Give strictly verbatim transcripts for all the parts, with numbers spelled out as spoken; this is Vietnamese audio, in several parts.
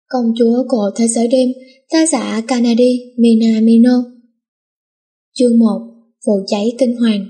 Công chúa của thế giới đêm, tác giả Kanadi Minamino. Chương một. Vụ cháy kinh hoàng.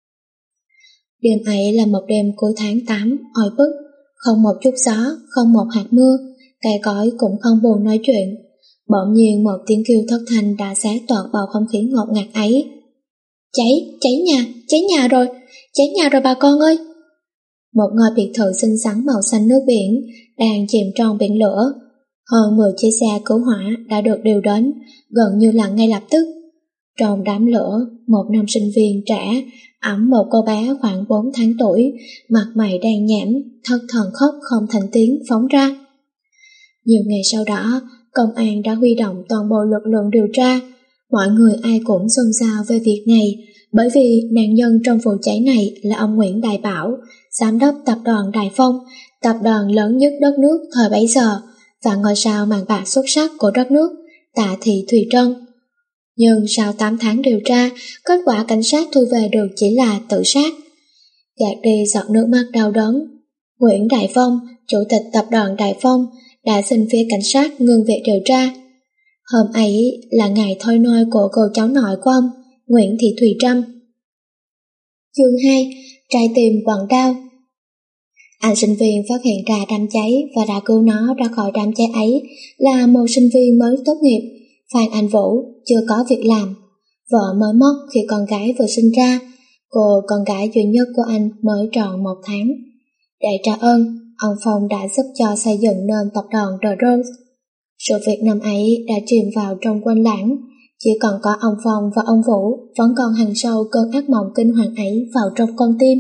Đêm ấy là một đêm cuối tháng tám, oi bức, không một chút gió, không một hạt mưa, cây cối cũng không buồn nói chuyện. Bỗng nhiên một tiếng kêu thất thanh đã xé toạc bầu không khí ngột ngạt ấy. Cháy, cháy nhà, cháy nhà rồi, cháy nhà rồi bà con ơi! Một ngôi biệt thự xinh xắn màu xanh nước biển đang chìm trong biển lửa. Hơn mười chiếc xe cứu hỏa đã được điều đến, gần như là ngay lập tức. Trong đám lửa, một nam sinh viên trẻ ẵm một cô bé khoảng bốn tháng tuổi, mặt mày đen nhẽm, thất thần khóc không thành tiếng phóng ra. Nhiều ngày sau đó, công an đã huy động toàn bộ lực lượng điều tra. Mọi người ai cũng xôn xao về việc này, bởi vì nạn nhân trong vụ cháy này là ông Nguyễn Đại Bảo, giám đốc tập đoàn Đại Phong, tập đoàn lớn nhất đất nước thời bấy giờ, và ngôi sao màn bạc xuất sắc của đất nước, Tạ Thị Thùy Trân. Nhưng sau tám tháng điều tra, kết quả cảnh sát thu về được chỉ là tự sát. Gạt đi giọt nước mắt đau đớn, Nguyễn Đại Phong, chủ tịch tập đoàn Đại Phong, đã xin phía cảnh sát ngừng việc điều tra. Hôm ấy là ngày thôi nôi của cô cháu nội của ông, Nguyễn Thị Thùy Trâm. Chương hai. Trái tim quặn đau. Anh sinh viên phát hiện ra đám cháy và đã cứu nó ra khỏi đám cháy ấy là một sinh viên mới tốt nghiệp, Phan Anh Vũ, chưa có việc làm. Vợ mới mất khi con gái vừa sinh ra, cô con gái duy nhất của anh mới tròn một tháng. Để trả ơn, ông Phong đã giúp cho xây dựng nên tập đoàn The Rose. Sự việc năm ấy đã chìm vào trong quên lãng, chỉ còn có ông Phong và ông Vũ vẫn còn hằn sâu cơn ác mộng kinh hoàng ấy vào trong con tim.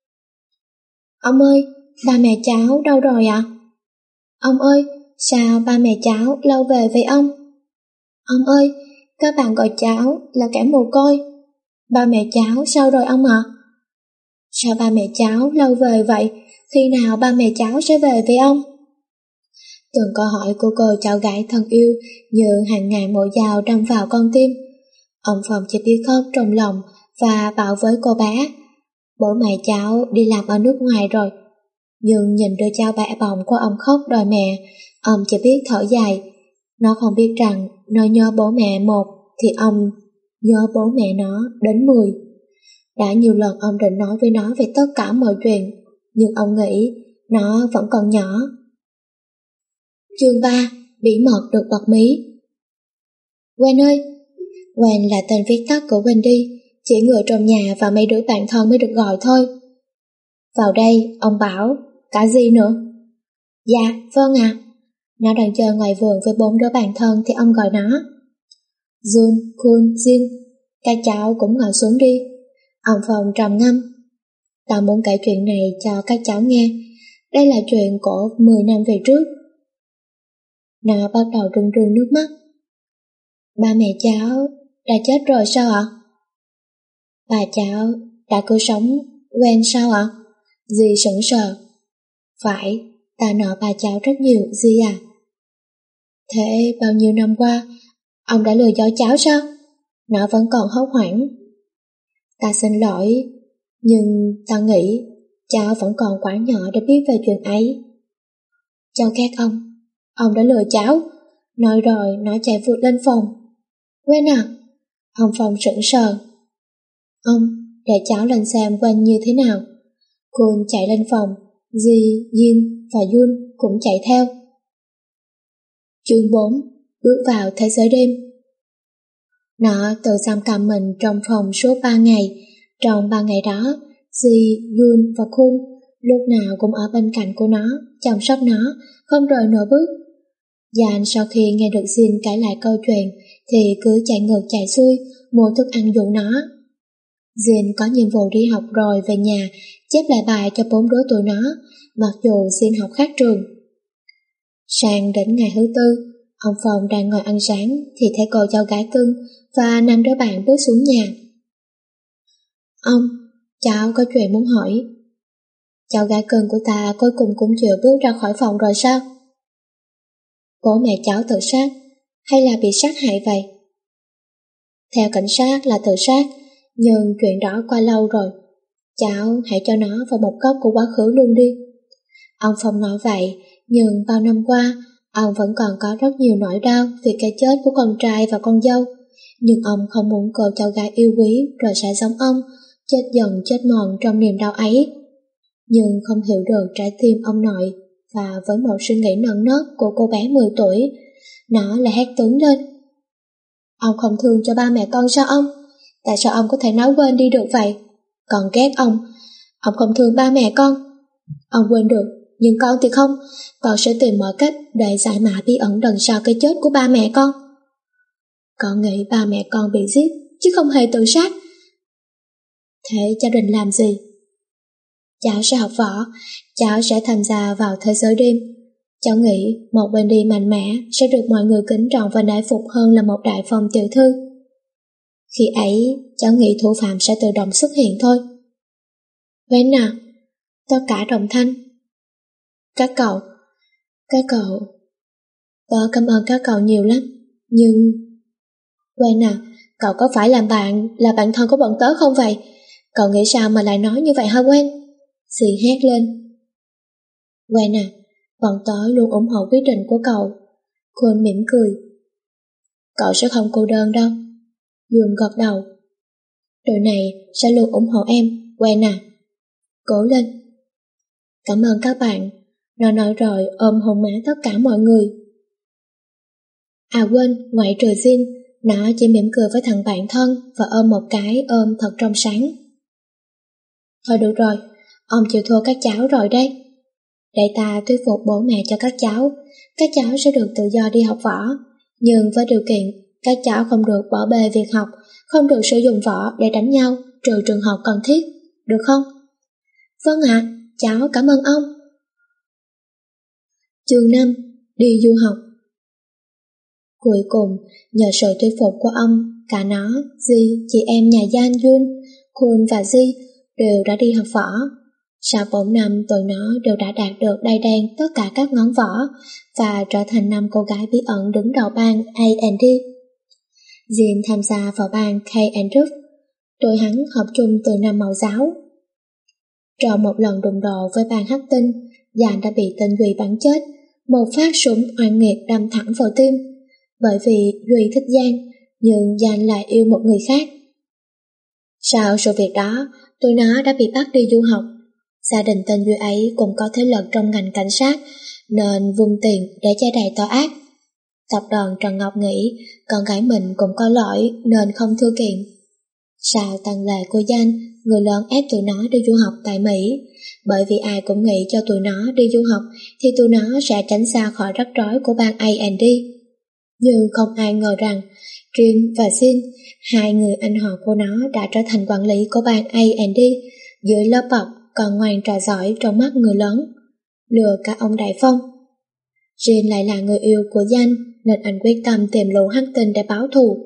Ông ơi, ba mẹ cháu đâu rồi ạ? À? Ông ơi, sao ba mẹ cháu lâu về vậy ông? Ông ơi, các bạn gọi cháu là kẻ mồ côi. Ba mẹ cháu sao rồi ông ạ? À? Sao ba mẹ cháu lâu về vậy? Khi nào ba mẹ cháu sẽ về với ông? Từng câu hỏi của cô cháu gái thân yêu như hàng ngàn mũi dao đâm vào con tim. Ông Phong chỉ biết khóc trong lòng và bảo với cô bé, bố mẹ cháu đi làm ở nước ngoài rồi. Nhưng nhìn đứa cháu bé bỏng của ông khóc đòi mẹ, ông chỉ biết thở dài. Nó không biết rằng nó nhớ bố mẹ một thì ông nhớ bố mẹ nó đến mười. Đã nhiều lần ông định nói với nó về tất cả mọi chuyện, nhưng ông nghĩ nó vẫn còn nhỏ. Chương ba. Bí mật được bật mí. Gwen ơi! Gwen là tên viết tắt của Wendy, chỉ người trong nhà và mấy đứa bạn thân mới được gọi thôi. Vào đây, ông bảo. Cả gì nữa? Dạ, vâng ạ. À. Nó đang chơi ngoài vườn với bốn đứa bạn thân thì ông gọi nó. Jun, Kun, Jin, các cháu cũng ngồi xuống đi. Ông Phong trầm ngâm. Tao muốn kể chuyện này cho các cháu nghe. Đây là chuyện của mười năm về trước. Nó bắt đầu rưng rưng nước mắt. Ba mẹ cháu đã chết rồi sao ạ? Bà cháu đã cứu sống Gwen sao ạ? Dì sững sờ. Phải, ta nợ bà cháu rất nhiều, dì à. Thế bao nhiêu năm qua, ông đã lừa dối cháu sao? Nó vẫn còn hốt hoảng. Ta xin lỗi, nhưng ta nghĩ cháu vẫn còn quá nhỏ để biết về chuyện ấy. Cháu ghét ông, ông đã lừa cháu. Nói rồi nó chạy vụt lên phòng. Gwen à? Ông Phong sững sờ. Ông, để cháu lên xem Gwen như thế nào. Kun chạy lên phòng, Ji, Jin và Jun cũng chạy theo. Chương bốn. Bước vào thế giới đêm. Nó tự giam cầm mình trong phòng suốt ba ngày. Trong ba ngày đó, Ji, Jun và Kun lúc nào cũng ở bên cạnh của nó, chăm sóc nó, không rời nửa bước. Jan sau khi nghe được Jin kể lại câu chuyện thì cứ chạy ngược chạy xuôi mua thức ăn dụ nó. Jin có nhiệm vụ đi học rồi về nhà chép lại bài cho bốn đứa tụi nó, mặc dù Jin học khác trường. Sang đến ngày thứ tư, ông Phong đang ngồi ăn sáng thì thấy cô cháu gái cưng và năm đứa bạn bước xuống nhà. Ông, cháu có chuyện muốn hỏi. Cháu gái cưng của ta cuối cùng cũng chịu bước ra khỏi phòng rồi sao? Bố mẹ cháu tự sát hay là bị sát hại vậy? Theo cảnh sát là tự sát, nhưng chuyện đó qua lâu rồi. Cháu hãy cho nó vào một góc của quá khứ luôn đi. Ông Phong nói vậy, nhưng bao năm qua, ông vẫn còn có rất nhiều nỗi đau vì cái chết của con trai và con dâu, nhưng ông không muốn cô cháu gái yêu quý rồi sẽ giống ông, chết dần chết mòn trong niềm đau ấy. Nhưng không hiểu được trái tim ông nội, và với một suy nghĩ non nớt của cô bé mười tuổi, nó lại hét lớn lên. Ông không thương cho ba mẹ con sao ông? Tại sao ông có thể nói quên đi được vậy? Con ghét ông. Ông không thương ba mẹ con. Ông quên được, nhưng con thì không. Con sẽ tìm mọi cách để giải mã bí ẩn đằng sau cái chết của ba mẹ con. Con nghĩ ba mẹ con bị giết, chứ không hề tự sát. Thế cháu định làm gì? Cháu sẽ học võ, cháu sẽ tham gia vào thế giới đêm. Cháu nghĩ một Wendy mạnh mẽ sẽ được mọi người kính trọng và nể phục hơn là một đại phong tiểu thư. Khi ấy, cháu nghĩ thủ phạm sẽ tự động xuất hiện thôi. Wendy, tất cả đồng thanh. Các cậu, các cậu, tớ cảm ơn các cậu nhiều lắm, nhưng... Wendy, cậu có phải làm bạn, là bạn thân của bọn tớ không vậy? Cậu nghĩ sao mà lại nói như vậy hả Gwen? Dì hét lên. Gwen à, bọn tớ luôn ủng hộ quyết định của cậu. Khôn mỉm cười. Cậu sẽ không cô đơn đâu. Jun gật đầu. Đội này sẽ luôn ủng hộ em, Gwen à. Cố lên. Cảm ơn các bạn. Nó nói rồi ôm hôn má tất cả mọi người. À quên, ngoại trừ Jin, nó chỉ mỉm cười với thằng bạn thân và ôm một cái ôm thật trong sáng. Thôi được rồi, ông chịu thua các cháu rồi đấy. Để ta thuyết phục bố mẹ cho các cháu, các cháu sẽ được tự do đi học võ, nhưng với điều kiện các cháu không được bỏ bê việc học, không được sử dụng võ để đánh nhau trừ trường hợp cần thiết, được không? Vâng ạ, à, cháu cảm ơn ông. Chương năm. Đi du học. Cuối cùng, nhờ sự thuyết phục của ông, cả nó, Di, chị em nhà Gian Jun, Khun và Di đều đã đi học võ. Sau bốn năm, tụi nó đều đã đạt được đầy đàn tất cả các ngón võ và trở thành năm cô gái bí ẩn đứng đầu bang A and D. Jin tham gia vào bang K and R. Tụi hắn học chung từ năm mẫu giáo. Trong một lần đụng độ với bang Hắc Tinh, Gian đã bị tên Duy bắn chết, một phát súng oan nghiệt đâm thẳng vào tim. Bởi vì Duy thích Gian, nhưng Gian lại yêu một người khác. Sau sự việc đó, tụi nó đã bị bắt đi du học. Gia đình tên Duy ấy cũng có thế lực trong ngành cảnh sát, nên vung tiền để che đậy tội ác. Tập đoàn Trần Ngọc nghĩ con gái mình cũng có lỗi nên không thưa kiện. Sau tang lễ của Danh, người lớn ép tụi nó đi du học tại Mỹ, bởi vì ai cũng nghĩ cho tụi nó đi du học thì tụi nó sẽ tránh xa khỏi rắc rối của bang A and D. Nhưng không ai ngờ rằng Jin và Jin, hai người anh họ của nó, đã trở thành quản lý của bang A and D dưới lớp bọc còn ngoan trò giỏi trong mắt người lớn, lừa cả ông Đại Phong. Jin lại là người yêu của Danh, nên anh quyết tâm tìm lũ hắc tinh để báo thù.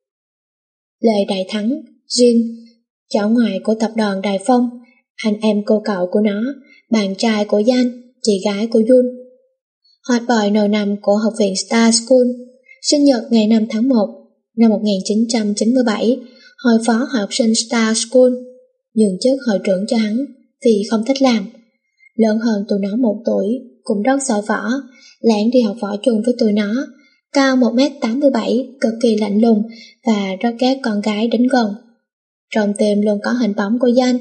Lê Đại Thắng, Jin, cháu ngoại của tập đoàn Đại Phong, anh em cô cậu của nó, bạn trai của Danh, chị gái của Jun. Hot boy N năm của học viện Star School, sinh nhật ngày năm tháng một năm một nghìn chín trăm chín mươi bảy, hồi phó hội học sinh Star School, nhường chức hội trưởng cho hắn vì không thích làm. Lớn hơn tụi nó một tuổi, cũng rất giỏi võ, lén đi học võ chung với tụi nó, cao một mét tám mươi bảy, cực kỳ lạnh lùng và rất ghét con gái đến gần. Trong tim luôn có hình bóng của Danh.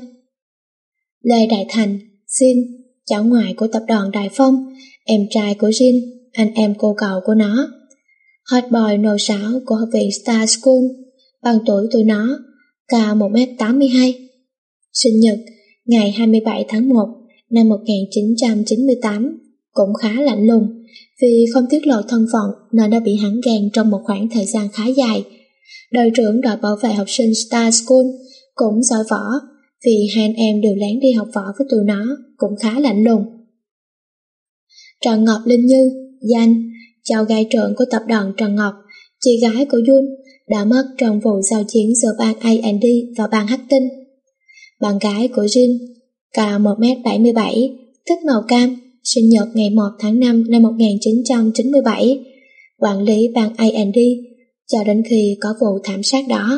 Lê Đại Thành, Jin, cháu ngoại của tập đoàn Đại Phong, em trai của Jin, anh em cô cậu của nó. Hot boy N sáu của học viện Star School, bằng tuổi tụi nó, cao một mét tám mươi hai. Sinh nhật ngày hai mươi bảy tháng một năm một nghìn chín trăm chín mươi tám, cũng khá lạnh lùng, vì không tiết lộ thân phận nên đã bị hắn ghen trong một khoảng thời gian khá dài. Đội trưởng đội bảo vệ học sinh Star School cũng giỏi võ, vì hai anh em đều lén đi học võ với tụi nó, cũng khá lạnh lùng. Trần Ngọc Linh Như, Danh, cháu gái trưởng của tập đoàn Trần Ngọc, chị gái của Jun, đã mất trong vụ giao chiến giữa bang A and D và bang Hắc Tinh. Bạn gái của Jin, cao một mét bảy mươi bảy, thích màu cam, sinh nhật ngày một tháng năm năm một nghìn chín trăm chín mươi bảy, quản lý bang A and D cho đến khi có vụ thảm sát đó.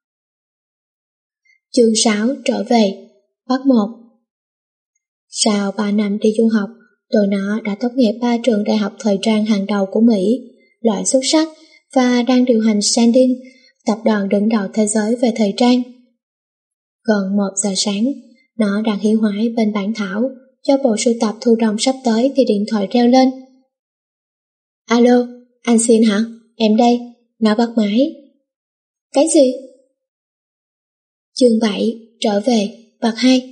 Chương sáu. Trở về. Part một. Sau ba năm đi du học, tụi nó đã tốt nghiệp ba trường đại học thời trang hàng đầu của Mỹ, loại xuất sắc, và đang điều hành Sandin, tập đoàn đứng đầu thế giới về thời trang. Gần một giờ sáng, nó đang hí hoái bên bản thảo cho bộ sưu tập thu đông sắp tới thì điện thoại reo lên. Alo, anh Xin hả? Em đây. Nó bắt máy. Cái gì? Chương bảy, trở về, bậc hai.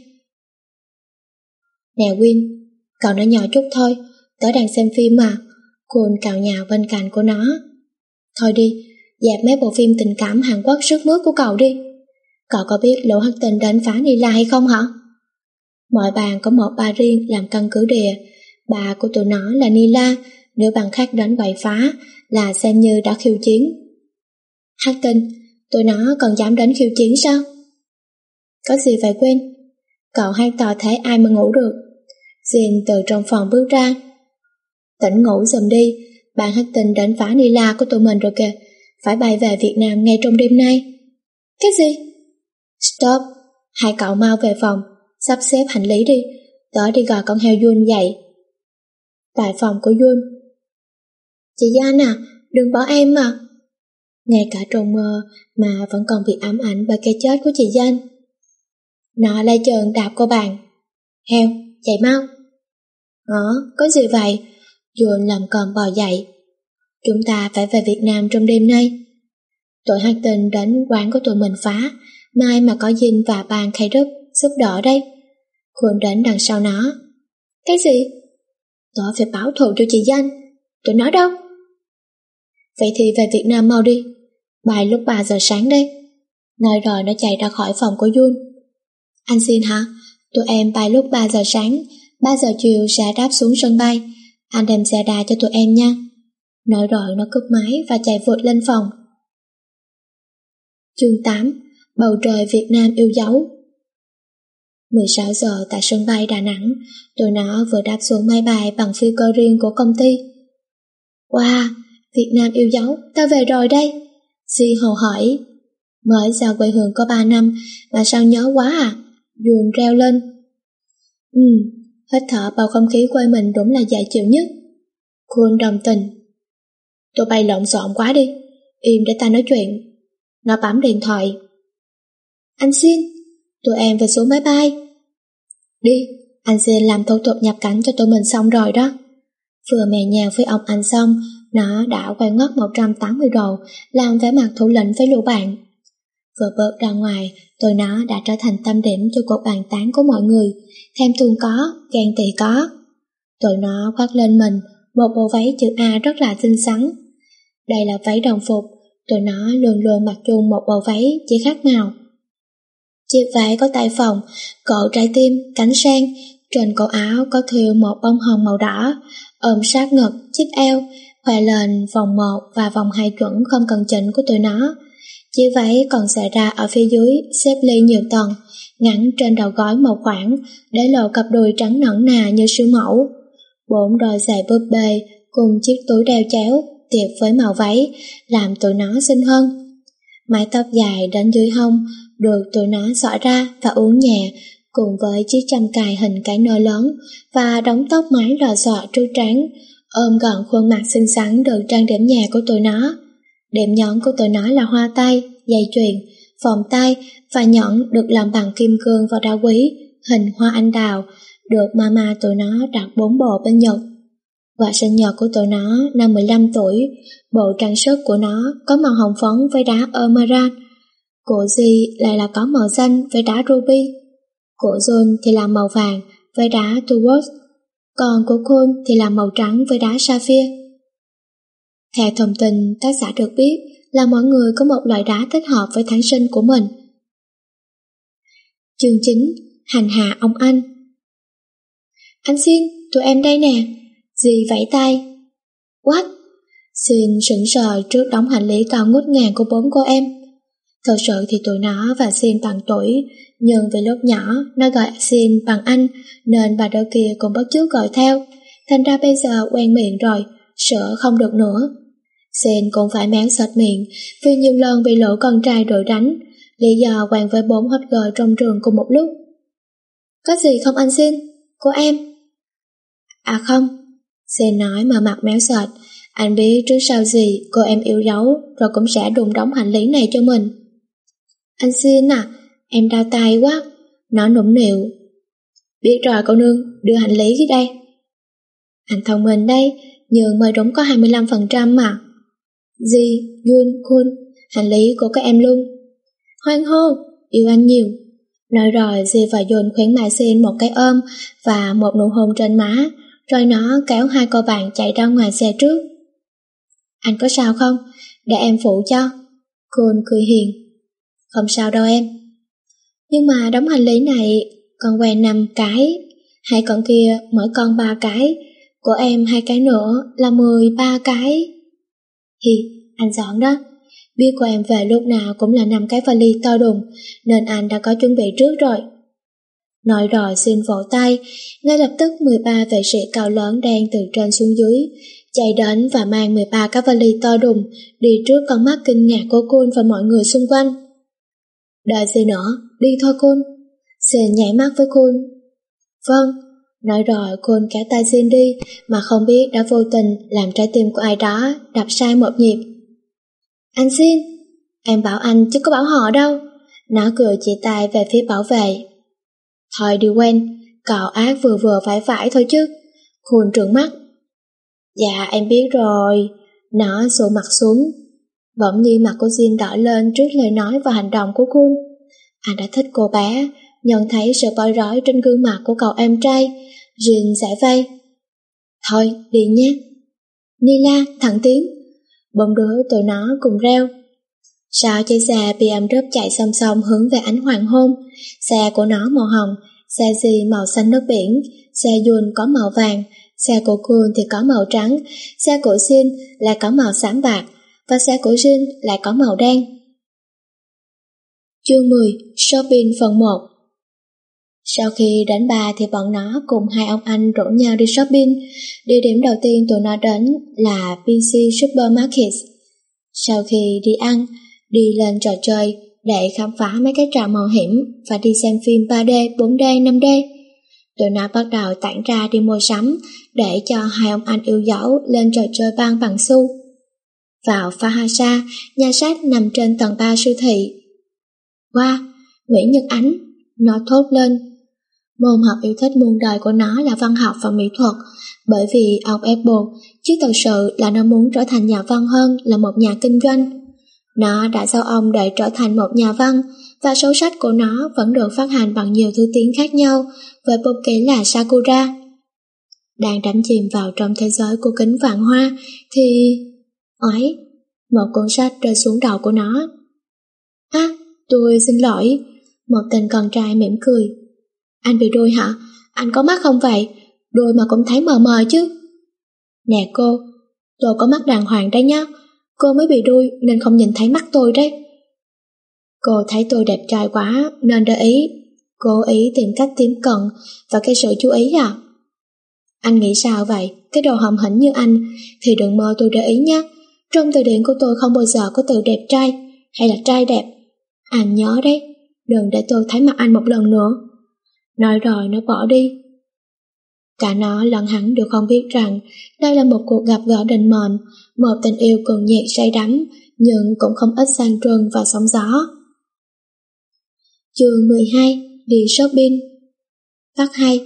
Nè Win, cậu nói nhỏ chút thôi, tớ đang xem phim mà. Kun cào nhào bên cạnh của nó. Thôi đi, dẹp mấy bộ phim tình cảm Hàn Quốc sức mướt của cậu đi. Cậu có biết Lỗ Hắc Tình đến phá Nila hay không hả? Mỗi bàn có một bà riêng làm căn cứ địa. Bà của tụi nó là Nila, nếu bàn khác đến bậy phá là xem như đã khiêu chiến. Hắc Tình, tụi nó còn dám đến khiêu chiến sao? Có gì phải quên? Cậu hay tỏ thế ai mà ngủ được? Jin từ trong phòng bước ra. Tỉnh ngủ giùm đi, bạn Hắc Tình đến phá Nila của tụi mình rồi kìa, phải bay về Việt Nam ngay trong đêm nay. Cái gì? Stop, hai cậu mau về phòng, sắp xếp hành lý đi, tớ đi gọi con heo Yun dậy. Tại phòng của Yun. Chị Gian à, đừng bỏ em mà. Ngay cả trong mơ mà vẫn còn bị ám ảnh bởi cái chết của chị Gian. Nó lay chờn đạp cô bạn. Heo, chạy mau. Hả, có gì vậy? Yun làm còm bò dậy. Chúng ta phải về Việt Nam trong đêm nay. Tụi Hắc Tình đến quán của tụi mình phá, mai mà có Jin và Bang khai rúp giúp đỡ đây. Khôn đến đằng sau nó. Cái gì? Tớ phải báo thù cho chị Danh. Tụi nó đâu? Vậy thì về Việt Nam mau đi. Bài lúc ba giờ sáng đây. Nói rồi nó chạy ra khỏi phòng của Yun. Anh Xin hả? Tụi em bay lúc ba giờ sáng, ba giờ chiều sẽ đáp xuống sân bay. Anh đem xe đà cho tụi em nha. Nói rồi nó cúp máy và chạy vụt lên phòng. Chương tám. Bầu trời Việt Nam yêu dấu. mười sáu giờ tại sân bay Đà Nẵng, tụi nó vừa đáp xuống máy bay bằng phi cơ riêng của công ty. Wow, Việt Nam yêu dấu, tao về rồi đây. Si hồ hỏi. Mới ra quê hương có ba năm mà sao nhớ quá à? Yun reo lên. Ừ, hít thở bầu không khí quê mình đúng là dễ chịu nhất. Kun đồng tình. Tụi bay lộn xộn quá đi, im để ta nói chuyện. Nó bấm điện thoại. Anh Xin, tụi em về xuống máy bay. Đi, anh Xin làm thủ tục nhập cảnh cho tụi mình xong rồi đó. Vừa mè nhào với ông anh xong, nó đã quay ngoắt một trăm tám mươi độ, làm vẻ mặt thủ lĩnh với lũ bạn. Vừa bước ra ngoài, tụi nó đã trở thành tâm điểm cho cuộc bàn tán của mọi người. Thèm thuồng có, ghen tị có. Tụi nó khoác lên mình một bộ váy chữ A rất là xinh xắn. Đây là váy đồng phục, tụi nó luôn luôn mặc chung một bộ váy chỉ khác màu. Chiếc váy có tay phồng, cổ trái tim, cánh sen, trên cổ áo có thêu một bông hồng màu đỏ, ôm sát ngực, chiếc eo, khoe lên vòng một và vòng hai chuẩn không cần chỉnh của tụi nó. Chiếc váy còn xẻ ra ở phía dưới, xếp ly nhiều tầng, ngắn trên đầu gối một khoảng, để lộ cặp đùi trắng nõn nà như siêu mẫu. Bốn đôi giày búp bê cùng chiếc túi đeo chéo, tiệp với màu váy, làm tụi nó xinh hơn. Mái tóc dài đến dưới hông, được tụi nó xõa ra và uốn nhẹ, cùng với chiếc châm cài hình cái nơ lớn và đống tóc mái lò xọ trước trán, ôm gọn khuôn mặt xinh xắn được trang điểm nhẹ của tụi nó. Điểm nhọn của tụi nó là hoa tai, dây chuyền, vòng tay và nhẫn được làm bằng kim cương và đá quý, hình hoa anh đào, được mama tụi nó đặt bốn bộ bên Nhật. Quà sinh nhật của tụi nó năm mười lăm tuổi, bộ trang sức của nó có màu hồng phấn với đá emerald. Của Di lại là có màu xanh với đá ruby. Của Jun thì là màu vàng với đá turquoise. Còn của Kun thì là màu trắng với đá sapphire. Theo thông tin tác giả được biết là mỗi người có một loại đá thích hợp với tháng sinh của mình. Chương chín. Hành hạ ông anh. Anh Xin, tụi em đây nè. Dì vẫy tay. What? Xin sững sờ trước đống hành lý cao ngút ngàn của bốn cô em. Thật sự thì tụi nó và Xin bằng tuổi, nhưng vì lúc nhỏ nó gọi Xin bằng anh nên bà đôi kia cũng bắt chước gọi theo. Thành ra bây giờ quen miệng rồi, sửa không được nữa. Xin cũng phải méo sạch miệng vì nhiều lần bị lũ con trai đuổi đánh, lý do quen với bốn hot girl trong trường cùng một lúc. Có gì không anh Xin? Cô em? À không, Jane nói mà mặt méo sệt. Anh biết trước sau gì cô em yêu dấu rồi cũng sẽ đùng đóng hành lý này cho mình. Anh xin à, em đau tay quá. Nó nũng nịu. Biết rồi cô nương, đưa hành lý dưới đây. Anh thông minh đây, nhường mới đúng có hai mươi lăm phần trăm mà. Gì, Yun, Kun, hành lý của các em luôn. Hoan hô, yêu anh nhiều. Nói rồi Di và Yun khuyến mại xin một cái ôm và một nụ hôn trên má, rồi nó kéo hai cô bạn chạy ra ngoài xe trước. Anh có sao không? Để em phụ cho. Kun cười hiền. Không sao đâu em. Nhưng mà đống hành lý này con que năm cái, hai con kia mỗi con ba cái, của em hai cái nữa là mười ba cái. Hi, anh giỡn đó. Biết của em về lúc nào cũng là năm cái vali to đùng, nên anh đã có chuẩn bị trước rồi. Nói rồi xin vỗ tay, ngay lập tức mười ba vệ sĩ cao lớn đen từ trên xuống dưới, chạy đến và mang mười ba cái vali to đùng, đi trước con mắt kinh ngạc của Kun và mọi người xung quanh. Đợi gì nữa, đi thôi Kun. Jin nhảy mắt với Kun. Vâng. Nói rồi Kun kéo tay Jin đi, mà không biết đã vô tình làm trái tim của ai đó đập sai một nhịp. Anh Jin, em bảo anh chứ có bảo họ đâu. Nó cười chỉ tay về phía bảo vệ. Thôi đi quen, cậu ác vừa vừa phải phải thôi chứ. Kun trợn mắt. Dạ em biết rồi. Nó xụ mặt xuống. Bỗng nhiên mặt của Jin đỏ lên trước lời nói và hành động của Kun. Anh đã thích cô bé, nhận thấy sự bối rối trên gương mặt của cậu em trai. Jin giải vây. Thôi đi nhé. Nila, thẳng Tiến. Bốn đứa tụi nó cùng reo. Sau chiếc xe bê em vê chạy song song hướng về ánh hoàng hôn. Xe của nó màu hồng, xe Di màu xanh nước biển, xe Yun có màu vàng, xe của Kun thì có màu trắng, xe của Jin lại có màu xám bạc, và xe của Jin lại có màu đen. Chương mười, Shopping phần một. Sau khi đến bar thì bọn nó cùng hai ông anh rủ nhau đi shopping. Địa điểm đầu tiên tụi nó đến là pê xê Supermarket. Sau khi đi ăn, đi lên trò chơi để khám phá mấy cái trò mạo hiểm và đi xem phim ba D, bốn D, năm D. Tụi nó bắt đầu tản ra đi mua sắm để cho hai ông anh yêu dấu lên trò chơi băng bằng xu. Vào Fahasa, nhà sách nằm trên tầng ba siêu thị. Wow, Nguyễn Nhật Ánh, nó thốt lên. Môn học yêu thích muôn đời của nó là văn học và mỹ thuật, bởi vì ông Apple, chứ thật sự là nó muốn trở thành nhà văn hơn là một nhà kinh doanh. Nó đã giao ông để trở thành một nhà văn, và số sách của nó vẫn được phát hành bằng nhiều thứ tiếng khác nhau, với bút ký là Sakura. Đang đắm chìm vào trong thế giới của kính vạn hoa, thì... Ói, một cuốn sách rơi xuống đầu của nó. À, tôi xin lỗi. Một tên con trai mỉm cười. Anh bị đuôi hả? Anh có mắt không vậy? Đuôi mà cũng thấy mờ mờ chứ. Nè cô, tôi có mắt đàng hoàng đấy nhá. Cô mới bị đuôi nên không nhìn thấy mắt tôi đấy. Cô thấy tôi đẹp trai quá nên để ý. Cố ý tìm cách tiếp cận và gây sự chú ý à? Anh nghĩ sao vậy? Cái đồ hầm hỉnh như anh thì đừng mơ tôi để ý nhá. Trong từ điển của tôi không bao giờ có từ đẹp trai hay là trai đẹp. Anh nhớ đấy, đừng để tôi thấy mặt anh một lần nữa. Nói rồi nó bỏ đi. Cả nó lẫn hắn đều không biết rằng đây là một cuộc gặp gỡ định mệnh, một tình yêu cuồng nhiệt say đắm, nhưng cũng không ít sang truân và sóng gió. Chương mười hai, đi shopping. Phát hai.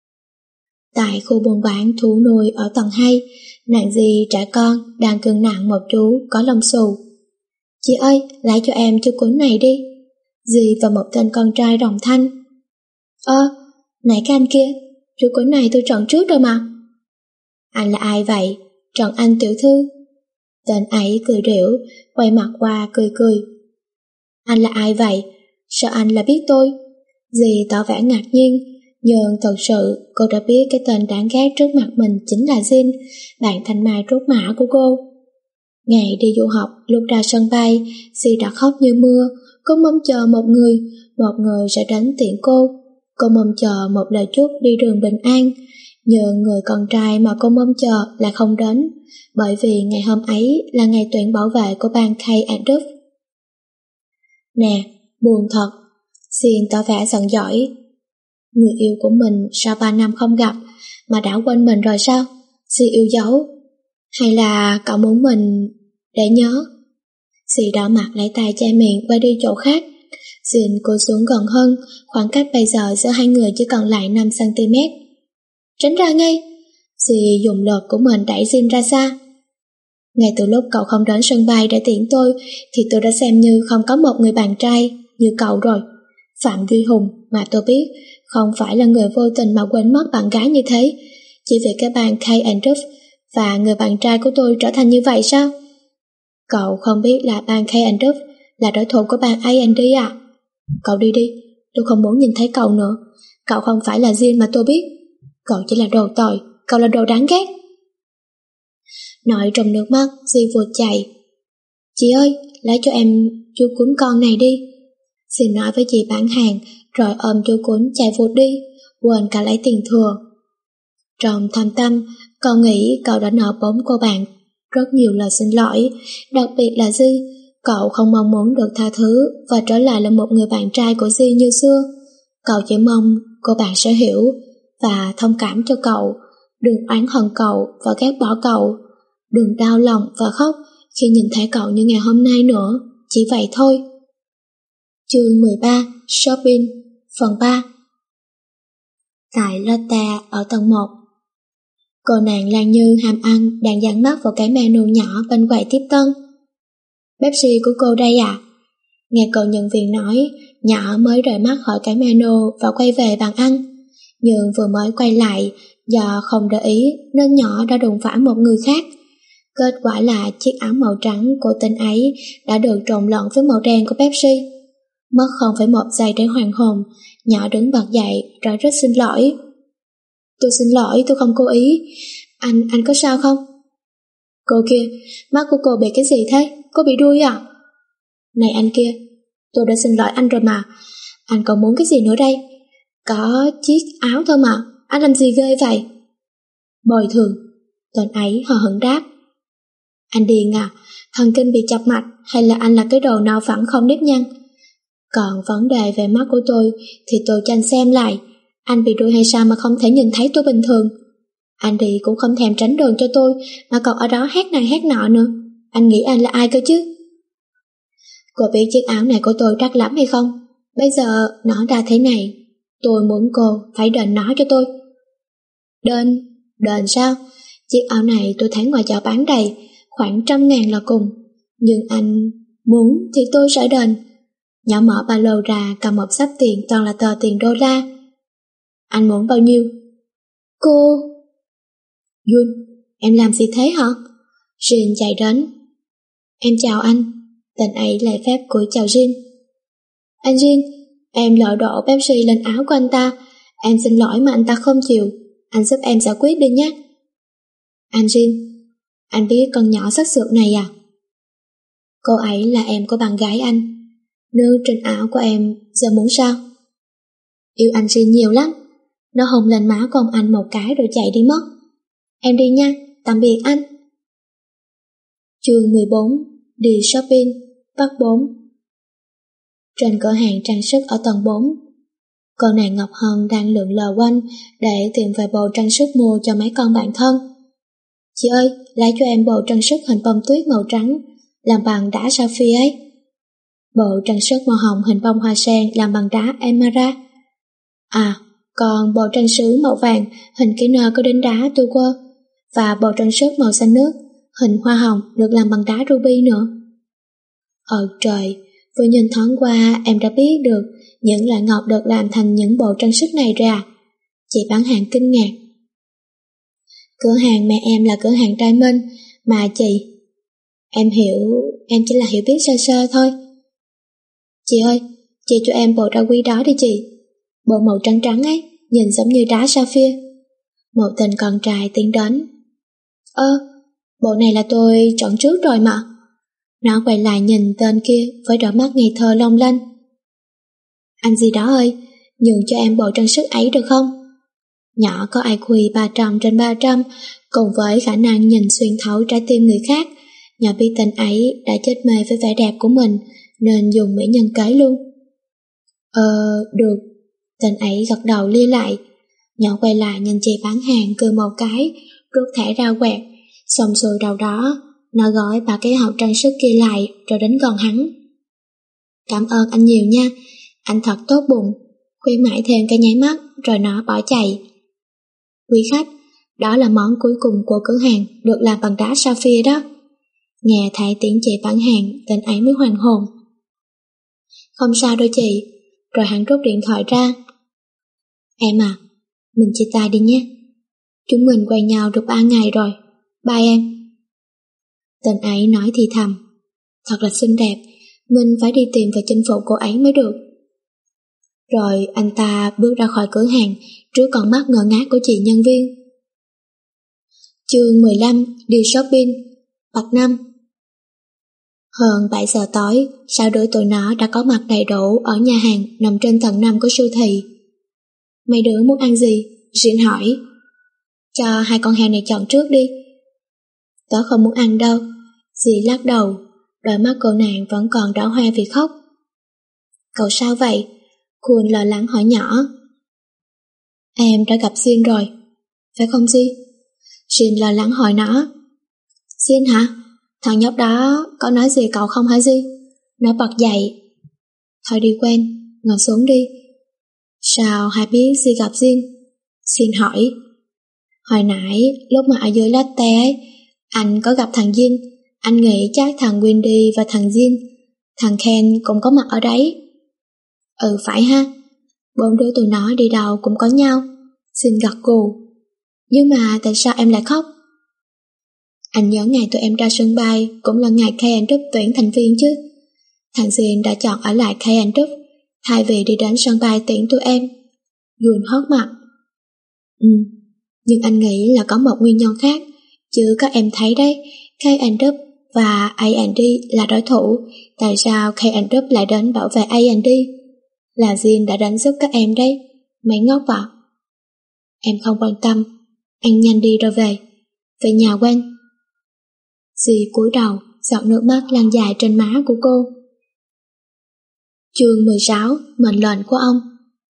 Tại khu buôn bán thú nuôi ở tầng hai, nàng Di trẻ con đang cưng nặng một chú có lông xù. Chị ơi, lấy cho em chú cuốn này đi. Di và một tên con trai đồng thanh. Ơ, này cái anh kia, chú cuốn này tôi chọn trước rồi mà. Anh là ai vậy? Trần Anh tiểu thư. Tên ấy cười rỉu, quay mặt qua cười cười. Anh là ai vậy? Sao anh lại biết tôi? Di tỏ vẻ ngạc nhiên, nhưng thật sự cô đã biết cái tên đáng ghét trước mặt mình chính là Jin, bạn thanh mai trốt mã của cô. Ngày đi du học, lúc ra sân bay, Di đã khóc như mưa. Cô mong chờ một người, một người sẽ đến tiễn cô. Cô mong chờ một lời chúc đi đường bình an, nhưng người con trai mà cô mong chờ là không đến, bởi vì ngày hôm ấy là ngày tuyển bảo vệ của bang K and Duff. Nè, buồn thật. Xin tỏ vẻ giận dỗi. Người yêu của mình sau ba năm không gặp, mà đã quên mình rồi sao? Dì yêu dấu. Hay là cậu muốn mình để nhớ? Dì đỏ mặt lấy tay che miệng quay đi chỗ khác. Jin cúi xuống gần hơn, khoảng cách bây giờ giữa hai người chỉ còn lại năm xăng-ti-mét. Tránh ra ngay! Dì dùng lực của mình đẩy Jin ra xa. Ngay từ lúc cậu không đến sân bay để tiễn tôi, thì tôi đã xem như không có một người bạn trai như cậu rồi. Phạm Duy Hùng mà tôi biết không phải là người vô tình mà quên mất bạn gái như thế, chỉ vì cái bang K and Duff và người bạn trai của tôi trở thành như vậy sao? Cậu không biết là bang K and Duff là đối thủ của bang A and D à? Cậu đi đi, tôi không muốn nhìn thấy cậu nữa. Cậu không phải là Jin mà tôi biết. Cậu chỉ là đồ tồi, cậu là đồ đáng ghét. Nói trong nước mắt, Jin vụt chạy. Chị ơi, lấy cho em chú cuốn con này đi. Jin nói với chị bán hàng, rồi ôm chú cuốn chạy vụt đi, quên cả lấy tiền thừa. Trong thâm tâm, cậu nghĩ cậu đã nợ bốn cô bạn rất nhiều lời xin lỗi, đặc biệt là Di. Cậu không mong muốn được tha thứ và trở lại là một người bạn trai của Di như xưa. Cậu chỉ mong cô bạn sẽ hiểu và thông cảm cho cậu, đừng oán hận cậu và ghét bỏ cậu, đừng đau lòng và khóc khi nhìn thấy cậu như ngày hôm nay nữa, chỉ vậy thôi. Chương mười ba, Shopping, phần ba. Tại Lotte ở tầng một. Cô nàng Lan Như hàm ăn đang dán mắt vào cái menu nhỏ bên quầy tiếp tân. Pepsi của cô đây à? Nghe cậu nhân viên nói, nhỏ mới rời mắt khỏi cái menu và quay về bàn ăn. Nhưng vừa mới quay lại, do không để ý nên nhỏ đã đụng phải một người khác. Kết quả là chiếc áo màu trắng của tên ấy đã được trộn lẫn với màu đen của Pepsi. Mất không phẩy một giây để hoàn hồn, nhỏ đứng bật dậy rồi rất xin lỗi. Tôi xin lỗi, tôi không cố ý. Anh, anh có sao không? Cô kia, mắt của cô bị cái gì thế? Cô bị đuôi à? Này anh kia, tôi đã xin lỗi anh rồi mà. Anh còn muốn cái gì nữa đây? Có chiếc áo thôi mà, anh làm gì ghê vậy? Bồi thường, tên ấy hờ hững đáp. Anh điên à, thần kinh bị chập mạch hay là anh là cái đồ nào phẳng không nếp nhăn? Còn vấn đề về mắt của tôi thì tôi cho anh xem lại. Anh bị đuôi hay sao mà không thể nhìn thấy tôi bình thường? Anh đi cũng không thèm tránh đường cho tôi mà còn ở đó hét này hét nọ nữa. Anh nghĩ anh là ai cơ chứ? Cô biết chiếc áo này của tôi đắt lắm hay không? Bây giờ nó đã thế này, tôi muốn cô phải đền nó cho tôi. Đền? Đền sao? Chiếc áo này tôi thấy ngoài chợ bán đầy, khoảng trăm ngàn là cùng. Nhưng anh muốn thì tôi sẽ đền. Nhỏ mở ba lô ra cầm một xấp tiền toàn là tờ tiền đô la. Anh muốn bao nhiêu? Cô... Jun, em làm gì thế hả? Jin chạy đến. Em chào anh. Tên ấy lại phép cúi chào Jin. Anh Jin, em lỡ đổ Pepsi lên áo của anh ta. Em xin lỗi mà anh ta không chịu. Anh giúp em giải quyết đi nhé. Anh Jin, anh biết con nhỏ sắc sược này à? Cô ấy là em của bạn gái anh. Nước trên áo của em giờ muốn sao? Yêu anh Jin nhiều lắm. Nó hôn lên má con anh một cái rồi chạy đi mất. Em đi nha, tạm biệt anh. Chương mười bốn, đi shopping, bắt bốn. Trên cửa hàng trang sức ở tầng bốn, cô nàng Ngọc Hân đang lượn lờ quanh để tìm vài bộ trang sức mua cho mấy con bạn thân. Chị ơi, lấy cho em bộ trang sức hình bông tuyết màu trắng, làm bằng đá sapphire ấy. Bộ trang sức màu hồng hình bông hoa sen làm bằng đá emerald. À, còn bộ trang sức màu vàng hình cái nơ có đến đá turquoise và bộ trang sức màu xanh nước hình hoa hồng được làm bằng đá ruby nữa. Ờ trời, vừa nhìn thoáng qua em đã biết được những loại ngọc được làm thành những bộ trang sức này ra. Chị bán hàng kinh ngạc. Cửa hàng mẹ em là cửa hàng Diamond mà chị. Em hiểu, em chỉ là hiểu biết sơ sơ thôi. Chị ơi, chị cho em bộ đá quý đó đi chị. Bộ màu trắng trắng ấy, nhìn giống như đá sapphire. Một tên con trai tiến đến. Ơ, bộ này là tôi chọn trước rồi mà. Nó quay lại nhìn tên kia với đôi mắt ngây thơ long lanh. Anh gì đó ơi, nhường cho em bộ trang sức ấy được không? Nhỏ có i kiu ba trăm trên ba trăm, cùng với khả năng nhìn xuyên thấu trái tim người khác. Nhỏ biết tên ấy đã chết mê với vẻ đẹp của mình, nên dùng mỹ nhân kế luôn. Ờ, được. Tên ấy gật đầu lia lại. Nhỏ quay lại nhìn chị bán hàng cười một cái, rút thẻ ra quẹt, xong xuôi đầu đó, nó gói ba cái hộp trang sức kia lại rồi đến gần hắn. Cảm ơn anh nhiều nha, anh thật tốt bụng, khuyên mãi thêm cái nháy mắt rồi nó bỏ chạy. Quý khách, đó là món cuối cùng của cửa hàng được làm bằng đá sapphire đó. Nghe thấy tiếng chị bán hàng, tên ấy mới hoàn hồn. Không sao đâu chị, rồi hắn rút điện thoại ra. Em à, mình chia tay đi nhé. Chúng mình quen nhau được ba ngày rồi, bye em. Tên ấy nói thì thầm, thật là xinh đẹp, mình phải đi tìm và chinh phục cô ấy mới được. Rồi anh ta bước ra khỏi cửa hàng trước con mắt ngơ ngác của chị nhân viên. Chương mười lăm, đi shopping, Bậc năm. Hơn bảy giờ tối, sáu đứa tụi nó đã có mặt đầy đủ ở nhà hàng nằm trên tầng năm của siêu thị. Mấy đứa muốn ăn gì? Jin hỏi. Cho hai con heo này chọn trước đi. Tớ không muốn ăn đâu. Dì lắc đầu, đôi mắt cô nàng vẫn còn đỏ hoe vì khóc. Cậu sao vậy? Khuôn lo lắng hỏi nhỏ. Em đã gặp Jin rồi, phải không Jin? Jin lo lắng hỏi nó. Jin hả? Thằng nhóc đó có nói gì cậu không hả Jin? Nó bật dậy. Thôi đi quen, ngồi xuống đi. Sao hai biết Jin gặp Jin? Jin hỏi. Hồi nãy lúc mà ở dưới latte ấy, anh có gặp thằng Jin. Anh nghĩ chắc thằng Wendy và thằng Jin, thằng Ken cũng có mặt ở đấy. Ừ phải ha, bốn đứa tụi nó đi đâu cũng có nhau. Jin gật gù. Nhưng mà tại sao em lại khóc? Anh nhớ ngày tụi em ra sân bay cũng là ngày K and W tuyển thành viên chứ. Thằng Jin đã chọn ở lại K and W thay vì đi đến sân bay tuyển tụi em. Yun hót mặt. Ừ, nhưng anh nghĩ là có một nguyên nhân khác, chứ các em thấy đấy, K and W và A and D là đối thủ, tại sao K and W lại đến bảo vệ A and D? Là Jin đã đến giúp các em đấy, mấy ngốc ạ. Em không quan tâm, ăn nhanh đi rồi về, về nhà quen. Dì cúi đầu, giọt nước mắt lăn dài trên má của cô. Chương mười sáu, mệnh lệnh của ông.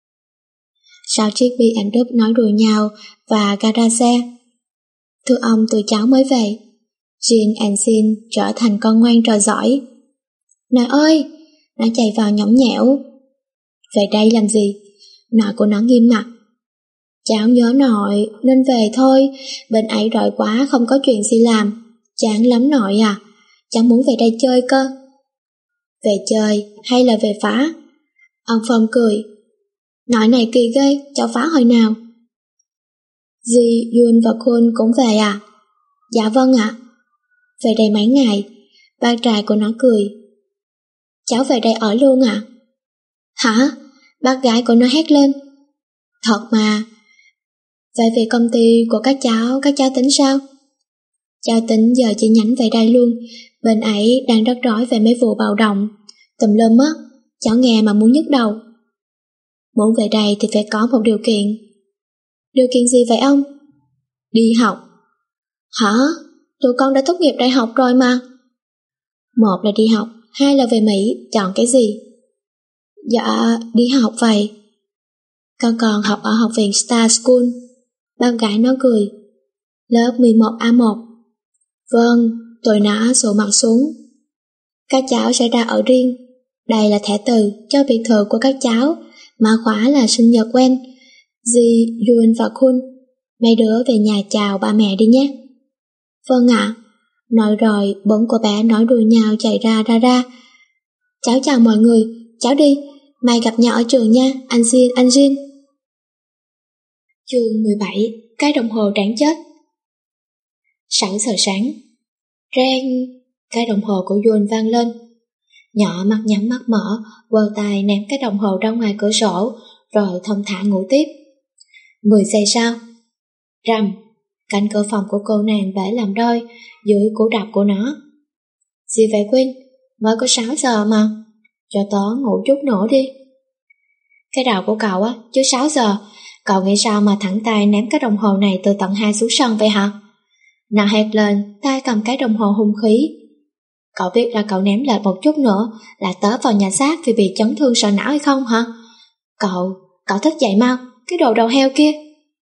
Sáu chiếc B and W nói đùa nhau và gara xe. Thưa ông, tụi cháu mới về. Jin and Jin trở thành con ngoan trò giỏi. Nội ơi! Nó chạy vào nhõng nhẽo. Về đây làm gì? Nội của nó nghiêm mặt. Cháu nhớ nội nên về thôi, bên ấy đợi quá không có chuyện gì làm. Chán lắm nội à, cháu muốn về đây chơi cơ. Về chơi hay là về phá? Ông Phong cười. Nội này kỳ ghê, cháu phá hồi nào? Dì, Yun và Khôn cũng về à? Dạ vâng ạ. Về đây mấy ngày. Ba trai của nó cười. Cháu về đây ở luôn à? Hả? Bác gái của nó hét lên. Thật mà. Vậy về công ty của các cháu, các cháu tính sao? Cháu tính giờ chi nhánh về đây luôn. Bên ấy đang rất rối về mấy vụ bạo động tùm lum á, cháu nghe mà muốn nhức đầu. Muốn về đây thì phải có một điều kiện. Điều kiện gì vậy ông? Đi học. Hả? Tụi con đã tốt nghiệp đại học rồi mà. Một là đi học, hai là về Mỹ, chọn cái gì? Dạ, đi học vậy. Con còn học ở học viện Star School. Bạn gái nó cười. Lớp mười một A một. Vâng, tụi nó sụ mặt xuống. Các cháu sẽ ra ở riêng. Đây là thẻ từ cho biệt thự của các cháu, mã khóa là sinh nhật quen. Ji, Yun và Kun, mấy đứa về nhà chào ba mẹ đi nhé. Vâng ạ. Nói rồi, bốn cô bé nói đùa nhau chạy ra ra ra. Cháu chào mọi người, cháu đi, mai gặp nhau ở trường nha, anh Jin, anh Jin. Chương mười bảy, cái đồng hồ đáng chết. Sáu giờ sáng. Reng, cái đồng hồ của Yun vang lên. Nhỏ mắt nhắm mắt mở, quơ tay ném cái đồng hồ ra ngoài cửa sổ, rồi thông thả ngủ tiếp. Mười giây sau. Rầm, cánh cửa phòng của cô nàng bể làm đôi dưới cú đập của nó. Gì vậy Quynh? Mới có sáu giờ mà. Cho tớ ngủ chút nữa đi. Cái đầu của cậu á, chứ sáu giờ. Cậu nghĩ sao mà thẳng tay ném cái đồng hồ này từ tầng hai xuống sân vậy hả? Nó hét lên, tay cầm cái đồng hồ hung khí. Cậu biết là cậu ném lại một chút nữa là tớ vào nhà xác vì bị chấn thương sọ não hay không hả? Cậu, cậu thức dậy mau, cái đồ đầu heo kia.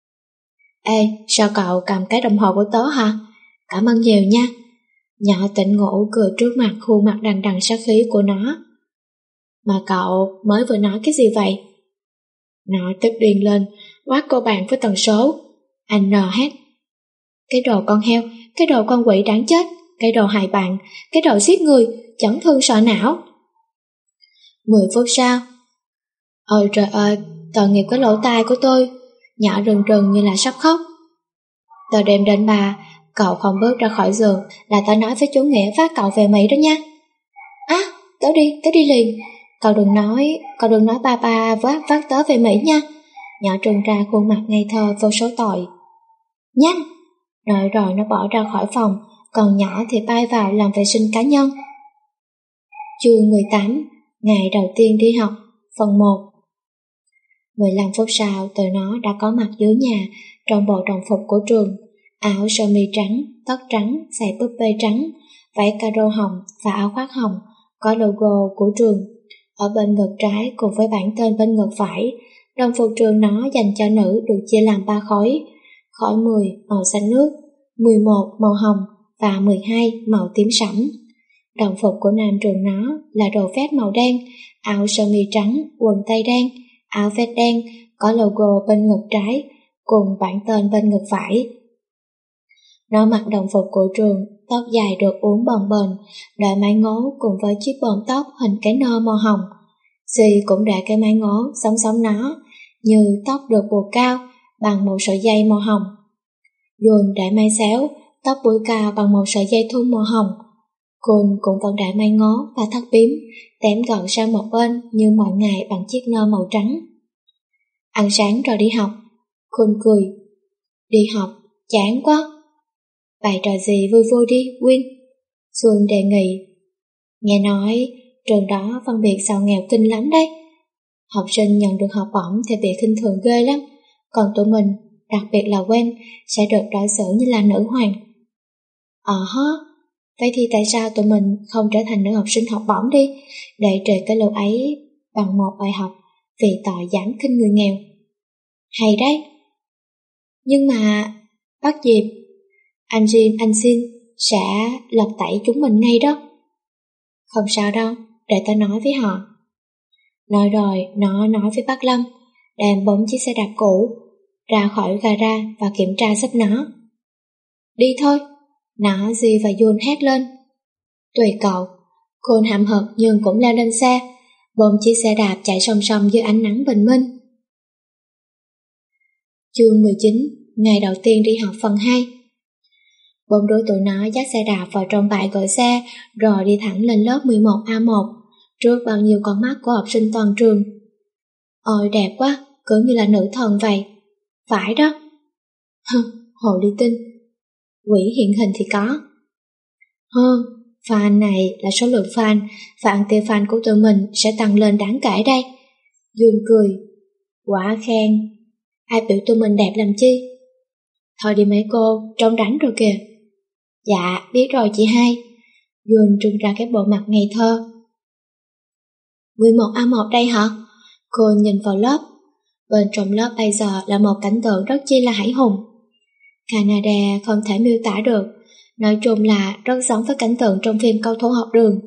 Ê, sao cậu cầm cái đồng hồ của tớ hả? Cảm ơn nhiều nha. Nhỏ tỉnh ngủ cười trước mặt khuôn mặt đằng đằng sát khí của nó. Mà cậu mới vừa nói cái gì vậy? Nó tức điên lên, quát cô bạn với tần số. Anh nờ hét. Cái đồ con heo, cái đồ con quỷ đáng chết, cái đồ hại bạn, cái đồ giết người, chấn thương sọ não. Mười phút sau. Ôi trời ơi, tội nghiệp cái lỗ tai của tôi. Nhỏ rừng rừng như là sắp khóc. Tớ đem đến bà, cậu không bước ra khỏi giường là tớ nói với chú Nghĩa phát cậu về Mỹ đó nha. Á, à, tớ đi, tớ đi liền. Cậu đừng nói, cậu đừng nói ba ba vác vác tớ về Mỹ nha. Nhỏ trừng ra khuôn mặt ngây thơ vô số tội. Nhanh! Nói rồi nó bỏ ra khỏi phòng, còn nhỏ thì bay vào làm vệ sinh cá nhân. Chương mười tám, ngày đầu tiên đi học, phần một. mười lăm phút sau, tụi nó đã có mặt dưới nhà, trong bộ đồng phục của trường, áo sơ mi trắng, tóc trắng, giày búp bê trắng, váy caro hồng và áo khoác hồng, có logo của trường. Ở bên ngực trái cùng với bảng tên bên ngực phải, đồng phục trường nó dành cho nữ được chia làm ba khối. Khối mười màu xanh nước, mười một màu hồng và mười hai màu tím sẫm. Đồng phục của nam trường nó là đồ vest màu đen, áo sơ mi trắng, quần tây đen, áo vest đen, có logo bên ngực trái cùng bảng tên bên ngực phải. Nó mặc đồng phục của trường, tóc dài được uốn bồng bềnh, đội mái ngố cùng với chiếc bồn tóc hình cái nơ màu hồng. Dì cũng để cái mái ngố giống giống nó, như tóc được buộc cao bằng một sợi dây màu hồng. Dùn để mái xéo, tóc búi cao bằng một sợi dây thun màu hồng. Côn cũng vẫn để mái ngố và thắt bím, tém gọn sang một bên như mọi ngày bằng chiếc nơ màu trắng. Ăn sáng rồi đi học. Côn cười. Đi học, chán quá. Bày trò gì vui vui đi, Win. Xuân đề nghị. Nghe nói, trường đó phân biệt giàu nghèo kinh lắm đấy. Học sinh nhận được học bổng thì bị khinh thường ghê lắm. Còn tụi mình, đặc biệt là Gwen, sẽ được đối xử như là nữ hoàng. Ờ hớ, vậy thì tại sao tụi mình không trở thành nữ học sinh học bổng đi, để trừ cái lô ấy bằng một bài học vì tội giảm khinh người nghèo. Hay đấy. Nhưng mà, bắt dịp, anh Jim, anh xin, sẽ lật tẩy chúng mình ngay đó. Không sao đâu, để ta nói với họ. Nói rồi, nó nói với bác Lâm, đem bốn chiếc xe đạp cũ ra khỏi gara và kiểm tra giúp nó. Đi thôi, nó, Di và Jun hét lên. Tùy cậu. Khôn hậm hực nhưng cũng leo lên xe. Bốn chiếc xe đạp chạy song song dưới ánh nắng bình minh. Chương mười chín, ngày đầu tiên đi học phần hai. Bốn đứa tụi nó dắt xe đạp vào trong bãi gửi xe, rồi đi thẳng lên lớp mười một A một, trước bao nhiêu con mắt của học sinh toàn trường. Ôi đẹp quá, cứ như là nữ thần vậy. Phải đó. Hừ, hồ ly tinh. Quỷ hiện hình thì có. Hơn, fan này là số lượng fan, và anti-fan của tụi mình sẽ tăng lên đáng kể đây. Jun cười. Quả khen. Ai biểu tụi mình đẹp làm chi? Thôi đi mấy cô, trông đánh rồi kìa. Dạ, biết rồi chị hai. Jun trưng ra cái bộ mặt ngây thơ. mười một A một đây hả? Cô nhìn vào lớp. Bên trong lớp bây giờ là một cảnh tượng rất chi là hãi hùng. Canada không thể miêu tả được, nói chung là rất giống với cảnh tượng trong phim Cầu thủ học đường.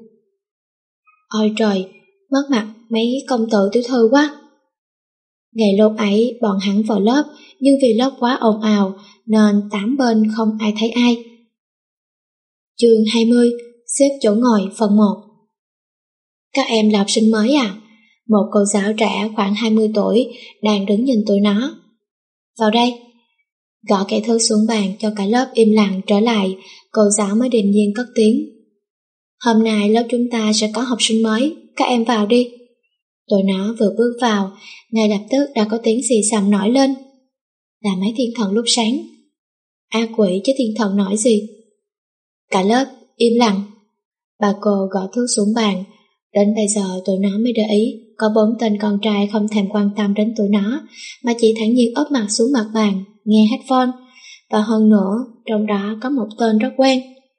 Ôi trời, mất mặt mấy công tử tiểu thư quá. Ngày lúc ấy bọn hắn vào lớp, nhưng vì lớp quá ồn ào nên tám bên không ai thấy ai. Chương hai mươi, xếp chỗ ngồi phần một. Các em là học sinh mới à? Một cô giáo trẻ khoảng hai mươi tuổi đang đứng nhìn tụi nó. Vào đây. Gõ cái thước xuống bàn cho cả lớp im lặng trở lại, cô giáo mới điềm nhiên cất tiếng. Hôm nay lớp chúng ta sẽ có học sinh mới, các em vào đi. Tụi nó vừa bước vào, ngay lập tức đã có tiếng xì xầm nổi lên. Là mấy thiên thần lúc sáng. A quỷ chứ thiên thần nói gì? Cả lớp im lặng. Bà cô gõ thước xuống bàn. Đến bây giờ tụi nó mới để ý có bốn tên con trai không thèm quan tâm đến tụi nó, mà chỉ thản nhiên ốp mặt xuống mặt bàn, nghe headphone. Và hơn nữa, trong đó có một tên rất quen.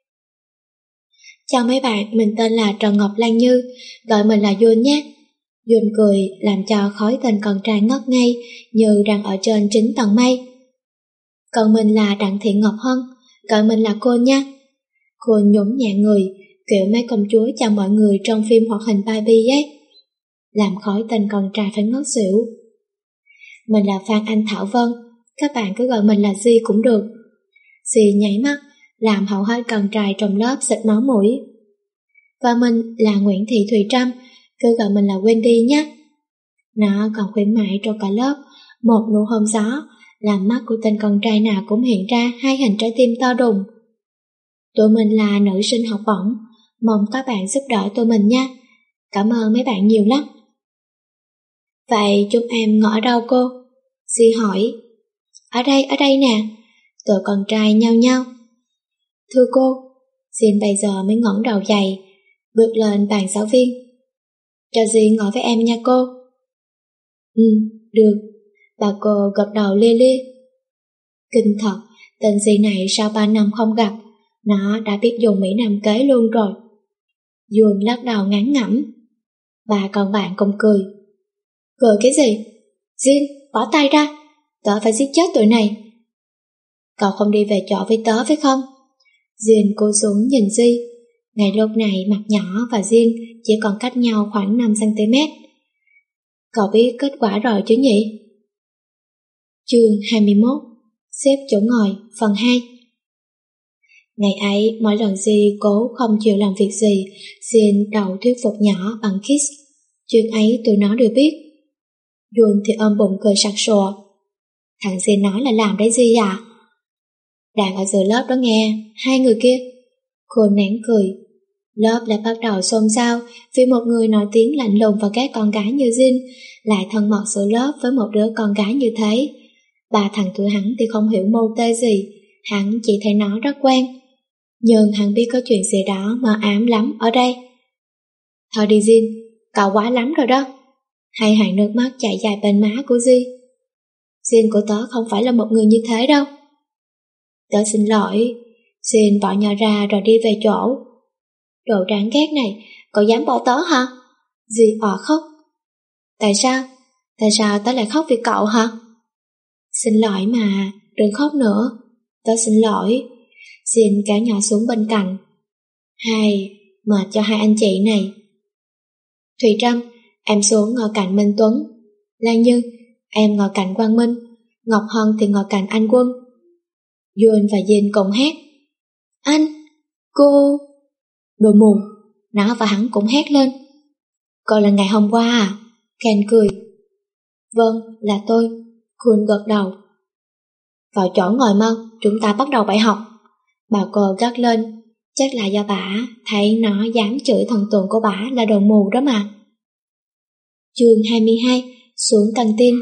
Chào mấy bạn, mình tên là Trần Ngọc Lan Như, gọi mình là Jun nhé. Jun cười làm cho khói tên con trai ngất ngây như đang ở trên chín tầng mây. Còn mình là Đặng Thị Ngọc Hân, gọi mình là cô nha. Cô nhún nhẹ người, kiểu mấy công chúa chào mọi người trong phim hoạt hình Barbie ấy. Làm khói tên con trai phải ngất xỉu. Mình là Phan Anh Thảo Vân, các bạn cứ gọi mình là Di cũng được. Di nháy mắt, làm hầu hết con trai trong lớp xịt máu mũi. Và mình là Nguyễn Thị Thùy Trâm, cứ gọi mình là Wendy nhé. Nó còn khuyến mãi trong cả lớp, một nụ hôn gió, làm mắt của tên con trai nào cũng hiện ra hai hình trái tim to đùng. Tụi mình là nữ sinh học bổng, mong các bạn giúp đỡ tụi mình nha. Cảm ơn mấy bạn nhiều lắm. Vậy chúng em ngồi ở đâu cô? Di hỏi. Ở đây, ở đây nè. Tụi con trai nhau nhau. Thưa cô. Jin bây giờ mới ngẩng đầu dậy, bước lên bàn giáo viên. Cho Di ngồi với em nha cô. Ừ, được. Bà cô gật đầu lia lia. Kinh thật, tên Di này sau ba năm không gặp, nó đã biết dùng Mỹ Nam kế luôn rồi. Duân lắc đầu ngán ngẩm. Bà còn bạn cùng cười. Cười cái gì? Jin, bỏ tay ra, tớ phải giết chết tụi này. Cậu không đi về chỗ với tớ phải không? Jin cúi xuống nhìn Di. Ngay lúc này mặt nhỏ và Jin chỉ còn cách nhau khoảng năm xăng ti mét. Cậu biết kết quả rồi chứ nhỉ? Chương hai mươi mốt. Xếp chỗ ngồi, phần hai. Ngày ấy, mỗi lần Di cố không chịu làm việc gì, Jin đầu thuyết phục nhỏ bằng kiss. Chuyện ấy tụi nó đều biết. Duân thì ôm bụng cười sặc sụa. Thằng Jin nói là làm đấy gì à? Đang ở giữa lớp đó nghe, hai người kia. Cô nén cười. Lớp lại bắt đầu xôn xao vì một người nổi tiếng lạnh lùng và các con gái như Jin lại thân mật giữa lớp với một đứa con gái như thế. Ba thằng tụi hắn thì không hiểu mô tê gì, hắn chỉ thấy nó rất quen. Nhưng hắn biết có chuyện gì đó mà ám lắm ở đây. Thôi đi Jin, cậu quá lắm rồi đó. Hai hàng nước mắt chảy dài bên má của Di. Jin của tớ không phải là một người như thế đâu. Tớ xin lỗi. Jin bỏ nhỏ ra rồi đi về chỗ. Đồ đáng ghét này, cậu dám bỏ tớ hả? Di òa khóc. Tại sao? Tại sao tớ lại khóc vì cậu hả? Xin lỗi mà, đừng khóc nữa. Tớ xin lỗi. Jin kéo nhỏ xuống bên cạnh. Hai, mệt cho hai anh chị này. Thùy Trâm, em xuống ngồi cạnh Minh Tuấn. Lan Như, em ngồi cạnh Quang Minh. Ngọc Hân thì ngồi cạnh anh Quân. Duân và Jin cùng hét. Anh, cô... Đồ mù, nó và hắn cũng hét lên. Cô là ngày hôm qua à? Ken cười. Vâng, là tôi. Kun gật đầu. Vào chỗ ngồi mau, chúng ta bắt đầu bài học. Bà cô gắt lên. Chắc là do bả thấy nó dám chửi thần tượng của bả là đồ mù đó mà. Chương hai mươi hai. Xuống căng tin.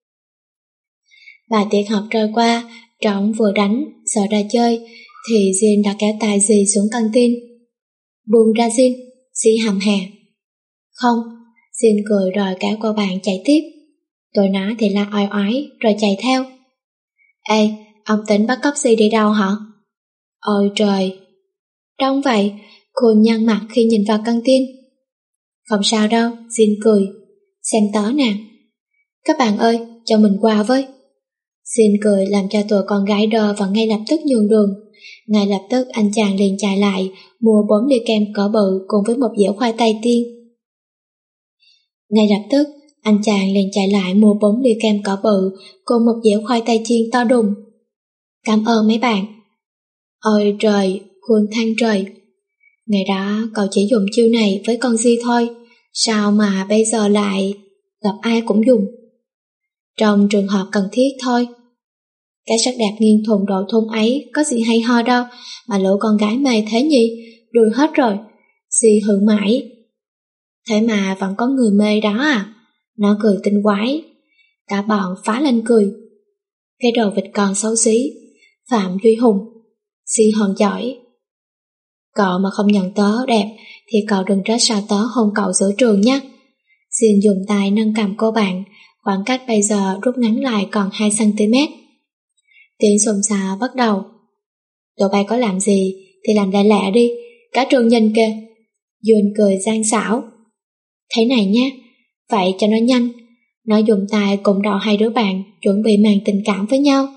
Bài tiết học trôi qua, Trọng vừa đánh, sợ ra chơi, thì Jin đã kéo tay dì xuống căng tin. Buông ra Jin, Di hầm hè. Không, Jin cười rồi kéo cô bạn chạy tiếp. Tụi nó thì la oai oái rồi chạy theo. Ê, ông tính bắt cóc Di đi đâu hả? Ôi trời! Đông vậy, cô nhăn mặt khi nhìn vào căng tin. Không sao đâu, Jin cười. Xem tớ nè. Các bạn ơi, cho mình qua với. Jin cười làm cho tụi con gái đơ và ngay lập tức nhường đường. Ngay lập tức anh chàng liền chạy lại, mua bốn ly kem cỡ bự cùng với một dĩa khoai tây tiên. Ngay lập tức, anh chàng liền chạy lại mua bốn ly kem cỡ bự cùng một dĩa khoai tây chiên to đùng. Cảm ơn mấy bạn. Ôi trời, Khuôn than trời. Ngày đó cậu chỉ dùng chiêu này với con Di thôi, sao mà bây giờ lại gặp ai cũng dùng. Trong trường hợp cần thiết thôi. Cái sắc đẹp nghiêng thùng độ thun ấy có gì hay ho đâu mà lũ con gái mê thế nhỉ, đuổi hết rồi. Di hự mãi. Thế mà vẫn có người mê đó à? Nó cười tinh quái. Cả bọn phá lên cười. Cái đồ vịt con xấu xí. Phạm Duy Hùng. Di hòn giỏi. Cậu mà không nhận tớ đẹp thì cậu đừng trách sao tớ hôn cậu giữa trường nhé. Xin dùng tay nâng cầm cô bạn. Khoảng cách bây giờ rút ngắn lại còn hai xăng ti mét. Tiếng xôn xao bắt đầu. Tụi bay có làm gì thì làm lẹ lẹ đi, cả trường nhìn kìa. Duân cười gian xảo. Thế này nhé, vậy cho nó nhanh. Nó dùng tay cùng đầu hai đứa bạn chuẩn bị màn tình cảm với nhau,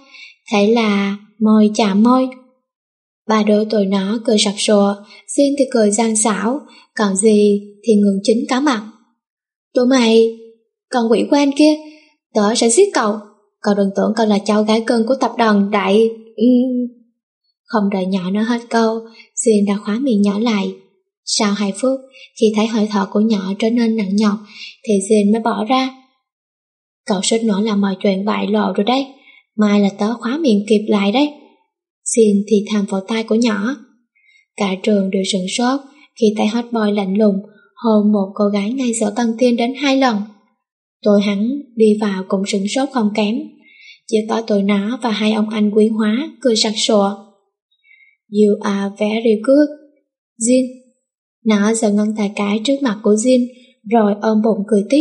Thế là môi chạm môi. Ba đứa tụi nó cười sặc sụa, Jin thì cười gian xảo, còn gì thì ngừng chính cá mặt. Tụi mày, con quỷ quen kia, tớ sẽ giết cậu. Cậu đừng tưởng cậu là cháu gái cưng của tập đoàn đại... Ừ. Không đợi nhỏ nó hết câu, Jin đã khóa miệng nhỏ lại. Sau hai phút, khi thấy hơi thở của nhỏ trở nên nặng nhọc, thì Jin mới bỏ ra. Cậu suýt nữa làm mọi chuyện bại lộ rồi đấy, mai là tớ khóa miệng kịp lại đấy. Jin thì thầm vào tai của nhỏ. Cả trường đều sửng sốt khi thấy hot boy lạnh lùng hôn một cô gái ngay giữa căng tin đến hai lần. Tụi hắn đi vào cũng sửng sốt không kém, chỉ có tụi nó và hai ông anh quý hóa cười sặc sụa. You are very good, Jin. Nó giơ ngón tay cái trước mặt của Jin, rồi ôm bụng cười tiếp.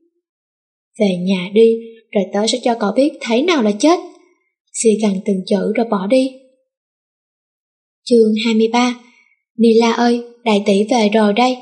Về nhà đi, rồi tớ sẽ cho cậu biết thế nào là chết. Jin gằn từng chữ rồi bỏ đi. Chương hai mươi ba. Nila ơi, đại tỷ về rồi đây.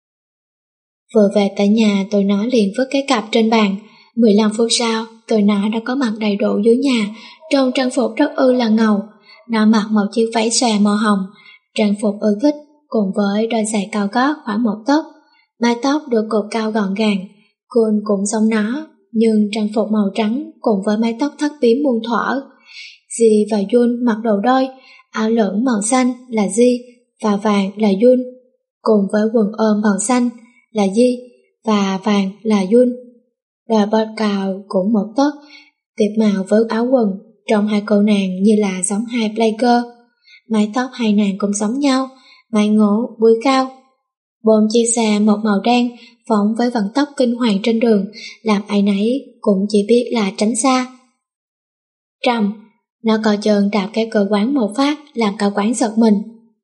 Vừa về tới nhà, tụi nó liền vứt cái cặp trên bàn. mười lăm phút sau, tụi nó đã có mặt đầy đủ dưới nhà, trong trang phục rất ư là ngầu. Nó mặc một chiếc váy xòe màu hồng, trang phục ưa thích, cùng với đôi giày cao gót khoảng một tấc. Mái tóc được cột cao gọn gàng, khuôn cũng giống nó, nhưng trang phục màu trắng cùng với mái tóc thắt bím muôn thuở. Ji và Jun mặc đồ đôi, áo lửng màu xanh là Ji và vàng là Jun, cùng với quần ôm màu xanh là Ji và vàng là Jun. Đôi bot cao cũng một tấc, tiệp màu với áo quần, trông hai cô nàng như là giống hai playgirl. Mái tóc hai nàng cũng giống nhau, mái ngố, búi cao. Bốn chiếc xe một màu đen phóng với vận tốc kinh hoàng trên đường, làm ai nấy cũng chỉ biết là tránh xa. Trầm, nó coi chừng đạp cái cửa quán một phát, làm cả quán giật mình.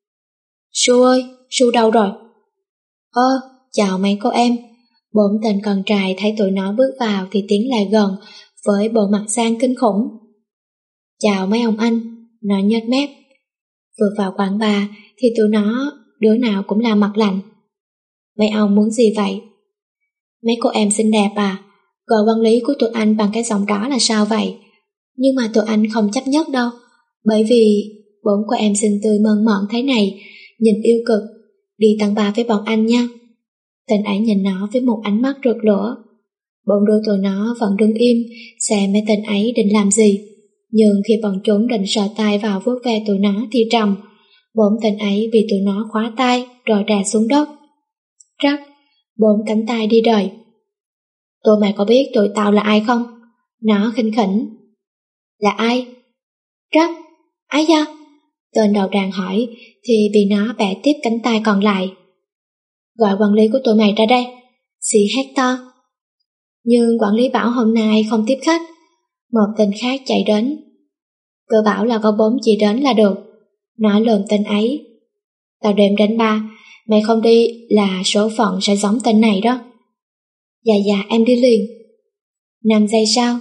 Su ơi, Su đâu rồi? Ơ, chào mấy cô em. Bốn tên con trai thấy tụi nó bước vào thì tiến lại gần với bộ mặt sang kinh khủng. Chào mấy ông anh, nó nhếch mép. Vừa vào quán bar thì tụi nó đứa nào cũng làm mặt lạnh. Mấy ông muốn gì vậy? Mấy cô em xinh đẹp à? Gọi quản lý của tụi anh bằng cái giọng đó là sao vậy? Nhưng mà tụi anh không chấp nhất đâu, bởi vì bốn cô em xinh tươi mơn mởn thế này, nhìn yêu cực. Đi tầng ba với bọn anh nha. Tên ấy nhìn nó với một ánh mắt rực lửa. Bọn đôi tụi nó vẫn đứng im, xem mấy tên ấy định làm gì. Nhưng khi bọn chúng định sờ tay vào vuốt ve tụi nó thì trầm. Bốn tên ấy bị tụi nó khóa tay rồi đè xuống đất. Rắc, bốn cánh tay đi đời. Tụi mày có biết tụi tao là ai không? Nó khinh khỉnh. Là ai? Rắc, ai da? Tên đầu đàn hỏi thì bị nó bẻ tiếp cánh tay còn lại. Gọi quản lý của tụi mày ra đây. Xì hét to. Nhưng quản lý bảo hôm nay không tiếp khách. Một tên khác chạy đến. Cứ bảo là có bốn chị đến là được. Nó lườm tên ấy. Tao đêm đến ba, mày không đi là số phận sẽ giống tên này đó. Dạ dạ em đi liền. Năm giây sau.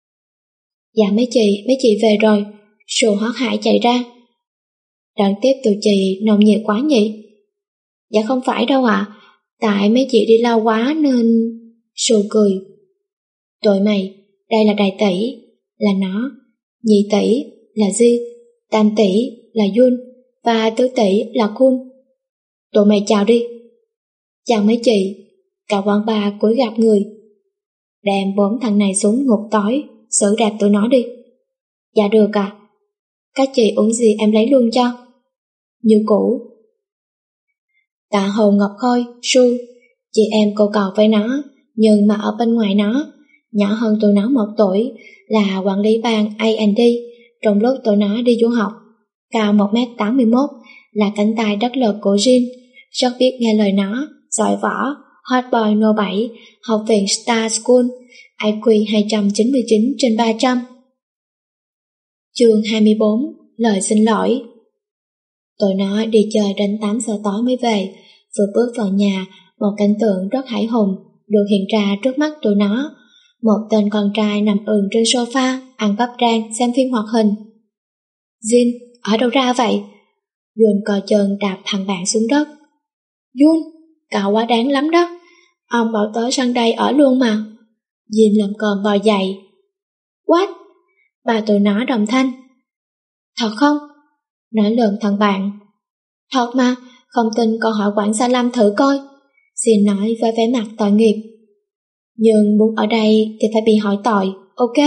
Dạ mấy chị, mấy chị về rồi. Sù hót hải chạy ra. Đoạn tiếp tụi chị nồng nhiệt quá nhỉ? Dạ không phải đâu ạ, à. Tại mấy chị đi lao quá nên... Sù cười. Tụi mày, đây là đại tỷ, là nó. Nhị tỷ là Di, tam tỷ là Jun và tứ tỷ là Kun. Tụi mày chào đi. Chào mấy chị. Cả quán bar cúi gạp người. Đem bốn thằng này xuống ngục tối, xử đẹp tụi nó đi. Dạ được à. Các chị uống gì em lấy luôn cho. Như cũ. Tạ Hồ Ngọc Khôi, Su, chị em cô cầu với nó, nhưng mà ở bên ngoài nó, nhỏ hơn tụi nó một tuổi, là quản lý bang A and D trong lúc tụi nó đi du học, cao một mét tám mươi mốt, là cánh tay đắc lực của Jin, rất biết nghe lời nó, giỏi võ, hot boy no bảy, học viện Star School, I Q hai trăm chín mươi chín trên ba trăm. Chương hai mươi bốn, lời xin lỗi. Tụi nó đi chơi đến tám giờ tối mới về. Vừa bước vào nhà, một cảnh tượng rất hãi hùng được hiện ra trước mắt tụi nó. Một tên con trai nằm ườn trên sofa, ăn bắp rang xem phim hoạt hình. Jin, ở đâu ra vậy? Jun coi chân đạp thằng bạn xuống đất. Jun, cậu quá đáng lắm đó. Ông bảo tới sang đây ở luôn mà. Jin làm còm bò dậy. What? Ba tụi nó đồng thanh. Thật không? Nói lườm thằng bạn. Thật mà, không tin con hỏi quản gia Lâm thử coi. Jin nói với vẻ mặt tội nghiệp. Nhưng muốn ở đây thì phải bị hỏi tội, ok?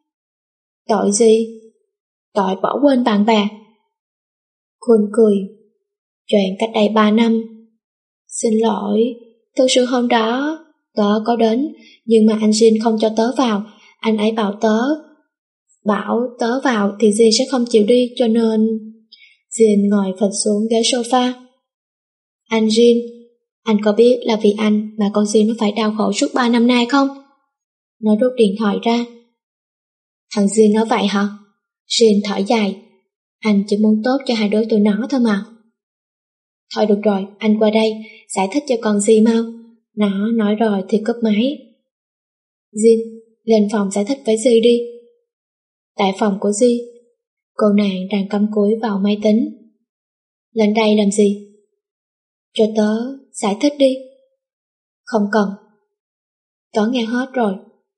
Tội gì? Tội bỏ quên bạn bè. Khôn cười. Chuyện cách đây ba năm. Xin lỗi, thực sự hôm đó tớ có đến, nhưng mà anh Jin không cho tớ vào. Anh ấy bảo tớ Bảo tớ vào thì Jin sẽ không chịu đi, cho nên... Jin ngồi phịch xuống ghế sofa. Anh Jin, anh có biết là vì anh mà con Jin nó phải đau khổ suốt ba năm nay không? Nó rút điện thoại ra. Thằng Jin nói vậy hả? Jin thở dài. Anh chỉ muốn tốt cho hai đứa tụi nó thôi mà. Thôi được rồi, anh qua đây, giải thích cho con Jin mau. Nó nói rồi thì cúp máy. Jin, lên phòng giải thích với Jin đi. Tại phòng của Jin, cô nàng đang cắm cúi vào máy tính. Lên đây làm gì? Cho tớ giải thích đi. Không cần. Tớ nghe hết rồi.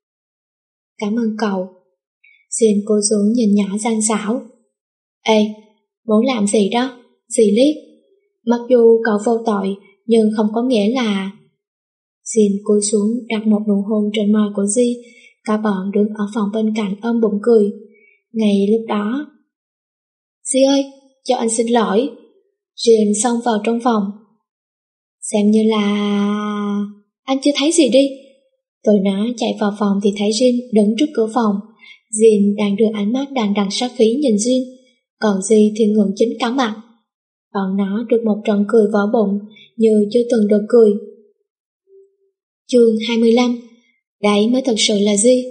Cảm ơn cậu. Jin cúi xuống nhìn nhỏ gian xảo. Ê, muốn làm gì đó? Dì liếc. Mặc dù cậu vô tội, nhưng không có nghĩa là... Jin cúi xuống đặt một nụ hôn trên môi của Di. Cả bọn đứng ở phòng bên cạnh ôm bụng cười. Ngay lúc đó... Di ơi, cho anh xin lỗi. Jin xông vào trong phòng. Xem như là... Anh chưa thấy gì đi. Tụi nó chạy vào phòng thì thấy Jin đứng trước cửa phòng. Jin đang đưa ánh mắt đằng đằng sát khí nhìn Jin, còn Di thì ngượng chính cả mặt. Bọn nó được một trận cười vỡ bụng như chưa từng được cười. Chương hai mươi lăm. Đấy mới thực sự là Di.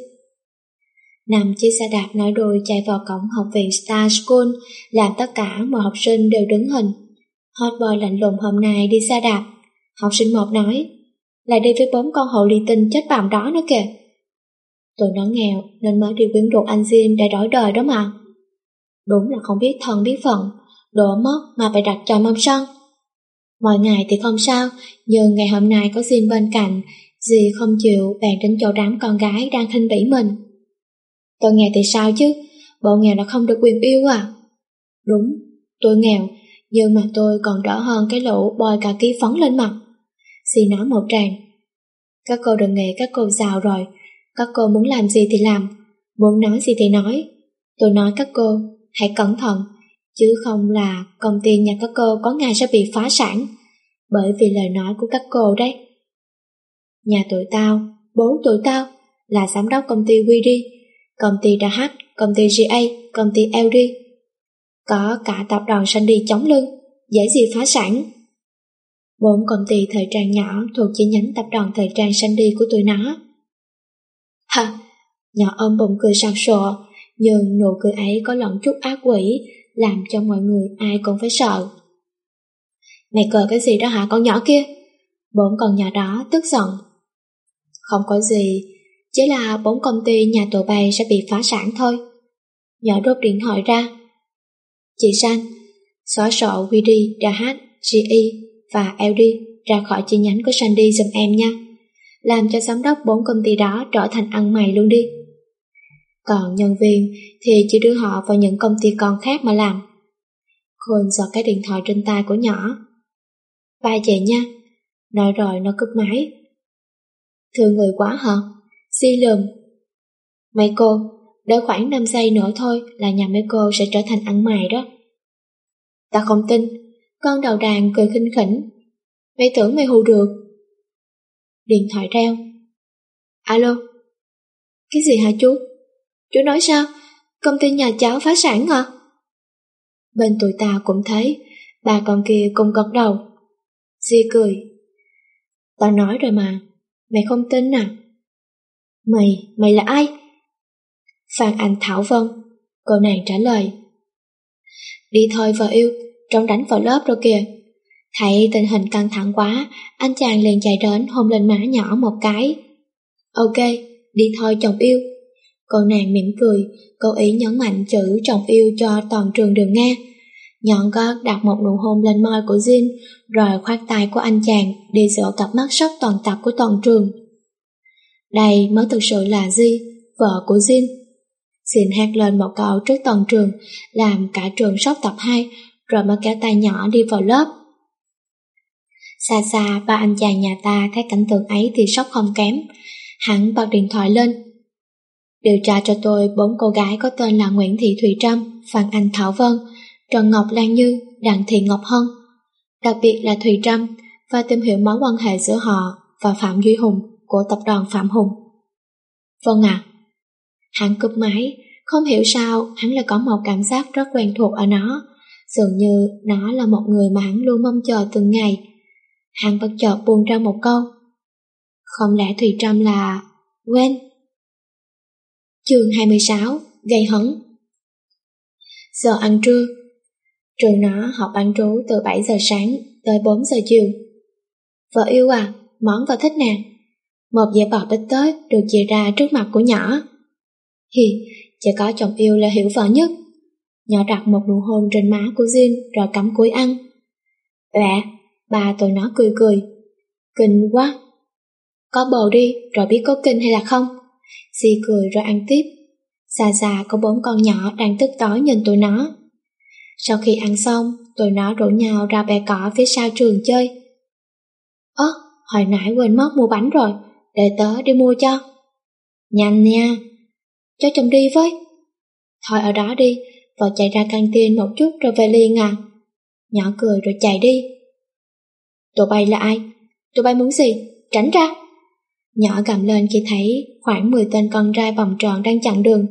Nằm chiếc xe đạp nối đuôi chạy vào cổng học viện Star School, làm tất cả mọi học sinh đều đứng hình. Hot boy lạnh lùng hôm nay đi xe đạp. Học sinh một nói, lại đi với bốn con hồ ly tinh chết bầm đó nữa kìa. Tụi nó nghèo nên mới đi quyến rũ anh Jin để đổi đời đó mà. Đúng là không biết thân biết phận, đổ mất mà phải đặt cho mâm sân. Mọi ngày thì không sao, nhưng ngày hôm nay có Jin bên cạnh, dì không chịu bèn đến chỗ đám con gái đang khinh bỉ mình. Tôi nghèo thì sao chứ, bộ nghèo là không được quyền yêu à? Đúng, tôi nghèo, nhưng mà tôi còn đỡ hơn cái lũ bôi cả ký phấn lên mặt. Dì nói một tràng. Các cô đừng nghĩ các cô giàu rồi, các cô muốn làm gì thì làm, muốn nói gì thì nói. Tôi nói các cô, hãy cẩn thận, chứ không là công ty nhà các cô có ngày sẽ bị phá sản, bởi vì lời nói của các cô đấy. Nhà tụi tao, bố tụi tao là giám đốc công ty quy đê, công ty đê hát, công ty giê a, công ty lờ đê. Có cả tập đoàn Sandy chống lưng, dễ gì phá sản. Bốn công ty thời trang nhỏ thuộc chi nhánh tập đoàn thời trang Sandy của tụi nó. Ha, nhỏ ôm bụng cười sặc sụa, nhưng nụ cười ấy có lẫn chút ác quỷ, làm cho mọi người ai cũng phải sợ. Mày cười cái gì đó hả con nhỏ kia? Bốn con nhỏ đó tức giận. Không có gì, chỉ là bốn công ty nhà tụi bay sẽ bị phá sản thôi. Nhỏ rút điện thoại ra. Chị San, xóa sổ quy đê, đê hát, giê e và lờ đê ra khỏi chi nhánh của Sandy giùm em nha. Làm cho giám đốc bốn công ty đó trở thành ăn mày luôn đi. Còn nhân viên thì chỉ đưa họ vào những công ty con khác mà làm. Khôn giọt cái điện thoại trên tay của nhỏ. Bye chị nha. Nói rồi nó cúp máy. Thương người quá hả? Xi lùm. Mấy cô, đợi khoảng năm giây nữa thôi là nhà mấy cô sẽ trở thành ăn mày đó. Ta không tin. Con đầu đàn cười khinh khỉnh. Mày tưởng mày hù được. Điện thoại reo. Alo. Cái gì hả chú? Chú nói sao? Công ty nhà cháu phá sản hả? Bên tụi tao cũng thấy. Bà con kia cùng gật đầu. Di cười. Tao nói rồi mà. Mày không tin à? Mày, mày là ai? Phan Anh Thảo Vân. Cô nàng trả lời. Đi thôi vợ yêu, trông đánh vào lớp rồi kìa. Thấy tình hình căng thẳng quá, anh chàng liền chạy đến hôn lên má nhỏ một cái. Ok, đi thôi chồng yêu. Cô nàng mỉm cười, cố ý nhấn mạnh chữ chồng yêu cho toàn trường đều nghe. Nhọn gót đặt một nụ hôn lên môi của Jin, rồi khoát tay của anh chàng đi dỗ cặp mắt sốc toàn tập của toàn trường. Đây mới thực sự là Di, vợ của Jin. Xin hát lên một câu trước toàn trường, làm cả trường sốc tập hai, rồi mới kéo tay nhỏ đi vào lớp. Xa xa, ba anh chàng nhà ta thấy cảnh tượng ấy thì sốc không kém. Hắn bật điện thoại lên. Điều tra cho tôi bốn cô gái có tên là Nguyễn Thị Thùy Trâm, Phan Anh Thảo Vân, Trần Ngọc Lan Như, Đặng Thị Ngọc Hân, đặc biệt là Thùy Trâm, và tìm hiểu mối quan hệ giữa họ và Phạm Duy Hùng của tập đoàn Phạm Hùng. Vâng ạ. À. Hắn cúp máy, không hiểu sao hắn lại có một cảm giác rất quen thuộc ở nó, dường như nó là một người mà hắn luôn mong chờ từng ngày. Hắn bất chợt buông ra một câu. Không lẽ Thùy Trâm là... quên. Chương hai mươi sáu, gây hấn. Giờ ăn trưa. Trường nó học bán trú từ bảy giờ sáng tới bốn giờ chiều. Vợ yêu à, món vợ thích nè. Một dĩa bò bít tết được chia ra trước mặt của nhỏ. Hì, chỉ có chồng yêu là hiểu vợ nhất. Nhỏ đặt một nụ hôn trên má của Jin rồi cắm cúi ăn. Bẹ, bà tụi nó cười cười. Kinh quá. Có bầu đi rồi biết có kinh hay là không. Di cười rồi ăn tiếp. Xa xa có bốn con nhỏ đang tức tối nhìn tụi nó. Sau khi ăn xong, tụi nó rủ nhau ra bè cỏ phía sau trường chơi. Ơ, hồi nãy quên mất mua bánh rồi, để tớ đi mua cho. Nhanh nha. Cho chồng đi với. Thôi ở đó đi, vợ chạy ra căng tin một chút rồi về liền à. Nhỏ cười rồi chạy đi. Tụi bay là ai? Tụi bay muốn gì? Tránh ra. Nhỏ gầm lên khi thấy khoảng mười tên con trai vòng tròn đang chặn đường.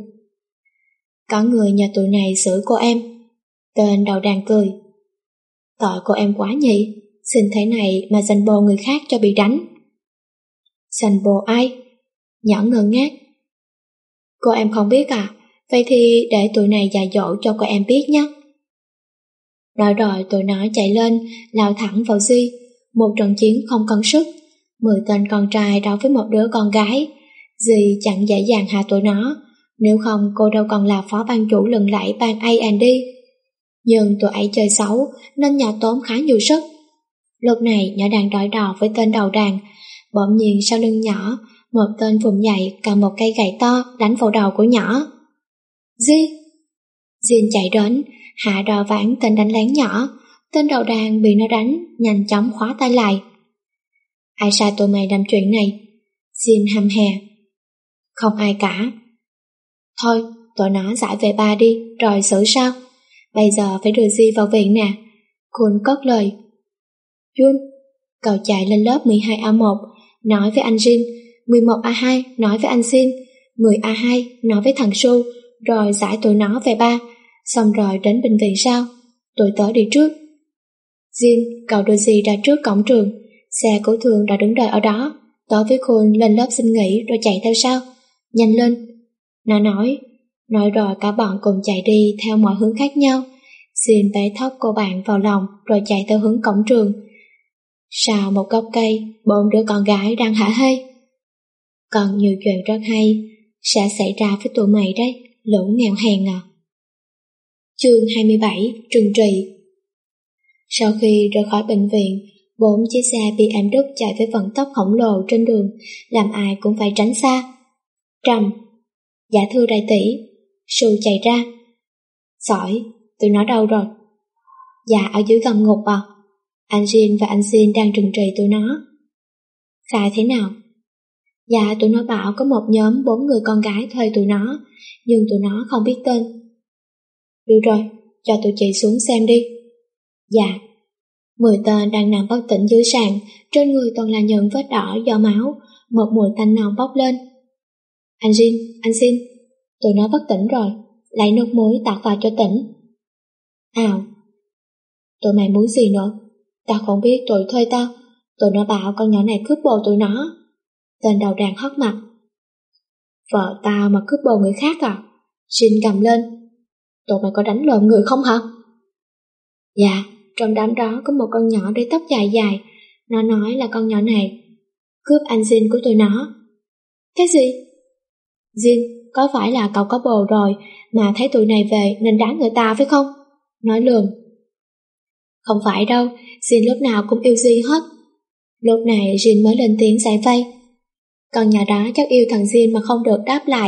Có người nhờ tụi này xử cô em. Tên đầu đàn cười. Tội cô em quá nhỉ, xin thế này mà giành bồ người khác cho bị đánh. Giành bồ ai? Nhỏ ngơ ngác. Cô em không biết à? Vậy thì để tụi này dạy dỗ cho cô em biết nhé. Nói rồi tụi nó chạy lên, lao thẳng vào Duy. Một trận chiến không cân sức. Mười tên con trai đấu với một đứa con gái. Duy chẳng dễ dàng hạ tụi nó. Nếu không cô đâu còn là phó ban chủ lừng lẫy ban a and đê. Nhưng tụi ấy chơi xấu nên nhỏ tốn khá nhiều sức. Lúc này nhỏ đang đối đầu với tên đầu đàn. Bỗng nhiên sau lưng nhỏ, một tên vùng dậy cầm một cây gậy to đánh vào đầu của nhỏ. Di! Diên chạy đến, hạ đò vãn tên đánh lén nhỏ. Tên đầu đàn bị nó đánh, nhanh chóng khóa tay lại. Ai sai tụi mày làm chuyện này? Diên hăm hè. Không ai cả. Thôi, tụi nó giải về ba đi, rồi xử sao? Bây giờ phải đưa Di vào viện nè. Khôn cất lời. Jun, cậu chạy lên lớp mười hai A một, nói với anh Jin. mười một A hai nói với anh Jin. mười A hai nói với thằng Su, rồi giải tụi nó về ba. Xong rồi đến bệnh viện sau. Tụi tớ đi trước. Jin, cậu đưa Di ra trước cổng trường. Xe cứu thương đã đứng đợi ở đó. Tớ với Khôn lên lớp xin nghỉ rồi chạy theo sau. Nhanh lên. Nó nói. Nói rồi cả bọn cùng chạy đi theo mọi hướng khác nhau. Xin bế thóc cô bạn vào lòng rồi chạy theo hướng cổng trường. Sau một gốc cây, bốn đứa con gái đang hả hê. Còn nhiều chuyện rất hay sẽ xảy ra với tụi mày đấy, lũ nghèo hèn à. Chương hai mươi bảy, trừng trị. Sau khi rời khỏi bệnh viện, bốn chiếc xe bê em vê chạy với vận tốc khổng lồ trên đường, làm ai cũng phải tránh xa. Trầm. Dạ thưa đại tỷ. Su chạy ra. Sỏi, tụi nó đâu rồi? Dạ ở dưới gầm ngục à. Anh Jin và anh Jin đang trừng trị tụi nó. Phải thế nào? Dạ tụi nó bảo có một nhóm bốn người con gái thuê tụi nó, nhưng tụi nó không biết tên. Được rồi, cho tụi chị xuống xem đi. Dạ. Mười tên đang nằm bất tỉnh dưới sàn, trên người toàn là những vết đỏ do máu, một mùi tanh nồng bốc lên. Anh Jin, anh Jin, tụi nó bất tỉnh rồi, lấy nước muối tạt vào cho tỉnh. Ào. Tụi mày muốn gì nữa? Tao không biết tụi thuê tao, tụi nó bảo con nhỏ này cướp bồ tụi nó. Tên đầu đàn hất mặt. Vợ tao mà cướp bồ người khác à? Jin gầm lên. Tụi mày có đánh lộn người không hả? Dạ, trong đám đó có một con nhỏ đuôi tóc dài dài. Nó nói là con nhỏ này cướp anh Jin của tụi nó. Cái gì? Jin, có phải là cậu có bồ rồi mà thấy tụi này về nên đánh người ta phải không? Nói lườm. Không phải đâu, Jin lúc nào cũng yêu Jin hết. Lúc này Jin mới lên tiếng giải vây. Con nhỏ đó chắc yêu thằng Jin mà không được đáp lại,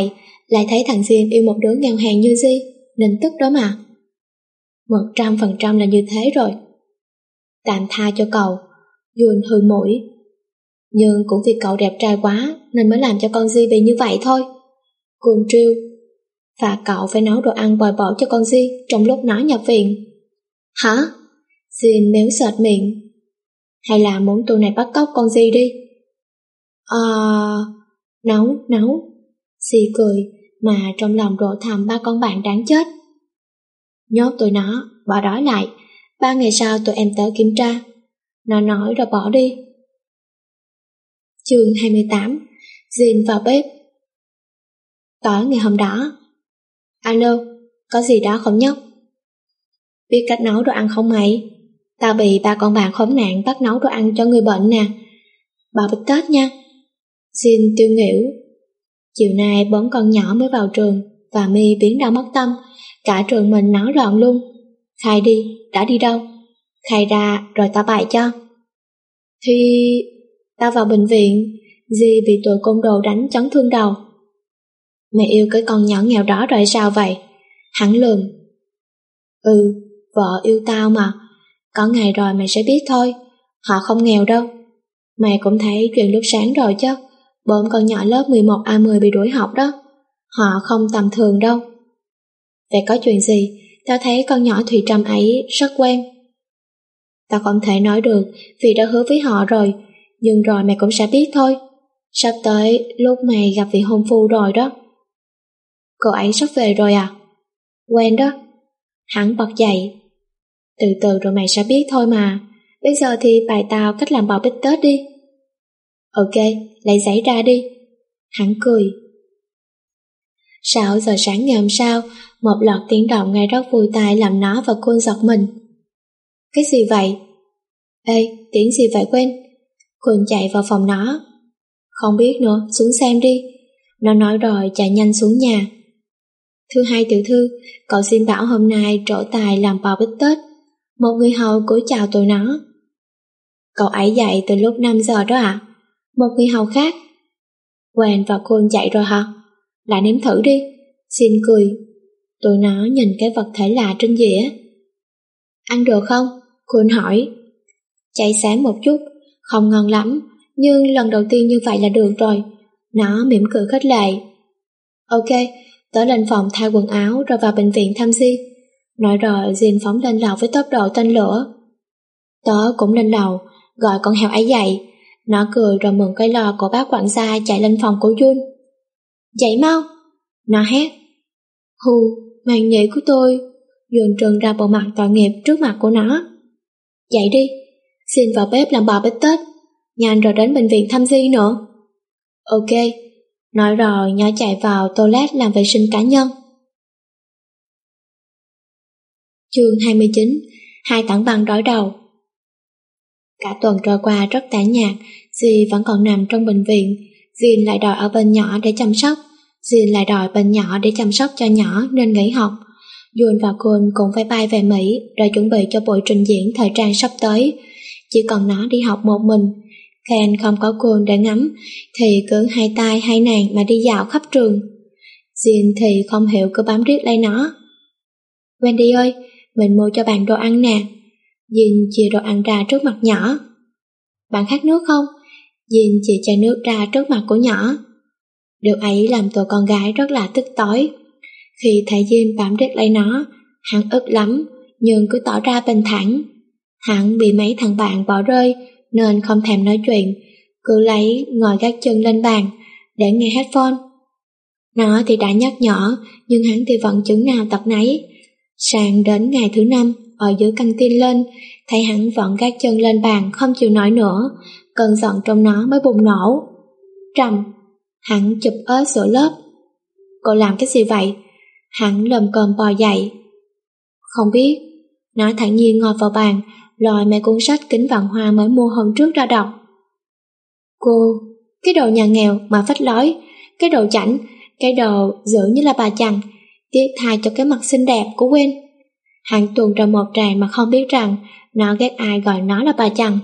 lại thấy thằng Jin yêu một đứa nghèo hèn như Di, nên tức đó mà. Một trăm phần trăm là như thế rồi. Tạm tha cho cậu, Yun hừ mũi. Nhưng cũng vì cậu đẹp trai quá nên mới làm cho con Di bị như vậy thôi. Kun trêu. Và cậu phải nấu đồ ăn bồi bổ cho con Di trong lúc nó nhập viện. Hả? Jin méo sệt miệng. Hay là muốn tụi này bắt cóc con Di đi? Ờ... Nấu, nấu. Di cười, mà trong lòng đổ thầm ba con bạn đáng chết. Nhốt tụi nó, bỏ đói lại. Ba ngày sau tụi em tới kiểm tra. Nó nói rồi bỏ đi. Chương hai mươi tám. Jin vào bếp. Tối ngày hôm đó. Alo, có gì đó không nhóc? Biết cách nấu đồ ăn không mày? Tao bị ba con bạn khốn nạn bắt nấu đồ ăn cho người bệnh nè. Bảo bít tết nha. Jin tiêu nghỉu. Chiều nay bốn con nhỏ mới vào trường và My biến đâu mất tâm. Cả trường mình náo loạn luôn. Khai đi, đã đi đâu? Khai ra rồi tao bày cho. Thì... tao vào bệnh viện. Di bị tụi côn đồ đánh chấn thương đầu. Mày yêu cái con nhỏ nghèo đó rồi sao vậy? Hắn lườm. Ừ, vợ yêu tao mà. Có ngày rồi mày sẽ biết thôi. Họ không nghèo đâu. Mày cũng thấy chuyện lúc sáng rồi chứ. Bốn con nhỏ lớp mười một A mười bị đuổi học đó. Họ không tầm thường đâu. Vậy có chuyện gì? Tao thấy con nhỏ Thùy Trâm ấy rất quen. Tao không thể nói được vì đã hứa với họ rồi. Nhưng rồi mày cũng sẽ biết thôi. Sắp tới lúc mày gặp vị hôn phu rồi đó. Cô ấy sắp về rồi à? Quen đó. Hắn bật dậy. Từ từ rồi mày sẽ biết thôi mà. Bây giờ thì bài tao cách làm bò bít tết đi. Ok, lấy giấy ra đi. Hắn cười. Sáu giờ sáng ngày hôm sau, một loạt tiếng động nghe rất vui tai làm nó và Kun giật mình. Cái gì vậy? Ê, tiếng gì vậy quên? Kun chạy vào phòng nó. Không biết nữa, xuống xem đi. Nó nói rồi chạy nhanh xuống nhà. Thưa hai tiểu thư, cậu xin bảo hôm nay trổ tài làm bò bít tết. Một người hầu cúi chào tụi nó. Cậu ấy dậy từ lúc năm giờ đó ạ. À? Một người hầu khác. Quen và Kun chạy rồi hả? Lại nếm thử đi. Xin cười. Tụi nó nhìn cái vật thể lạ trên dĩa. Ăn được không? Kun hỏi. Cháy xém một chút, không ngon lắm, nhưng lần đầu tiên như vậy là được rồi. Nó mỉm cười khích lệ. Ok, tớ lên phòng thay quần áo rồi vào bệnh viện thăm Di. Nói rồi Jin phóng lên lầu với tốc độ tên lửa. Tớ cũng lên lầu, gọi con heo ấy dậy. Nó cười rồi mượn cái lò của bác quản gia chạy lên phòng của Jun. Dậy mau! Nó hét. Hù, màn nhĩ của tôi. Jun trừng ra bộ mặt tội nghiệp trước mặt của nó. Dậy đi, xin vào bếp làm bò bít tết. Nhanh rồi đến bệnh viện thăm Di nữa. Ok. Nói rồi nhỏ chạy vào toilet làm vệ sinh cá nhân. Chương hai mươi chín. Hai tảng băng đối đầu. Cả tuần trôi qua rất tẻ nhạt. Di vẫn còn nằm trong bệnh viện. Jin lại đòi ở bên nhỏ để chăm sóc. Jin lại đòi bên nhỏ để chăm sóc cho nhỏ nên nghỉ học. Jun và Kun cũng phải bay về Mỹ để chuẩn bị cho buổi trình diễn thời trang sắp tới. Chỉ còn nó đi học một mình. Ken không có Kun để ngắm thì cứ hai tay hai nàng mà đi dạo khắp trường. Jin thì không hiểu cứ bám riết lấy nó. Wendy ơi, mình mua cho bạn đồ ăn nè. Jin chia đồ ăn ra trước mặt nhỏ. Bạn khát nước không? Jin chia chai nước ra trước mặt của nhỏ. Điều ấy làm tụi con gái rất là tức tối. Khi thấy Jin bám riết lấy nó, hắn ức lắm nhưng cứ tỏ ra bình thản. Hắn bị mấy thằng bạn bỏ rơi nên không thèm nói chuyện, cứ lấy ngồi gác chân lên bàn để nghe headphone. Nó thì đã nhắc nhở, nhưng hắn thì vẫn chứng nào tật nấy. Sang đến ngày thứ năm, ở dưới căng tin lên, thấy hắn vẫn gác chân lên bàn không chịu nổi nữa, cơn giận trong nó mới bùng nổ. Trầm, hắn chụp ớt giữa lớp. Cô làm cái gì vậy? Hắn lồm cồm bò dậy. Không biết. Nó thản nhiên ngồi vào bàn, lòi mấy cuốn sách kính vạn hoa mới mua hôm trước ra đọc. Cô, cái đồ nhà nghèo mà phách lối, cái đồ chảnh, cái đồ dữ như là bà chằn, tiếc thay cho cái mặt xinh đẹp của Gwen. Hắn tuôn ra một tràng mà không biết rằng nó ghét ai gọi nó là bà chằn.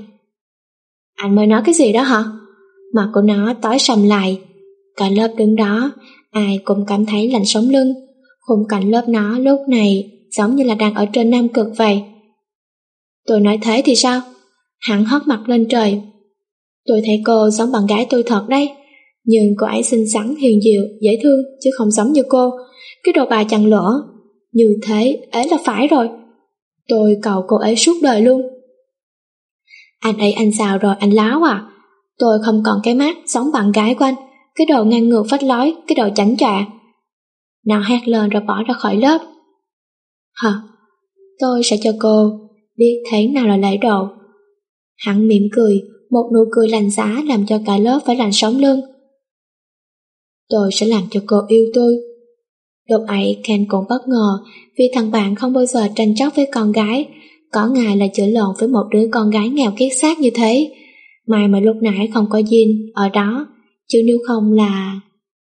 Anh mới nói cái gì đó hả? Mặt của nó tối sầm lại. Cả lớp đứng đó, Ai cũng cảm thấy lạnh sống lưng. Khung cảnh lớp nó lúc này giống như là đang ở trên Nam Cực vậy. Tôi nói thế thì sao? Hắn hất mặt lên trời. Tôi thấy cô giống bạn gái tôi thật đấy. Nhưng cô ấy xinh xắn, hiền dịu, dễ thương, chứ không giống như cô. Cái đồ bà chằn lửa. Như thế ấy là phải rồi. Tôi cầu cô ấy suốt đời luôn. Anh ấy anh sao rồi anh láo à? Tôi không còn cái mắt giống bạn gái của anh. Cái đồ ngang ngược phách lối, cái đồ chảnh chọa. Nó hét lên rồi bỏ ra khỏi lớp. Hả? Tôi sẽ cho cô biết thế nào là lễ độ. Hắn mỉm cười, một nụ cười lạnh giá làm cho cả lớp phải lạnh sống lưng. Tôi sẽ làm cho cô yêu tôi. Lúc ấy Ken cũng bất ngờ vì thằng bạn không bao giờ tranh chấp với con gái, có ngày là chửi lộn với một đứa con gái nghèo kiết xác như thế. May mà lúc nãy không có Jin ở đó, chứ nếu không là...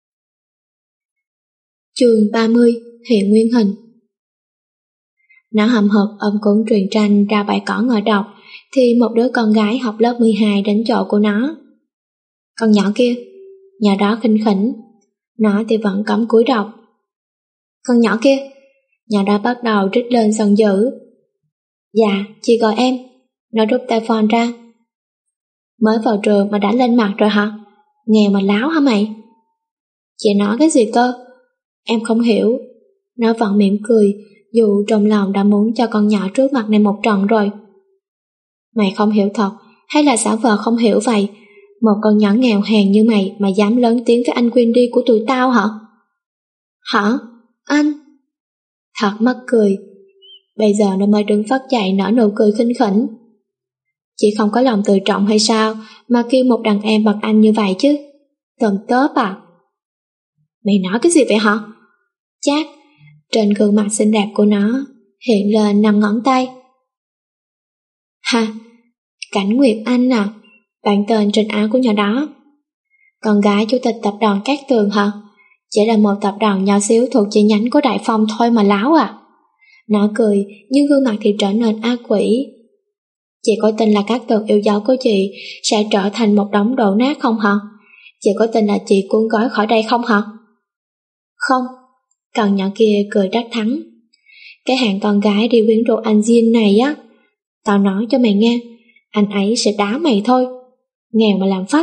Chương ba mươi, hiện nguyên hình. Nó hậm hực ôm cuốn truyện tranh ra bãi cỏ ngồi đọc, thì một đứa con gái học lớp mười hai đến chỗ của nó. Con nhỏ kia, nhà đó khinh khỉnh, nó thì vẫn cắm cúi đọc. Con nhỏ kia, nhà đó bắt đầu rít lên giận dữ. Dạ, chị gọi em. Nó rút tai phone ra. Mới vào trường mà đã lên mặt rồi hả? Nghèo mà láo hả mày? Chị nói cái gì cơ? Em không hiểu. Nó vẫn mỉm cười, dù trong lòng đã muốn cho con nhỏ trước mặt này một trận rồi. Mày không hiểu thật, hay là giả vờ không hiểu vậy? Một con nhỏ nghèo hèn như mày mà dám lớn tiếng với anh Wendy của tụi tao hả? Hả? Anh? Thật mắc cười. Bây giờ nó mới đứng phắt dậy nở nụ cười khinh khỉnh. Chị không có lòng tự trọng hay sao mà kêu một đàn em bằng anh như vậy chứ? Tôm tớp à? Mày nói cái gì vậy hả? Chát, trên gương mặt xinh đẹp của nó hiện lên năm ngón tay. Ha, Cảnh Nguyệt Anh à, bạn tên trên áo của nhỏ đó. Con gái chủ tịch tập đoàn Cát Tường hả? Chỉ là một tập đoàn nhỏ xíu thuộc chi nhánh của Đại Phong thôi mà láo à? Nó cười, nhưng gương mặt thì trở nên ác quỷ. Chị có tin là Cát Tường yêu dấu của chị sẽ trở thành một đống đổ nát không hả? Chị có tin là chị cuốn gói khỏi đây không hả? Không. Con nhỏ kia cười đắc thắng. Cái hạng con gái đi quyến rũ anh Jin này á, tao nói cho mày nghe, anh ấy sẽ đá mày thôi. Nghèo mà làm phách.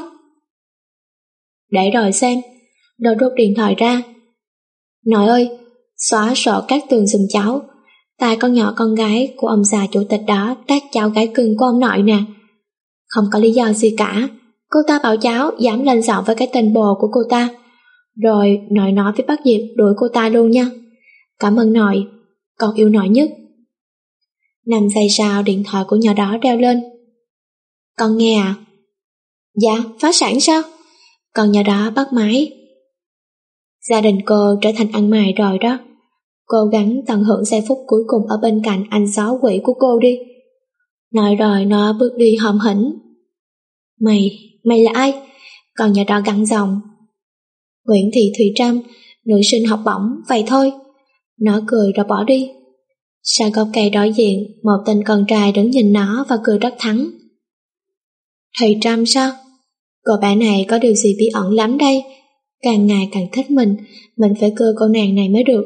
Để rồi xem. Nó rút điện thoại ra. Nội ơi, xóa sổ Cát Tường giùm cháu. Tại con nhỏ con gái của ông già chủ tịch đó tát cháu gái cưng của ông nội nè. Không có lý do gì cả. Cô ta bảo cháu dám lên giọng với cái tên bồ của cô ta. Rồi nội nói với bác Diệp đuổi cô ta luôn nha. Cảm ơn nội, con yêu nội nhất. Năm giây sau điện thoại của nhỏ đó reo lên. Con nghe à? Dạ, phá sản sao? Con nhỏ đó bắt máy. Gia đình cô trở thành ăn mày rồi đó. Cố gắng tận hưởng giây phút cuối cùng ở bên cạnh anh xó quỷ của cô đi. Nói rồi nó bước đi hậm hĩnh. Mày, mày là ai? Con nhỏ đó gằn giọng. Nguyễn Thị Thùy Trâm, nữ sinh học bổng, vậy thôi. Nó cười rồi bỏ đi. Sau gốc cây đối diện, một tên con trai đứng nhìn nó và cười rất thắng. Thùy Trâm sao? Cô bé này có điều gì bí ẩn lắm đây. Càng ngày càng thích mình, mình phải cưa cô nàng này mới được.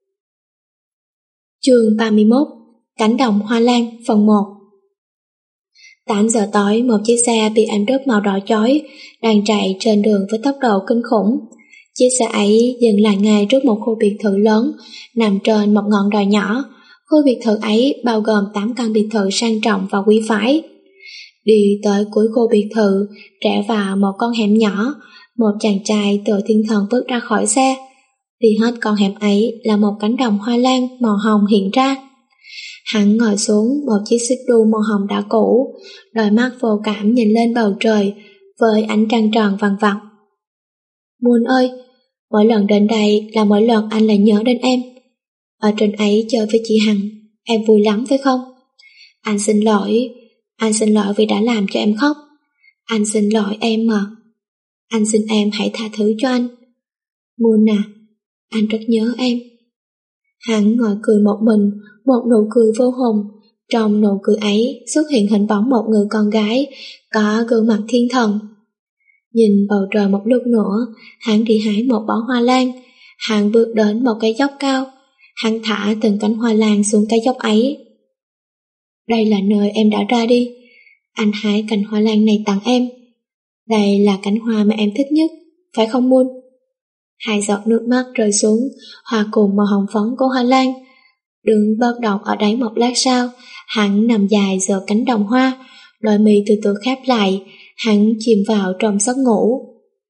Chương ba mươi mốt, Cánh đồng hoa lan, phần một. Tám giờ tối, một chiếc xe bị ánh đốt màu đỏ chói đang chạy trên đường với tốc độ kinh khủng. Chiếc xe ấy dừng lại ngay trước một khu biệt thự lớn nằm trên một ngọn đồi nhỏ. Khu biệt thự ấy bao gồm tám căn biệt thự sang trọng và quý phái. Đi tới cuối khu biệt thự, rẽ vào một con hẻm nhỏ, một chàng trai tựa thiên thần bước ra khỏi xe. Đi hết con hẻm ấy là một cánh đồng hoa lan màu hồng hiện ra. Hắn ngồi xuống một chiếc xích đu màu hồng đã cũ, đôi mắt vô cảm nhìn lên bầu trời với ánh trăng tròn vằng vặc. Muôn ơi, mỗi lần đến đây là mỗi lần anh lại nhớ đến em. Ở trên ấy chơi với chị Hằng, em vui lắm phải không? Anh xin lỗi, anh xin lỗi vì đã làm cho em khóc. Anh xin lỗi em mà. Anh xin em hãy tha thứ cho anh. Muôn à, anh rất nhớ em. Hắn ngồi cười một mình, một nụ cười vô hồn. Trong nụ cười ấy xuất hiện hình bóng một người con gái có gương mặt thiên thần. Nhìn bầu trời một lúc nữa, hắn đi hái một bó hoa lan. Hắn bước đến một cái dốc cao. Hắn thả từng cánh hoa lan xuống cái dốc ấy. Đây là nơi em đã ra đi. Anh hái cành hoa lan này tặng em. Đây là cánh hoa mà em thích nhất, phải không Moon? Hai giọt nước mắt rơi xuống, hòa cùng màu hồng phấn của hoa lan. Đứng bất động ở đấy một lát sau, hắn nằm dài giữa cánh đồng hoa, đôi mi từ từ khép lại, hắn chìm vào trong giấc ngủ.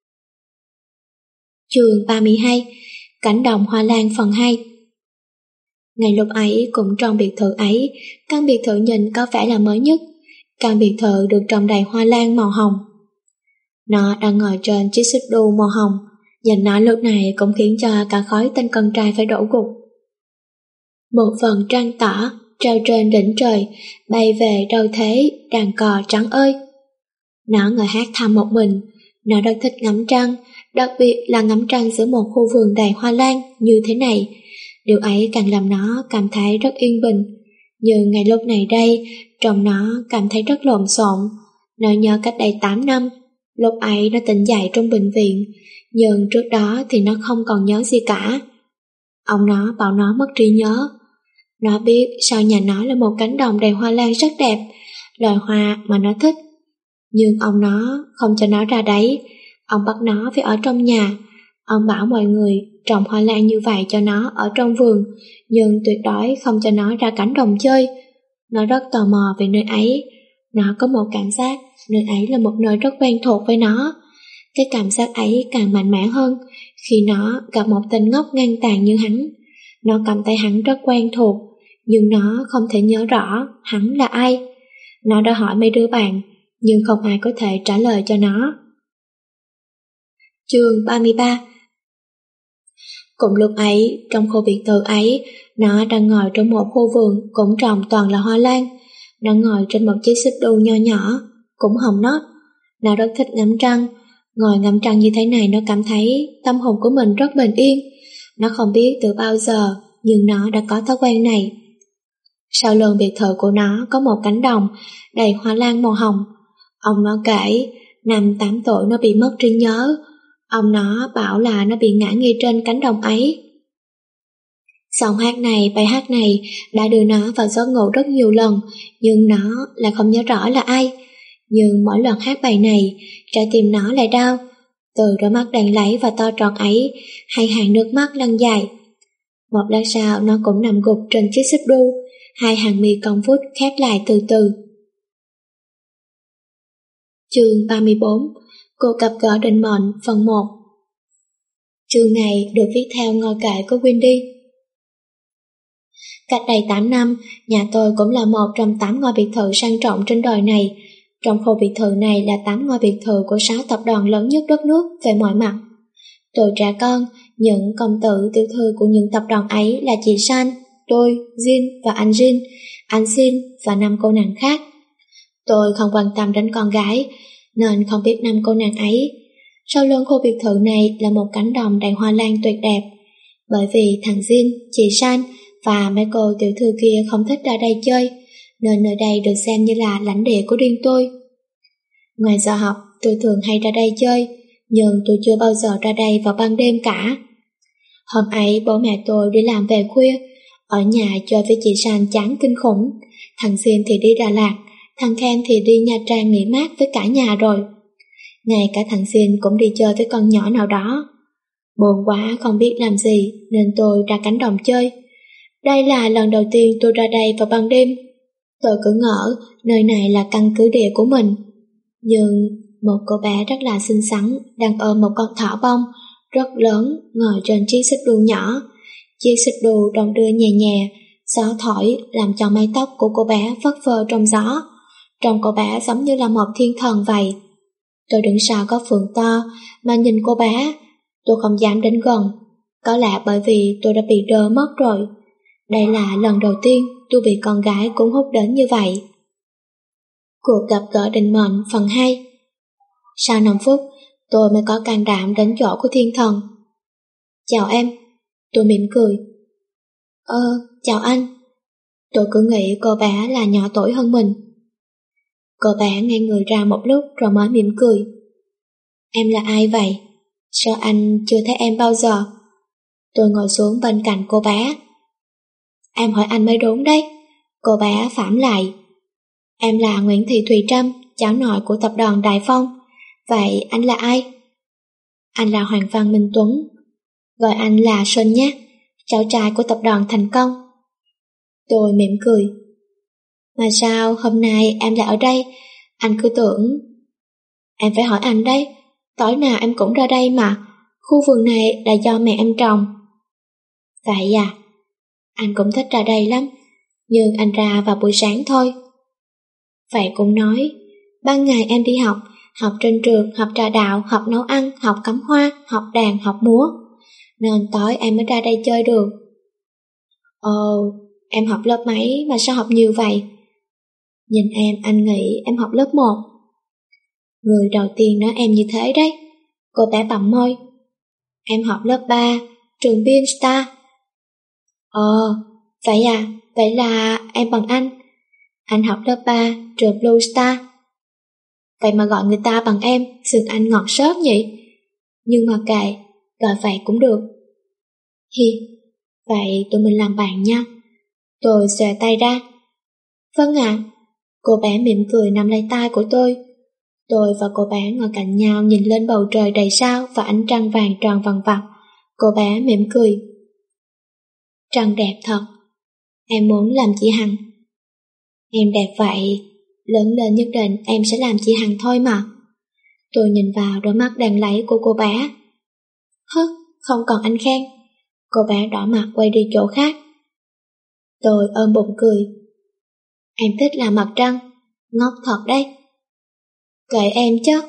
Chương ba mươi hai. Cánh đồng hoa lan phần hai. Ngày lúc ấy cũng trong biệt thự ấy, căn biệt thự nhìn có vẻ là mới nhất. Căn biệt thự được trồng đầy hoa lan màu hồng. Nó đang ngồi trên chiếc xích đu màu hồng, nhìn nó lúc này cũng khiến cho cả khối tên con trai phải đổ gục. Một phần trăng tỏ treo trên đỉnh trời, bay về đâu thế đàn cò trắng ơi. Nó ngồi hát thầm một mình. Nó rất thích ngắm trăng, đặc biệt là ngắm trăng giữa một khu vườn đầy hoa lan như thế này. Điều ấy càng làm nó cảm thấy rất yên bình. Nhưng ngay lúc này đây, trong nó cảm thấy rất lộn xộn. Nó nhớ cách đây tám năm, lúc ấy nó tỉnh dậy trong bệnh viện, nhưng trước đó thì nó không còn nhớ gì cả. Ông nó bảo nó mất trí nhớ. Nó biết sau nhà nó là một cánh đồng đầy hoa lan rất đẹp, loài hoa mà nó thích. Nhưng ông nó không cho nó ra đấy. Ông bắt nó phải ở trong nhà. Ông bảo mọi người trồng hoa lan như vậy cho nó ở trong vườn, nhưng tuyệt đối không cho nó ra cánh đồng chơi. Nó rất tò mò về nơi ấy. Nó có một cảm giác nơi ấy là một nơi rất quen thuộc với nó. Cái cảm giác ấy càng mạnh mẽ hơn khi nó gặp một tên ngốc ngang tàn như hắn. Nó cảm thấy hắn rất quen thuộc, nhưng nó không thể nhớ rõ hắn là ai. Nó đã hỏi mấy đứa bạn, nhưng không ai có thể trả lời cho nó. Chương ba mươi ba. Cùng lúc ấy, trong khu biệt thự ấy, nó đang ngồi trong một khu vườn cũng trồng toàn là hoa lan. Nó ngồi trên một chiếc xích đu nho nhỏ, cũng hồng nót. Nó rất thích ngắm trăng. Ngồi ngắm trăng như thế này, nó cảm thấy tâm hồn của mình rất bình yên. Nó không biết từ bao giờ, nhưng nó đã có thói quen này. Sau lưng biệt thự của nó có một cánh đồng đầy hoa lan màu hồng. Ông nó kể, năm tám tuổi nó bị mất trí nhớ. Ông nó bảo là nó bị ngã ngay trên cánh đồng ấy. Giọng hát này, bài hát này đã đưa nó vào giấc ngủ rất nhiều lần, nhưng nó lại không nhớ rõ là ai. Nhưng mỗi lần hát bài này, trái tim nó lại đau. Từ đôi mắt đen láy và to tròn ấy, hai hàng nước mắt lăn dài. Một lát sau nó cũng nằm gục trên chiếc xích đu, hai hàng mi cong vút khép lại từ từ. Chương ba mươi bốn. Cuộc gặp gỡ định mệnh phần một. Chương này được viết theo ngôi kệ của Wendy. Cách đây tám năm, nhà tôi cũng là một trong tám ngôi biệt thự sang trọng trên đời này. Trong khu biệt thự này là tám ngôi biệt thự của sáu tập đoàn lớn nhất đất nước về mọi mặt. Tôi trẻ con, những công tử tiểu thư của những tập đoàn ấy là chị San, tôi, Jin và anh Jin, anh Sin và năm cô nàng khác. Tôi không quan tâm đến con gái, nên không biết năm cô nàng ấy. Sau lưng khu biệt thự này là một cánh đồng đầy hoa lan tuyệt đẹp. Bởi vì thằng Jin, chị San và mấy cô tiểu thư kia không thích ra đây chơi, nên nơi đây được xem như là lãnh địa của riêng tôi. Ngoài giờ học, tôi thường hay ra đây chơi, nhưng tôi chưa bao giờ ra đây vào ban đêm cả. Hôm ấy bố mẹ tôi đi làm về khuya, ở nhà chơi với chị San chán kinh khủng. Thằng Jin thì đi Đà Lạt, thằng Ken thì đi Nha Trang nghỉ mát với cả nhà rồi. Ngay cả thằng Jin cũng đi chơi với con nhỏ nào đó. Buồn quá không biết làm gì nên tôi ra cánh đồng chơi. Đây là lần đầu tiên tôi ra đây vào ban đêm. Tôi cứ ngỡ nơi này là căn cứ địa của mình. Nhưng một cô bé rất là xinh xắn đang ôm một con thỏ bông rất lớn ngồi trên chiếc xích đu nhỏ. Chiếc xích đu đong đưa nhẹ nhẹ, gió thổi làm cho mái tóc của cô bé phất phơ trong gió. Trông cô bé giống như là một thiên thần vậy. Tôi đứng sau góc phượng to mà nhìn cô bé. Tôi không dám đến gần, có lẽ bởi vì tôi đã bị đơ mất rồi. Đây là lần đầu tiên tôi bị con gái cuốn hút đến như vậy. Cuộc gặp gỡ định mệnh phần hai. Sau năm phút, tôi mới có can đảm đến chỗ của thiên thần. Chào em. Tôi mỉm cười. Ơ, chào anh. Tôi cứ nghĩ cô bé là nhỏ tuổi hơn mình. Cô bé ngây người ra một lúc rồi mới mỉm cười. Em là ai vậy? Sao anh chưa thấy em bao giờ? Tôi ngồi xuống bên cạnh cô bé. Em hỏi anh mới đúng đấy. Cô bé phản lại. Em là Nguyễn Thị Thùy Trâm, cháu nội của tập đoàn Đại Phong. Vậy anh là ai? Anh là Hoàng Văn Minh Tuấn. Gọi anh là Sơn nhé, cháu trai của tập đoàn Thành Công. Tôi mỉm cười. Mà sao hôm nay em lại ở đây? Anh cứ tưởng... Em phải hỏi anh đấy, tối nào em cũng ra đây mà. Khu vườn này là do mẹ em trồng. Vậy à? Anh cũng thích ra đây lắm, nhưng anh ra vào buổi sáng thôi. Vậy cũng nói, ban ngày em đi học, học trên trường, học trà đạo, học nấu ăn, học cắm hoa, học đàn, học múa. Nên tối em mới ra đây chơi được. Ồ, em học lớp mấy mà sao học nhiều vậy? Nhìn em, anh nghĩ em học lớp một. Người đầu tiên nói em như thế đấy. Cô bé bặm môi. Em học lớp ba, trường Beam Star. Ờ, vậy à, vậy là em bằng anh. Anh học lớp ba, trường Blue Star. Vậy mà gọi người ta bằng em, xưng anh ngọt xớt nhỉ? Nhưng mà kệ, gọi vậy cũng được. Hi, vậy tụi mình làm bạn nha. Tôi xòe tay ra. Vâng ạ. Cô bé mỉm cười nắm lấy tay của tôi. Tôi và cô bé ngồi cạnh nhau nhìn lên bầu trời đầy sao và ánh trăng vàng tròn vằng vặc. Cô bé mỉm cười. Trăng đẹp thật. Em muốn làm chị Hằng. Em đẹp vậy, lớn lên nhất định em sẽ làm chị Hằng thôi mà. Tôi nhìn vào đôi mắt đàn lấy của cô bé. Hứ, không còn anh khen. Cô bé đỏ mặt quay đi chỗ khác. Tôi ôm bụng cười. Em thích làm mặt trăng, ngốc thật đấy. Kệ em chứ.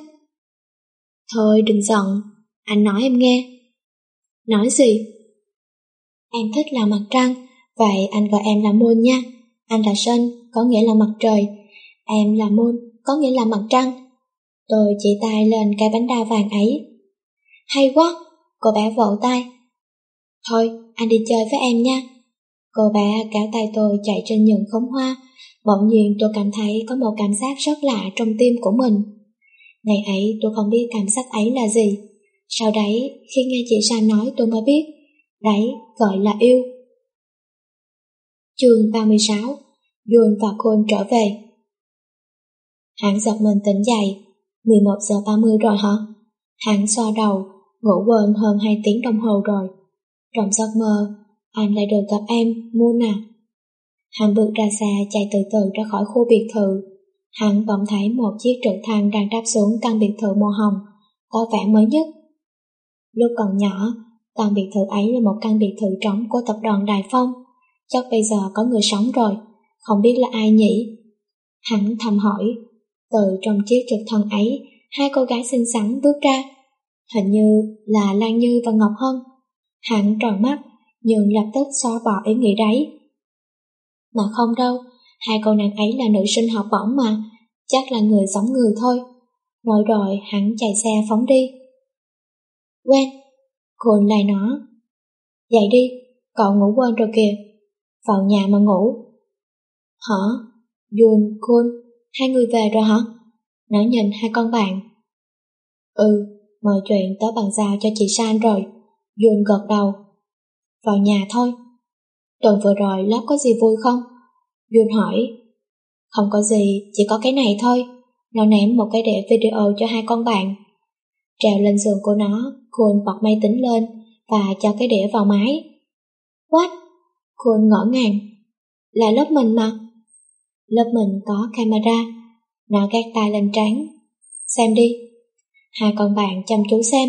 Thôi đừng giận, anh nói em nghe. Nói gì? Em thích làm mặt trăng, vậy anh gọi em là Moon nha. Anh là Sun, có nghĩa là mặt trời. Em là Moon, có nghĩa là mặt trăng. Tôi chỉ tay lên cái bánh đa vàng ấy. Hay quá, cô bé vỗ tay. Thôi, anh đi chơi với em nha. Cô bé kéo tay tôi chạy trên những khóm hoa. Bỗng nhiên tôi cảm thấy có một cảm giác rất lạ trong tim của mình. Ngày ấy tôi không biết cảm giác ấy là gì. Sau đấy, khi nghe chị Sa nói tôi mới biết. Đấy, gọi là yêu. Chương ba mươi sáu. Jun và Cole trở về. Hắn giật mình tỉnh dậy. mười một giờ ba mươi rồi hả? Hắn xoa đầu, ngủ quên hơn hai tiếng đồng hồ rồi. Trong giấc mơ, anh lại được gặp em, Mona. Hắn bước ra xe chạy từ từ ra khỏi khu biệt thự. Hắn bỗng thấy một chiếc trực thăng đang đáp xuống căn biệt thự màu hồng, có vẻ mới nhất. Lúc còn nhỏ, căn biệt thự ấy là một căn biệt thự trống của tập đoàn Đài Phong. Chắc bây giờ có người sống rồi, không biết là ai nhỉ? Hắn thầm hỏi. Từ trong chiếc trực thăng ấy, hai cô gái xinh xắn bước ra. Hình như là Lan Như và Ngọc Hân. Hắn tròn mắt, nhưng lập tức xóa bỏ ý nghĩ đấy. Mà không đâu, hai cô nàng ấy là nữ sinh học bổng mà, chắc là người giống người thôi. Nói rồi hắn chạy xe phóng đi. Quen, Khôn lại nó. Dậy đi, cậu ngủ quên rồi kìa. Vào nhà mà ngủ. Hả? Jun, Khôn, hai người về rồi hả? Nó nhìn hai con bạn. Ừ, mọi chuyện tớ bàn giao cho chị San rồi. Jun gật đầu. Vào nhà thôi. Tuần vừa rồi lớp có gì vui không? Jun hỏi. Không có gì, chỉ có cái này thôi. Nó ném một cái đĩa video cho hai con bạn. Trèo lên giường của nó, Khôn bật máy tính lên và cho cái đĩa vào máy. What? Khôn ngỡ ngàng. Là lớp mình mà. Lớp mình có camera. Nó gác tay lên trán. Xem đi. Hai con bạn chăm chú xem.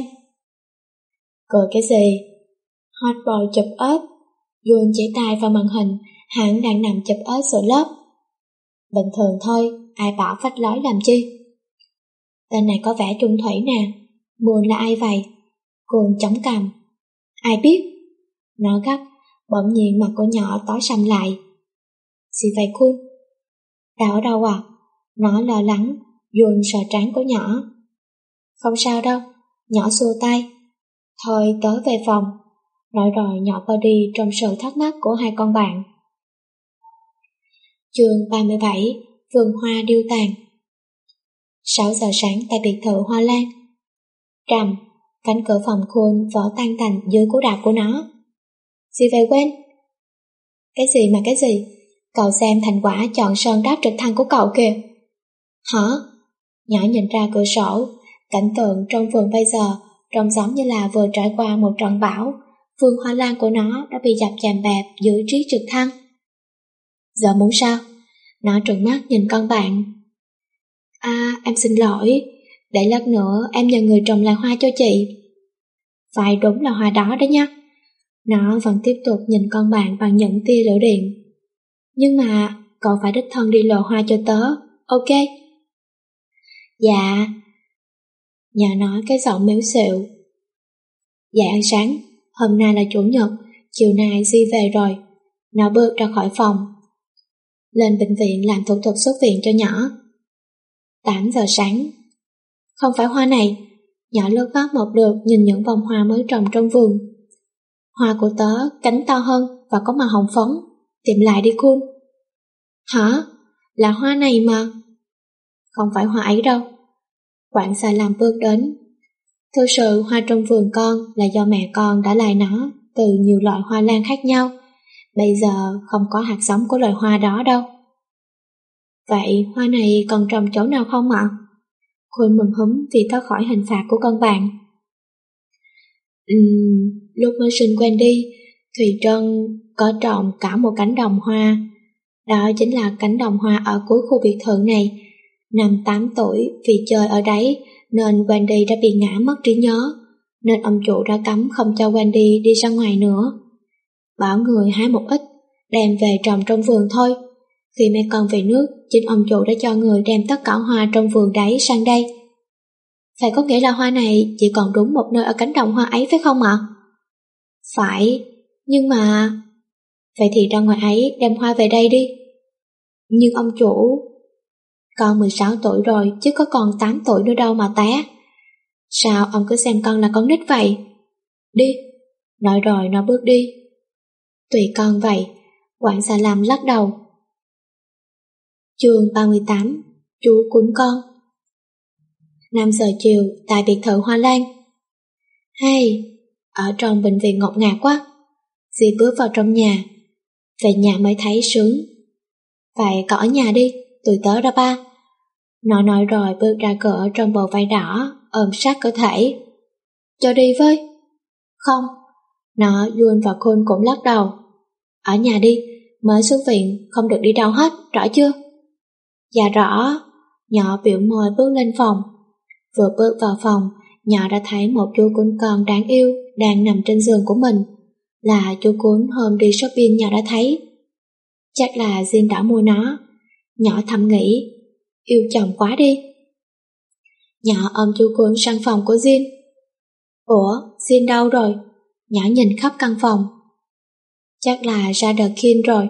Cười cái gì? Hot boy chụp ếch. Jun chỉ tay vào màn hình, hắn đang nằm chụp ếch giữa lớp. Bình thường thôi, ai bảo phách lối làm chi. Tên này có vẻ trung thủy nè. Buồn là ai vậy? Cồn chống cằm. Ai biết? Nó gắt, bỗng nhiên mặt của nhỏ tối sầm lại. Gì vậy Kun? Đau ở đâu à? Nó lo lắng, Jun sờ trán của nhỏ. Không sao đâu, nhỏ xua tay. Thôi tớ về phòng. Nói rồi nhỏ qua đi trong sự thắc mắc của hai con bạn. Chương ba mươi bảy. Vườn hoa điêu tàn. Sáu giờ sáng tại biệt thự Hoa Lan. Trầm, cánh cửa phòng Khôn vỡ tan tành dưới cú đạp của nó. Gì vậy quên? Cái gì mà cái gì? Cậu xem thành quả chọn sơn đáp trực thăng của cậu kìa. Hả? Nhỏ nhìn ra cửa sổ, cảnh tượng trong vườn bây giờ trông giống như là vừa trải qua một trận bão. Vườn hoa lan của nó đã bị dập chàm bẹp dưới chiếc trực thăng. Giờ muốn sao? Nó trừng mắt nhìn con bạn. À, em xin lỗi, để lát nữa em nhờ người trồng lại hoa cho chị. Phải, đúng là hoa đó đấy nhá. Nó vẫn tiếp tục nhìn con bạn bằng những tia lửa điện. Nhưng mà cậu phải đích thân đi lựa hoa cho tớ, ok? Dạ. Nhà nói cái giọng mếu xịu. Dạ ăn sáng, hôm nay là chủ nhật, chiều nay Di về rồi. Nó bước ra khỏi phòng, lên bệnh viện làm thủ tục xuất viện cho nhỏ. Tám giờ sáng. Không phải hoa này. Nhỏ lướt mắt một lượt nhìn những bông hoa mới trồng trong vườn. Hoa của tớ cánh to hơn và có màu hồng phấn. Tìm lại đi Kun. Hả? Là hoa này mà. Không phải hoa ấy đâu. Quản gia làm bước đến. Thực sự hoa trong vườn con là do mẹ con đã lại nó từ nhiều loại hoa lan khác nhau. Bây giờ không có hạt giống của loài hoa đó đâu. Vậy hoa này còn trồng chỗ nào không ạ? Khôn mừng húm vì thoát khỏi hình phạt của con bạn. Uhm, lúc mới sinh Wendy, Thùy Trân có trồng cả một cánh đồng hoa. Đó chính là cánh đồng hoa ở cuối khu biệt thự này. Năm tám tuổi, vì chơi ở đấy nên Wendy đã bị ngã mất trí nhớ, nên ông chủ đã cấm không cho Wendy đi ra ngoài nữa. Bảo người hái một ít, đem về trồng trong vườn thôi. Khi mẹ con về nước, chính ông chủ đã cho người đem tất cả hoa trong vườn đấy sang đây. Vậy có nghĩa là hoa này chỉ còn đúng một nơi ở cánh đồng hoa ấy phải không ạ? Phải, nhưng mà... Vậy thì ra ngoài ấy đem hoa về đây đi. Nhưng ông chủ... Con mười sáu tuổi rồi chứ có còn tám tuổi nữa đâu mà té. Sao ông cứ xem con là con nít vậy? Đi. Nói rồi nó bước đi. Tùy con vậy. Quản gia làm lắc đầu. Chương ba mươi tám. Chú cuốn con. Năm giờ chiều tại biệt thự Hoa Lan. Hay, ở trong bệnh viện ngột ngạt quá. Dì bước vào trong nhà. Về nhà mới thấy sướng. Vậy cậu ở nhà đi, tụi tớ ra ba. Nó nói rồi bước ra cửa trong bộ váy đỏ, ôm sát cơ thể. Cho đi với. Không. Nó, Yun và Khôn cũng lắc đầu. Ở nhà đi, mới xuất viện, không được đi đâu hết, rõ chưa? Dạ rõ. Nhỏ biểu môi bước lên phòng. Vừa bước vào phòng, nhỏ đã thấy một chú cún con đáng yêu đang nằm trên giường của mình. Là chú cún hôm đi shopping nhỏ đã thấy. Chắc là Jin đã mua nó. Nhỏ thầm nghĩ, yêu chồng quá đi. Nhỏ ôm chú cún sang phòng của Jin. Ủa, Jin đâu rồi? Nhỏ nhìn khắp căn phòng. Chắc là ra đợt Kin rồi.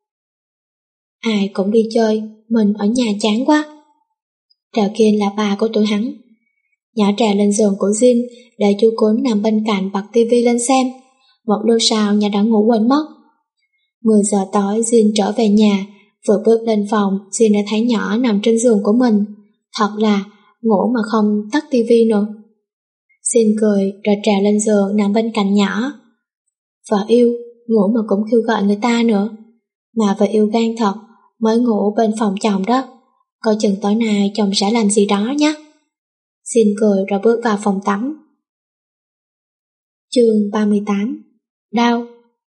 Ai cũng đi chơi, mình ở nhà chán quá. Đợt Kin là bà của tụi hắn. Nhỏ trèo lên giường của Jin để chú cún nằm bên cạnh bật tivi lên xem. Một lúc sau nhà đã ngủ quên mất. mười giờ tối Jin trở về nhà. Vừa bước lên phòng, Jin đã thấy nhỏ nằm trên giường của mình. Thật là ngủ mà không tắt tivi nữa. Jin cười rồi trèo lên giường nằm bên cạnh nhỏ. Vợ yêu, ngủ mà cũng kêu gọi người ta nữa. Mà vợ yêu gan thật, mới ngủ bên phòng chồng đó. Coi chừng tối nay chồng sẽ làm gì đó nhé. Jin cười rồi bước vào phòng tắm. Chương ba mươi tám. Đau.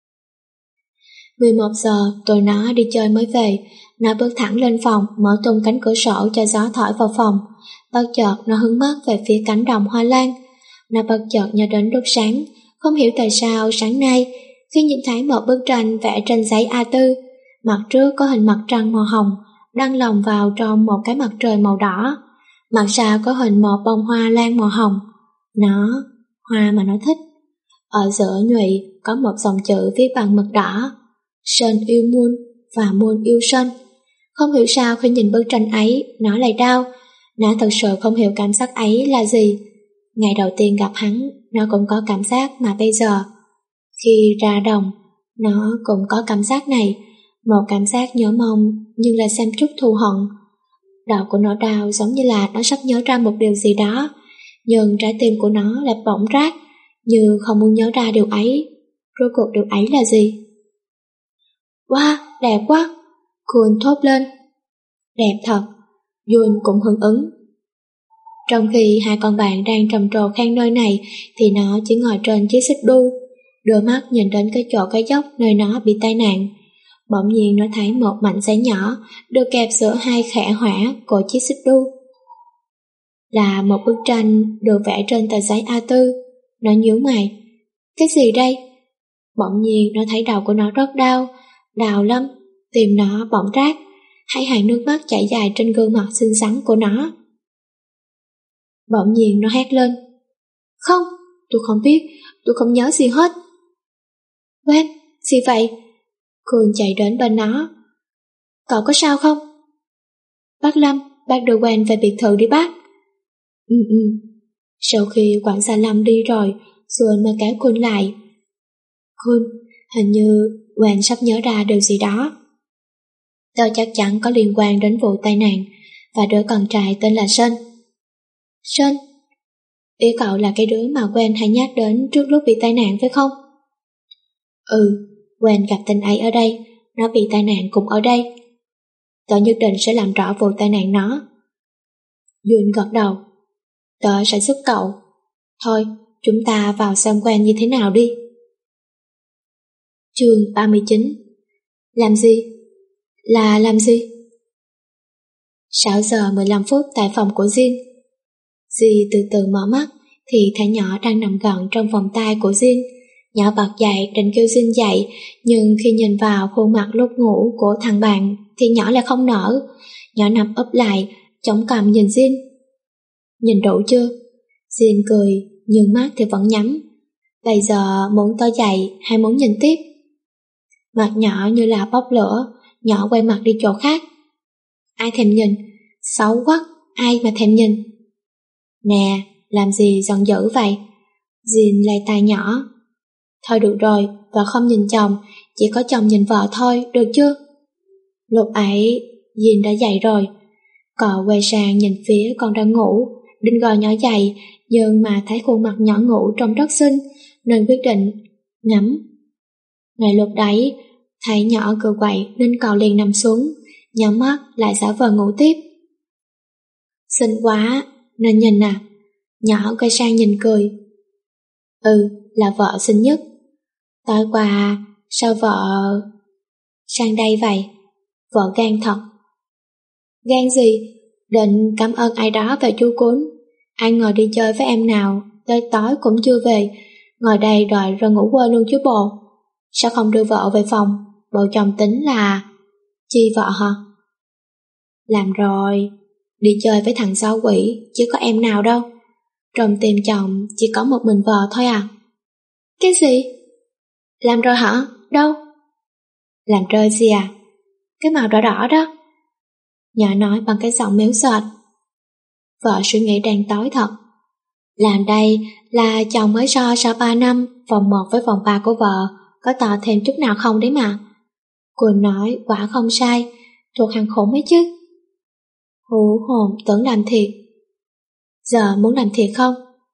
mười một giờ tụi nó đi chơi mới về. Nó bước thẳng lên phòng, mở tung cánh cửa sổ cho gió thổi vào phòng. Bất chợt nó hướng mắt về phía cánh đồng hoa lan. Nó bất chợt nhớ đến lúc sáng. Không hiểu tại sao sáng nay khi nhìn thấy một bức tranh vẽ trên giấy a bốn, mặt trước có hình mặt trăng màu hồng đang lồng vào trong một cái mặt trời màu đỏ, mặt sau có hình một bông hoa lan màu hồng. Nó, hoa mà nó thích. Ở giữa nhụy có một dòng chữ viết bằng mực đỏ: Sơn yêu Moon và Moon yêu Sơn. Không hiểu sao khi nhìn bức tranh ấy nó lại đau. Nó thật sự không hiểu cảm giác ấy là gì. Ngày đầu tiên gặp hắn, nó cũng có cảm giác mà bây giờ. Khi ra đồng, nó cũng có cảm giác này. Một cảm giác nhớ mong nhưng là xem chút thù hận. Đầu của nó đau giống như là nó sắp nhớ ra một điều gì đó. nhưng trái tim của nó lại bỗng rát, như không muốn nhớ ra điều ấy. Rốt cuộc điều ấy là gì? Wow, đẹp quá! Khôn thốt lên. Đẹp thật, Jun cũng hưng ứng. Trong khi hai con bạn đang trầm trồ khen nơi này thì nó chỉ ngồi trên chiếc xích đu, đưa mắt nhìn đến cái chỗ cái dốc nơi nó bị tai nạn. Bỗng nhiên nó thấy một mảnh giấy nhỏ được kẹp giữa hai khẽ hỏa của chiếc xích đu. Là một bức tranh được vẽ trên tờ giấy a bốn. Nó nhíu mày. Cái gì đây? Bỗng nhiên nó thấy đầu của nó rất đau, đau lắm, tim nó bỗng rát, hai hàng nước mắt chảy dài trên gương mặt xinh xắn của nó. Bỗng nhiên nó hét lên. Không, tôi không biết, tôi không nhớ gì hết. Quen, gì vậy? Khương chạy đến bên nó. Cậu có sao không? Bác Lâm, bác đưa Quen về biệt thự đi bác. Ừ ừ. Sau khi quản gia Lâm đi rồi, rồi mới kéo Khương lại. Khương, hình như Quen sắp nhớ ra điều gì đó. Tớ chắc chắn có liên quan đến vụ tai nạn và đứa con trai tên là Sơn. Sơn? Ý cậu là cái đứa mà Quen hay nhắc đến trước lúc bị tai nạn phải không? Ừ, Quen gặp tên ấy ở đây, nó bị tai nạn cũng ở đây. Tớ nhất định sẽ làm rõ vụ tai nạn nó. Duyên gật đầu. Tớ sẽ giúp cậu. Thôi, chúng ta vào xem Quen như thế nào đi. Chương ba mươi chín. Làm gì? Là làm gì? sáu giờ mười lăm phút tại phòng của Jin. Dì từ từ mở mắt thì thấy nhỏ đang nằm gọn trong vòng tay của Jin. Nhỏ bật dậy định kêu Jin dậy, nhưng khi nhìn vào khuôn mặt lúc ngủ của thằng bạn thì nhỏ lại không nở. Nhỏ nằm úp lại, chống cằm nhìn Jin. Nhìn đủ chưa? Jin cười, nhưng mắt thì vẫn nhắm. Bây giờ muốn tới dậy hay muốn nhìn tiếp? Mặt nhỏ như là bốc lửa, nhỏ quay mặt đi chỗ khác. Ai thèm nhìn? Xấu quá, ai mà thèm nhìn? Nè, làm gì giận dữ vậy? Jin lay tai nhỏ. Thôi được rồi, vợ không nhìn chồng, chỉ có chồng nhìn vợ thôi, được chưa? Lúc ấy, Jin đã dậy rồi. Cậu quay sang nhìn phía con đang ngủ, định gọi nhỏ dậy, nhưng mà thấy khuôn mặt nhỏ ngủ trông rất xinh, nên quyết định ngắm. Ngay lúc đấy, thấy nhỏ cựa quậy nên cậu liền nằm xuống, nhắm mắt lại giả vờ ngủ tiếp. Xinh quá, nên nhìn à? Nhỏ quay sang nhìn cười. Ừ, là vợ xinh nhất. Tối qua, sao vợ sang đây vậy? Vợ gan thật. Gan gì? Định cảm ơn ai đó về chú Cún. Ai ngờ đi chơi với em nào, tới tối cũng chưa về, ngồi đây đợi rồi ngủ quên luôn chứ bộ. Sao không đưa vợ về phòng? Bộ chồng tính là chi vợ hả? Làm rồi, đi chơi với thằng xấu quỷ, chứ có em nào đâu. Trong tim chồng chỉ có một mình vợ thôi à? Cái gì? Làm rồi hả? Đâu? Làm rơi gì à? Cái màu đỏ đỏ đó. Nhỏ nói bằng cái giọng méo sệt. Vợ suy nghĩ đang tối thật. Làm đây là chồng mới so sau ba năm, vòng một với vòng ba của vợ, có tỏ thêm chút nào không đấy mà. Cô nói quả không sai, thuộc hàng khủng ấy chứ. Hú hồn tưởng làm thiệt. Giờ muốn làm thiệt không?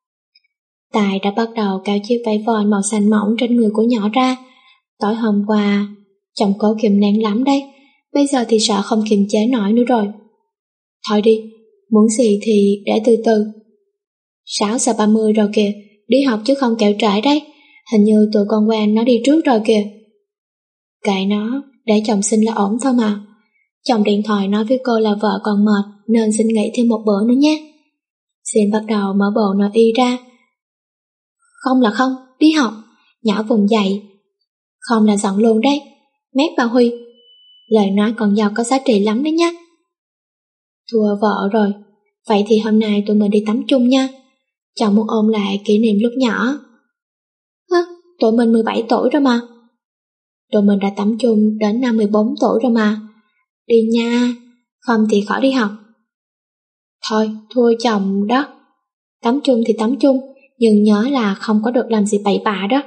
Tài đã bắt đầu cạo chiếc váy vòi màu xanh mỏng trên người của nhỏ ra. Tối hôm qua, chồng cố kiềm nén lắm đấy, bây giờ thì sợ không kiềm chế nổi nữa rồi. Thôi đi, muốn gì thì để từ từ. sáu giờ ba mươi rồi kìa, đi học chứ không kẹo trễ đấy, hình như tụi con Quen nó đi trước rồi kìa. Kệ nó, để chồng xin là ổn thôi mà. Chồng điện thoại nói với cô là vợ còn mệt nên xin nghỉ thêm một bữa nữa nhé. Xin bắt đầu mở bộ nội y ra. Không là không, đi học. Nhỏ vùng dậy. Không là giận luôn đấy. Mét bà Huy. Lời nói còn giàu có giá trị lắm đấy nhá. Thua vợ rồi. Vậy thì hôm nay tụi mình đi tắm chung nha. Chồng muốn ôm lại kỷ niệm lúc nhỏ. Hả? Tụi mình mười bảy tuổi rồi mà. Tụi mình đã tắm chung đến năm mười bốn tuổi rồi mà. Đi nha, không thì khỏi đi học. Thôi, thua chồng đó. Tắm chung thì tắm chung, nhưng nhớ là không có được làm gì bậy bạ đó.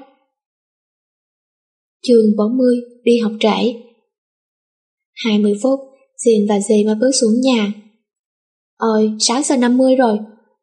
Chương bốn mươi, đi học trễ. hai mươi phút, Jin và Dì mới bước xuống nhà. Ôi, sáu giờ năm mươi rồi,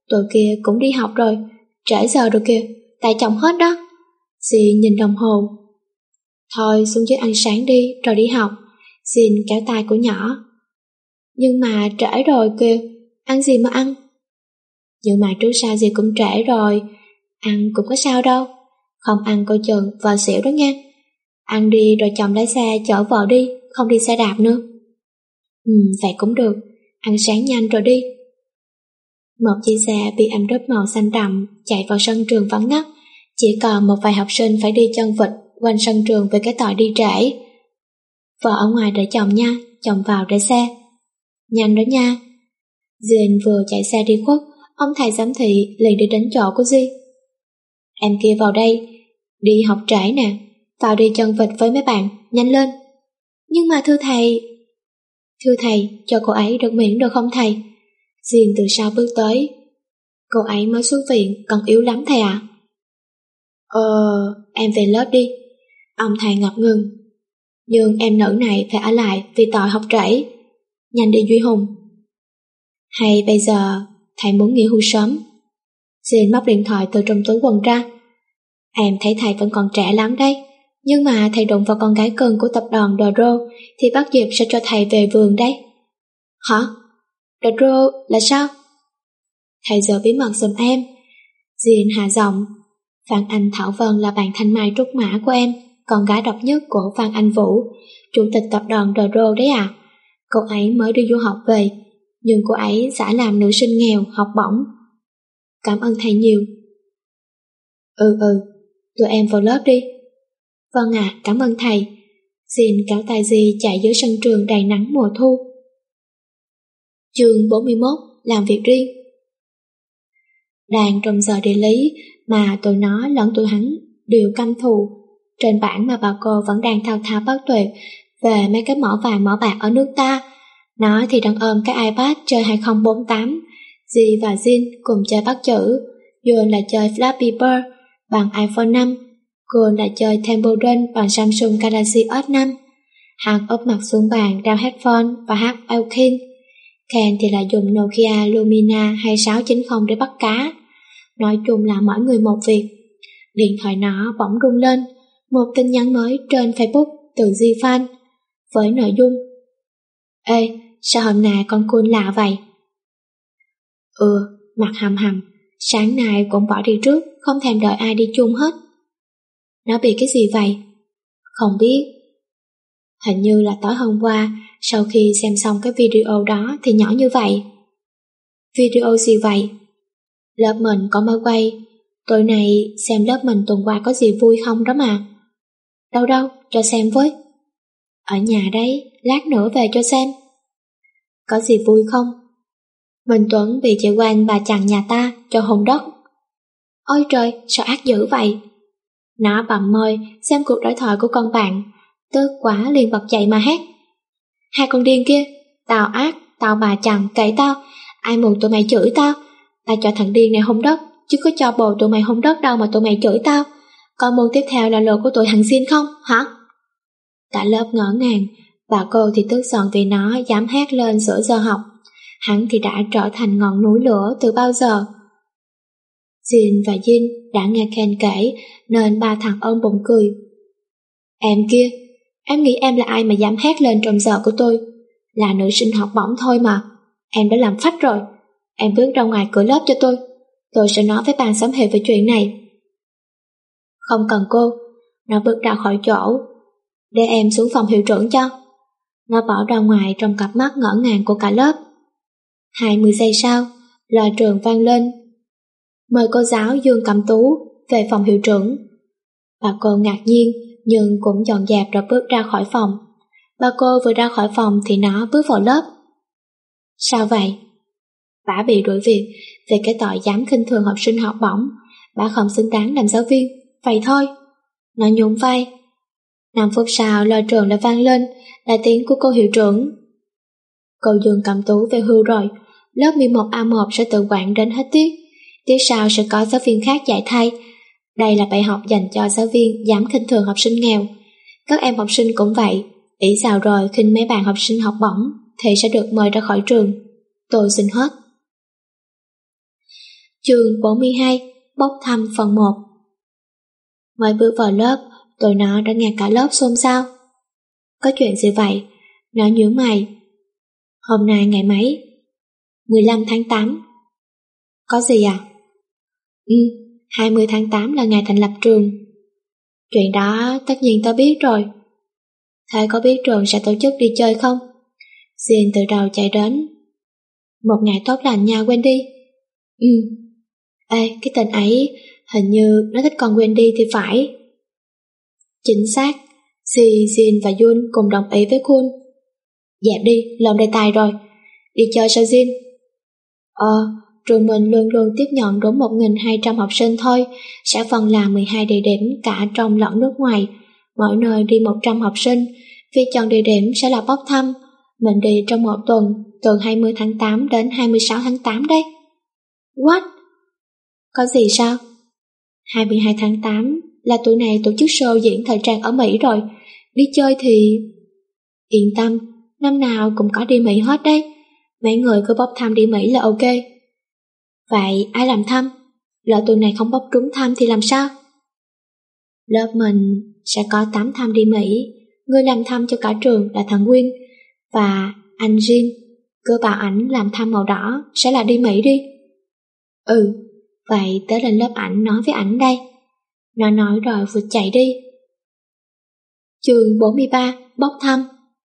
tụi kia cũng đi học rồi, trễ giờ rồi kìa, tại chồng hết đó. Jin nhìn đồng hồ. Thôi xuống dưới ăn sáng đi, rồi đi học. Jin kéo tay của nhỏ. Nhưng mà trễ rồi kìa, ăn gì mà ăn? Nhưng mà trước sau gì cũng trễ rồi, ăn cũng có sao đâu. Không ăn coi chừng vợ xỉu đó nha. Ăn đi rồi chồng lái xe chở vợ đi, không đi xe đạp nữa. Ừ, vậy cũng được, ăn sáng nhanh rồi đi. Một chiếc xe bị ẩm đớp màu xanh đậm chạy vào sân trường vắng ngắt, chỉ còn một vài học sinh phải đi chân vịt quanh sân trường với cái tội đi trễ. Vợ ở ngoài đợi chồng nha, chồng vào để xe. Nhanh đó nha. Jin vừa chạy xe đi khuất, ông thầy giám thị liền đi đến chỗ của Di. Em kia vào đây, đi học trễ nè, vào đi chân vịt với mấy bạn, nhanh lên. Nhưng mà thưa thầy... Thưa thầy, cho cô ấy được miễn được không thầy? Jin từ sau bước tới. Cô ấy mới xuất viện, còn yếu lắm thầy ạ. À? Ờ, em về lớp đi. Ông thầy ngập ngừng. Nhưng em nữ này phải ở lại vì tội học trễ. Nhanh đi Duy Hùng. Hay bây giờ thầy muốn nghỉ hưu sớm? Jin móc điện thoại từ trong túi quần ra. Em thấy thầy vẫn còn trẻ lắm đấy, nhưng mà thầy đụng vào con gái cưng của tập đoàn The Row thì bác Diệp sẽ cho thầy về vườn đấy. Hả? The Row là sao? Thầy giờ bí mật giùm em. Jin hạ giọng. Phan Anh Thảo Vân là bạn thanh mai trúc mã của em, con gái độc nhất của Phan Anh Vũ, chủ tịch tập đoàn The Row đấy à. Cô ấy mới đi du học về, nhưng cô ấy giả làm nữ sinh nghèo học bổng. Cảm ơn thầy nhiều. Ừ ừ, tụi em vào lớp đi. Vâng ạ, à, cảm ơn thầy. Jin kéo tay Di chạy dưới sân trường đầy nắng mùa thu. Chương bốn mươi mốt, làm việc riêng. Đang trong giờ địa lý mà tụi nó lẫn tụi hắn đều căm thù. Trên bảng mà bà cô vẫn đang thao thao bất tuyệt về mấy cái mỏ vàng mỏ bạc ở nước ta. Nó thì đang ôm cái iPad chơi hai không bốn tám. Di và Jin cùng chơi bắt chữ. Jun là chơi Flappy Bird bằng iPhone năm. Cô là chơi Temple Run bằng Samsung Galaxy S năm. Hắn úp mặt xuống bàn đeo headphone và hát Elkin. Ken thì là dùng Nokia Lumia hai sáu chín không để bắt cá. Nói chung là mỗi người một việc. Điện thoại nó bỗng rung lên, một tin nhắn mới trên Facebook từ Di Fan với nội dung: Ê, sao hôm nay con cool lạ vậy? Ừ, mặt hầm hầm, sáng nay cũng bỏ đi trước, không thèm đợi ai đi chung hết. Nó bị cái gì vậy? Không biết. Hình như là tối hôm qua, sau khi xem xong cái video đó thì nhỏ như vậy. Video gì vậy? Lớp mình có mới quay. Tối nay xem lớp mình tuần qua có gì vui không đó mà. Đâu đâu, cho xem với. Ở nhà đấy, lát nữa về cho xem. Có gì vui không? Minh Tuấn bị chị Oanh bà chằn nhà ta cho hồn đất. Ôi trời, sao ác dữ vậy? Nó bặm môi xem cuộc đối thoại của con bạn, tức quá liền bật dậy mà hét. Hai con điên kia, tao ác, tao bà chằn kệ tao, ai mù tụi mày chửi tao. Tao cho thằng điên này hôn đất, chứ có cho bồ tụi mày hôn đất đâu mà tụi mày chửi tao. Còn môn tiếp theo là lượt của tụi thằng Xin không, hả? Cả lớp ngỡ ngàng, và cô thì tức giận vì nó dám hét lên giữa giờ học. Hắn thì đã trở thành ngọn núi lửa từ bao giờ. Jin và Jin đã nghe Ken kể nên ba thằng ôm bụng cười. Em kia, em nghĩ em là ai mà dám hét lên trong giờ của tôi? Là nữ sinh học bổng thôi mà. Em đã làm phách rồi. Em bước ra ngoài cửa lớp cho tôi. Tôi sẽ nói với ban giám hiệu về chuyện này. Không cần cô. Nó bước ra khỏi chỗ. Để em xuống phòng hiệu trưởng cho. Nó bỏ ra ngoài trong cặp mắt ngỡ ngàng của cả lớp. Hai mươi giây sau, loa trường vang lên. Mời cô giáo Dương Cẩm Tú về phòng hiệu trưởng. Bà cô ngạc nhiên nhưng cũng dọn dẹp rồi bước ra khỏi phòng. Bà cô vừa ra khỏi phòng thì nó bước vào lớp. Sao vậy? Bà bị đuổi việc về cái tội dám khinh thường học sinh học bổng. Bà không xứng đáng làm giáo viên, vậy thôi. Nó nhún vai. Năm phút sau loa trường đã vang lên là tiếng của cô hiệu trưởng. Cô Dương Cẩm Tú về hưu rồi. Lớp mười một A một sẽ tự quản đến hết tiết. Tiết sau sẽ có giáo viên khác dạy thay. Đây là bài học dành cho giáo viên dám khinh thường học sinh nghèo. Các em học sinh cũng vậy. Ỷ giàu rồi khinh mấy bạn học sinh học bổng thì sẽ được mời ra khỏi trường. Tôi xin hết. Chương bốn mươi hai, bốc thăm phần một. Mới bước vào lớp, tụi nó đã nghe cả lớp xôn xao. Có chuyện gì vậy? Nó nhíu mày. Hôm nay ngày mấy? mười lăm tháng tám. Có gì à? Ừ, hai mươi tháng tám là ngày thành lập trường. Chuyện đó tất nhiên tớ biết rồi. Thế có biết trường sẽ tổ chức đi chơi không? Jin từ đầu chạy đến. Một ngày tốt lành nha Wendy. Ừ. Ê, cái tên ấy, hình như nó thích con Wendy thì phải. Chính xác, Si, Jin và Jun cùng đồng ý với Kun. Dẹp đi, lộn đề tài rồi. Đi chơi sao Jin? Ờ, trường mình luôn luôn tiếp nhận đúng một nghìn hai trăm học sinh thôi, sẽ phân làm mười hai địa điểm cả trong lẫn nước ngoài. Mỗi nơi đi một trăm học sinh, việc chọn địa điểm sẽ là bốc thăm. Mình đi trong một tuần, từ hai mươi tháng tám đến hai mươi sáu tháng tám đấy. What? Có gì sao? hai mươi hai tháng tám là tụi này tổ chức show diễn thời trang ở Mỹ rồi. Đi chơi thì... Yên tâm, năm nào cũng có đi Mỹ hết đấy. Mấy người cứ bốc thăm đi Mỹ là ok. Vậy ai làm thăm? Lỡ tụi này không bốc trúng thăm thì làm sao? Lớp mình sẽ có tám thăm đi Mỹ. Người làm thăm cho cả trường là thằng Nguyên. Và anh Jin, cứ bảo ảnh làm thăm màu đỏ sẽ là đi Mỹ đi. Ừ, vậy tớ lên lớp ảnh nói với ảnh đây. Nó nói rồi vụt chạy đi. Chương bốn mươi ba, bốc thăm.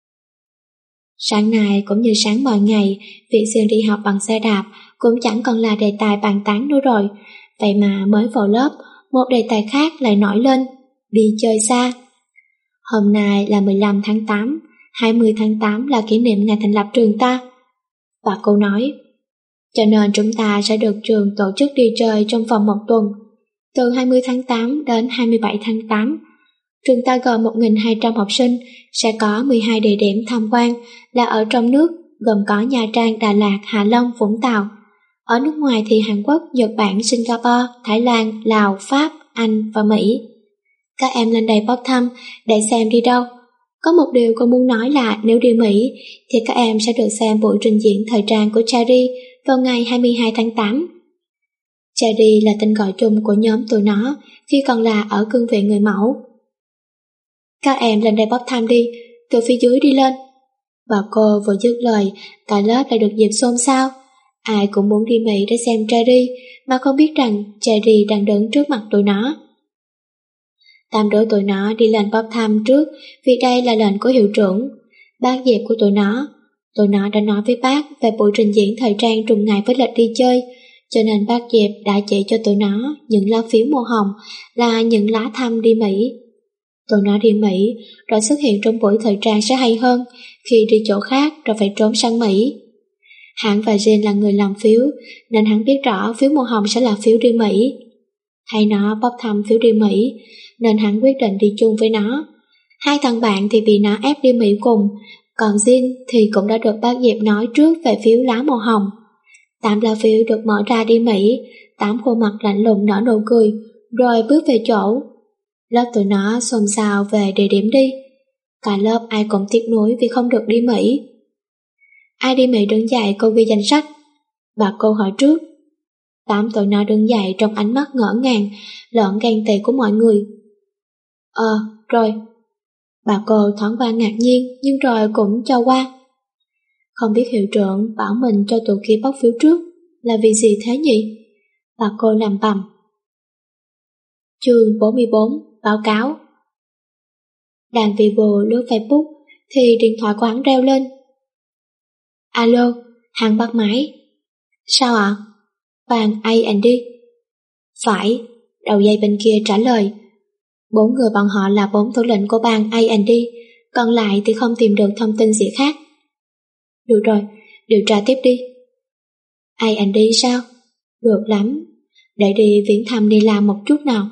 Sáng nay cũng như sáng mọi ngày, việc Jin đi học bằng xe đạp cũng chẳng còn là đề tài bàn tán nữa rồi. Vậy mà mới vào lớp, một đề tài khác lại nổi lên, đi chơi xa. Hôm nay là mười lăm tháng tám, hai mươi tháng tám là kỷ niệm ngày thành lập trường ta. Và cô nói, cho nên chúng ta sẽ được trường tổ chức đi chơi trong vòng một tuần, từ hai mươi tháng tám đến hai mươi bảy tháng tám. Trường ta gồm một nghìn hai trăm học sinh, sẽ có mười hai địa điểm tham quan là ở trong nước, gồm có Nha Trang, Đà Lạt, Hạ Long, Vũng Tàu. Ở nước ngoài thì Hàn Quốc, Nhật Bản, Singapore, Thái Lan, Lào, Pháp, Anh và Mỹ. Các em lên đây bốc thăm để xem đi đâu. Có một điều cô muốn nói là nếu đi Mỹ thì các em sẽ được xem buổi trình diễn thời trang của Cherry vào ngày hai mươi hai tháng tám. Cherry là tên gọi chung của nhóm tụi nó khi còn là ở cương vị người mẫu. Các em lên đây bốc thăm đi, từ phía dưới đi lên. Và cô vừa dứt lời, cả lớp lại được dịp xôn xao. Ai cũng muốn đi Mỹ để xem Cherry, mà không biết rằng Cherry đang đứng trước mặt tụi nó. Tam đứa tụi nó đi lên bốc thăm trước vì đây là lệnh của hiệu trưởng, bác dẹp của tụi nó. Tụi nó đã nói với bác về buổi trình diễn thời trang trùng ngày với lịch đi chơi, cho nên bác dẹp đã chỉ cho tụi nó những lá phiếu màu hồng là những lá thăm đi Mỹ. Tụi nó đi Mỹ rồi xuất hiện trong buổi thời trang sẽ hay hơn, khi đi chỗ khác rồi phải trốn sang Mỹ. Hắn và Jin là người làm phiếu nên hắn biết rõ phiếu màu hồng sẽ là phiếu đi Mỹ. Hay nó bốc thăm phiếu đi Mỹ nên hắn quyết định đi chung với nó. Hai thằng bạn thì bị nó ép đi Mỹ cùng, còn Jin thì cũng đã được bác Diệp nói trước về phiếu lá màu hồng. Tám lá phiếu được mở ra đi Mỹ, tám khuôn mặt lạnh lùng nở nụ cười, rồi bước về chỗ. Lớp tụi nó xôn xao về địa điểm đi. Cả lớp ai cũng tiếc nuối vì không được đi Mỹ. Ai đi Mỹ đứng dậy cô ghi danh sách. Bà cô hỏi trước. Tám tụi nó đứng dậy trong ánh mắt ngỡ ngàng, lẫn ghen tị của mọi người. Ờ, rồi. Bà cô thoáng qua ngạc nhiên nhưng rồi cũng cho qua. Không biết hiệu trưởng bảo mình cho tụi kia bóc phiếu trước là vì gì thế nhỉ? Bà cô lầm bầm. Chương bốn mươi bốn, báo cáo. Đang vì vừa lướt Facebook thì điện thoại của hắn reo lên. Alo, hắn bắt máy. Sao ạ? Bàn a and đê. Phải, đầu dây bên kia trả lời. Bốn người bọn họ là bốn thủ lĩnh của bang a and đê, còn lại thì không tìm được thông tin gì khác. Được rồi, điều tra tiếp đi. a and đê sao? Được lắm, để đi viễn thăm đi làm một chút nào.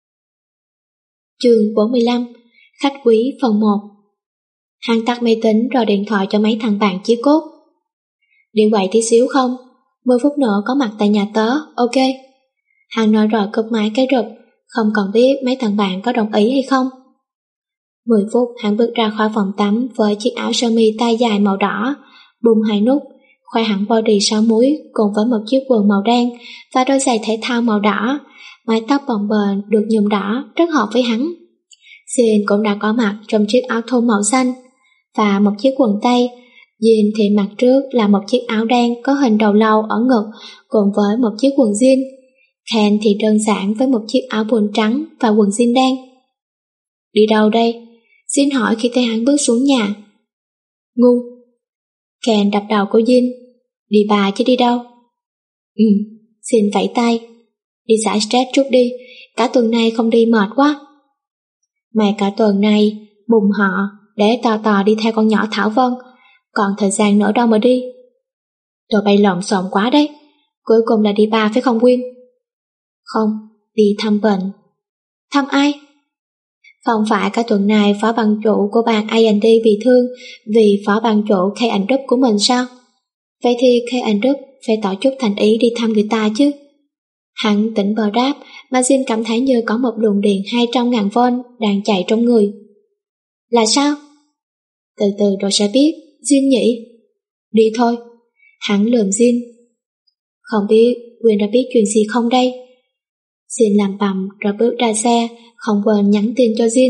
Chương bốn mươi lăm, khách quý phần một. Hắn tắt máy tính rồi điện thoại cho mấy thằng bạn chí cốt. Đi quậy tí xíu không? mười phút nữa có mặt tại nhà tớ, ok? Hắn nói rồi cúp máy cái rụp, không còn biết mấy thằng bạn có đồng ý hay không. Mười phút hắn bước ra khỏi phòng tắm với chiếc áo sơ mi tay dài màu đỏ, bung hai nút, khoe hẳn body sáu múi cùng với một chiếc quần màu đen và đôi giày thể thao màu đỏ, mái tóc bồng bềnh được nhuộm đỏ rất hợp với hắn. Jin cũng đã có mặt trong chiếc áo thun màu xanh và một chiếc quần tây. Jin thì mặt trước là một chiếc áo đen có hình đầu lâu ở ngực cùng với một chiếc quần jean. Ken thì đơn giản với một chiếc áo quần trắng và quần jean đen. Đi đâu đây? Jin hỏi khi thấy hắn bước xuống nhà. Ngu. Ken đập đầu của Jin. Đi bà chứ đi đâu? Ừ, Jin vẫy tay. Đi giải stress chút đi, cả tuần này không đi mệt quá. Mà cả tuần này, bùng họ, để tò tò đi theo con nhỏ Thảo Vân, còn thời gian nữa đâu mà đi. Tụi bay lộn xộn quá đấy, cuối cùng là đi bar phải không Quyên? Không, đi thăm bệnh. Thăm ai? Không phải cả tuần này phó ban chủ của ban a and đê bị thương vì phó ban chủ K and W của mình sao? Vậy thì K and W phải tỏ chút thành ý đi thăm người ta chứ. Hắn tỉnh bờ đáp mà Jin cảm thấy như có một luồng điện hai trăm ngàn vôn đang chạy trong người. Là sao? Từ từ rồi sẽ biết, Jin nhỉ? Đi thôi. Hắn lườm Jin. Không biết Quyên đã biết chuyện gì không đây? Jin làm bầm rồi bước ra xe, không quên nhắn tin cho Jin.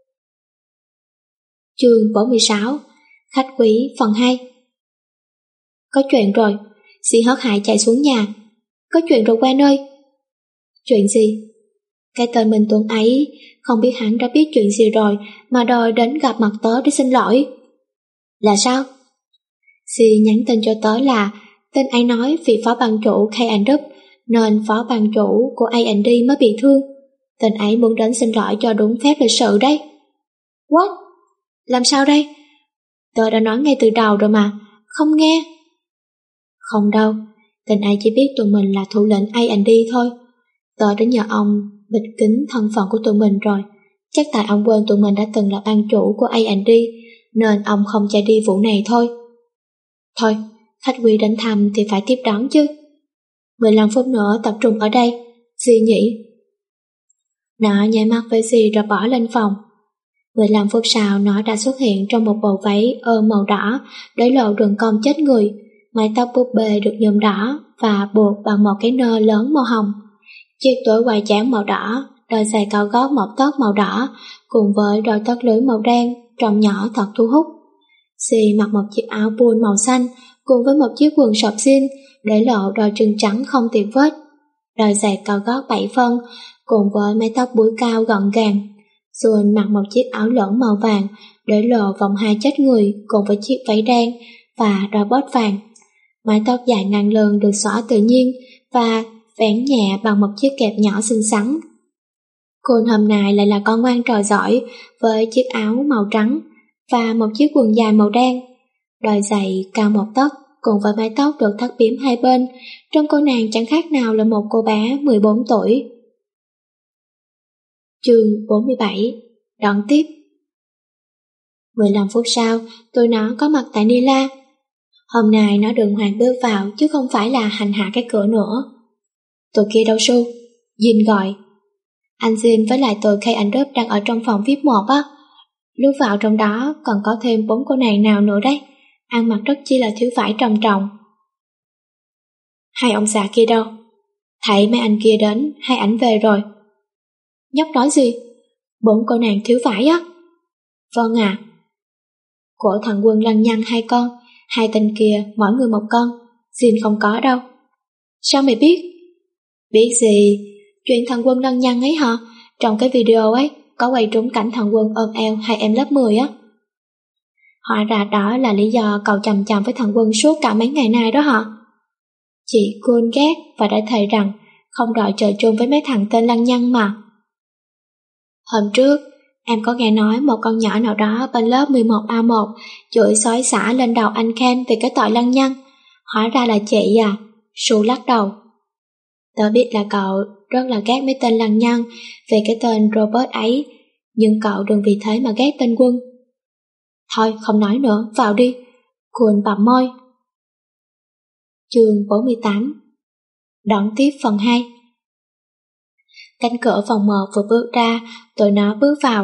Chương bốn mươi sáu. Khách quý phần hai. Có chuyện rồi, Jin hớt hải chạy xuống nhà. Có chuyện rồi Quen ơi. Chuyện gì? Cái tên Minh Tuấn ấy không biết hắn đã biết chuyện gì rồi mà đòi đến gặp mặt tớ để xin lỗi. Là sao? Jin nhắn tin cho tớ là tên ấy nói vì phó ban chủ K and W nên phó ban chủ của a and đê mới bị thương. Tên ấy muốn đến xin lỗi cho đúng phép lịch sự đấy. What? Làm sao đây? Tớ đã nói ngay từ đầu rồi mà, không nghe. Không đâu, tên ấy chỉ biết tụi mình là thủ lĩnh a and đê thôi. Tớ đã nhờ ông bịt kín thân phận của tụi mình rồi. Chắc tại ông quên tụi mình đã từng là ban chủ của a and đê nên ông không chạy đi vụ này thôi. Thôi, khách quý đến thăm thì phải tiếp đón chứ. mười lăm phút nữa tập trung ở đây, gì nhỉ? Nó nháy mắt với gì rồi bỏ lên phòng. mười lăm phút sau nó đã xuất hiện trong một bộ váy ôm màu đỏ, để lộ đường cong chết người, mái tóc búp bê được nhuộm đỏ và buộc bằng một cái nơ lớn màu hồng. Chiếc túi quai trán màu đỏ, đôi giày cao gót mọc tóc màu đỏ, cùng với đôi tất lưới màu đen, trông nhỏ thật thu hút. Xì mặc một chiếc áo buôn màu xanh, cùng với một chiếc quần sọp jean, để lộ đôi chân trắng không tì vết. Đôi giày cao gót bảy phân, cùng với mái tóc búi cao gọn gàng. Xuân mặc một chiếc áo lỏng màu vàng, để lộ vòng hai chết người, cùng với chiếc váy đen và đôi bốt vàng. Mái tóc dài ngang lưng được xõa tự nhiên và vén nhẹ bằng một chiếc kẹp nhỏ xinh xắn. Cô hôm nay lại là con ngoan trò giỏi với chiếc áo màu trắng và một chiếc quần dài màu đen. Đôi giày cao một tấc cùng với mái tóc được thắt bím hai bên, trông cô nàng chẳng khác nào là một cô bé mười bốn tuổi. Chương bốn mươi bảy. Đón tiếp. mười lăm phút sau, tụi nó có mặt tại Nila. Hôm nay nó đường hoàng bước vào chứ không phải là hành hạ cái cửa nữa. Tụi kia đâu Su? Jin gọi. Anh Jin với lại tụi K and W đang ở trong phòng vi ai pi một á. Lúc vào trong đó còn có thêm bốn cô nàng nào nữa đấy, ăn mặc rất chi là thiếu vải trầm trọng. Hai ông già kia đâu? Thấy mấy anh kia đến, hai ảnh về rồi. Nhóc nói gì? Bốn cô nàng thiếu vải á? Vâng à. Của thằng Quân lăng nhăng hai con, hai tên kia mỗi người một con, Jin không có đâu. Sao mày biết? Biết gì? Chuyện thằng Quân lăng nhăng ấy hả? Trong cái video ấy, có quay trúng cảnh thằng Quân ôm eo hai em lớp mười á. Hóa ra đó là lý do cậu chằm chằm với thằng Quân suốt cả mấy ngày nay đó hả? Chị cool ghét và đã thề rằng không đòi chơi chung với mấy thằng tên lăng nhăng mà. Hôm trước, em có nghe nói một con nhỏ nào đó bên lớp mười một A một chửi xói xả lên đầu anh Ken vì cái tội lăng nhăng. Hóa ra là chị à? Su lắc đầu. Tớ biết là cậu rất là ghét mấy tên lăng nhăng về cái tên Robert ấy, nhưng cậu đừng vì thế mà ghét tên Quân. Thôi không nói nữa, vào đi. Cuồng bặm môi. Chương bốn mươi tám. Đón tiếp phần hai. Cánh cửa phòng một vừa bước ra, tụi nó bước vào,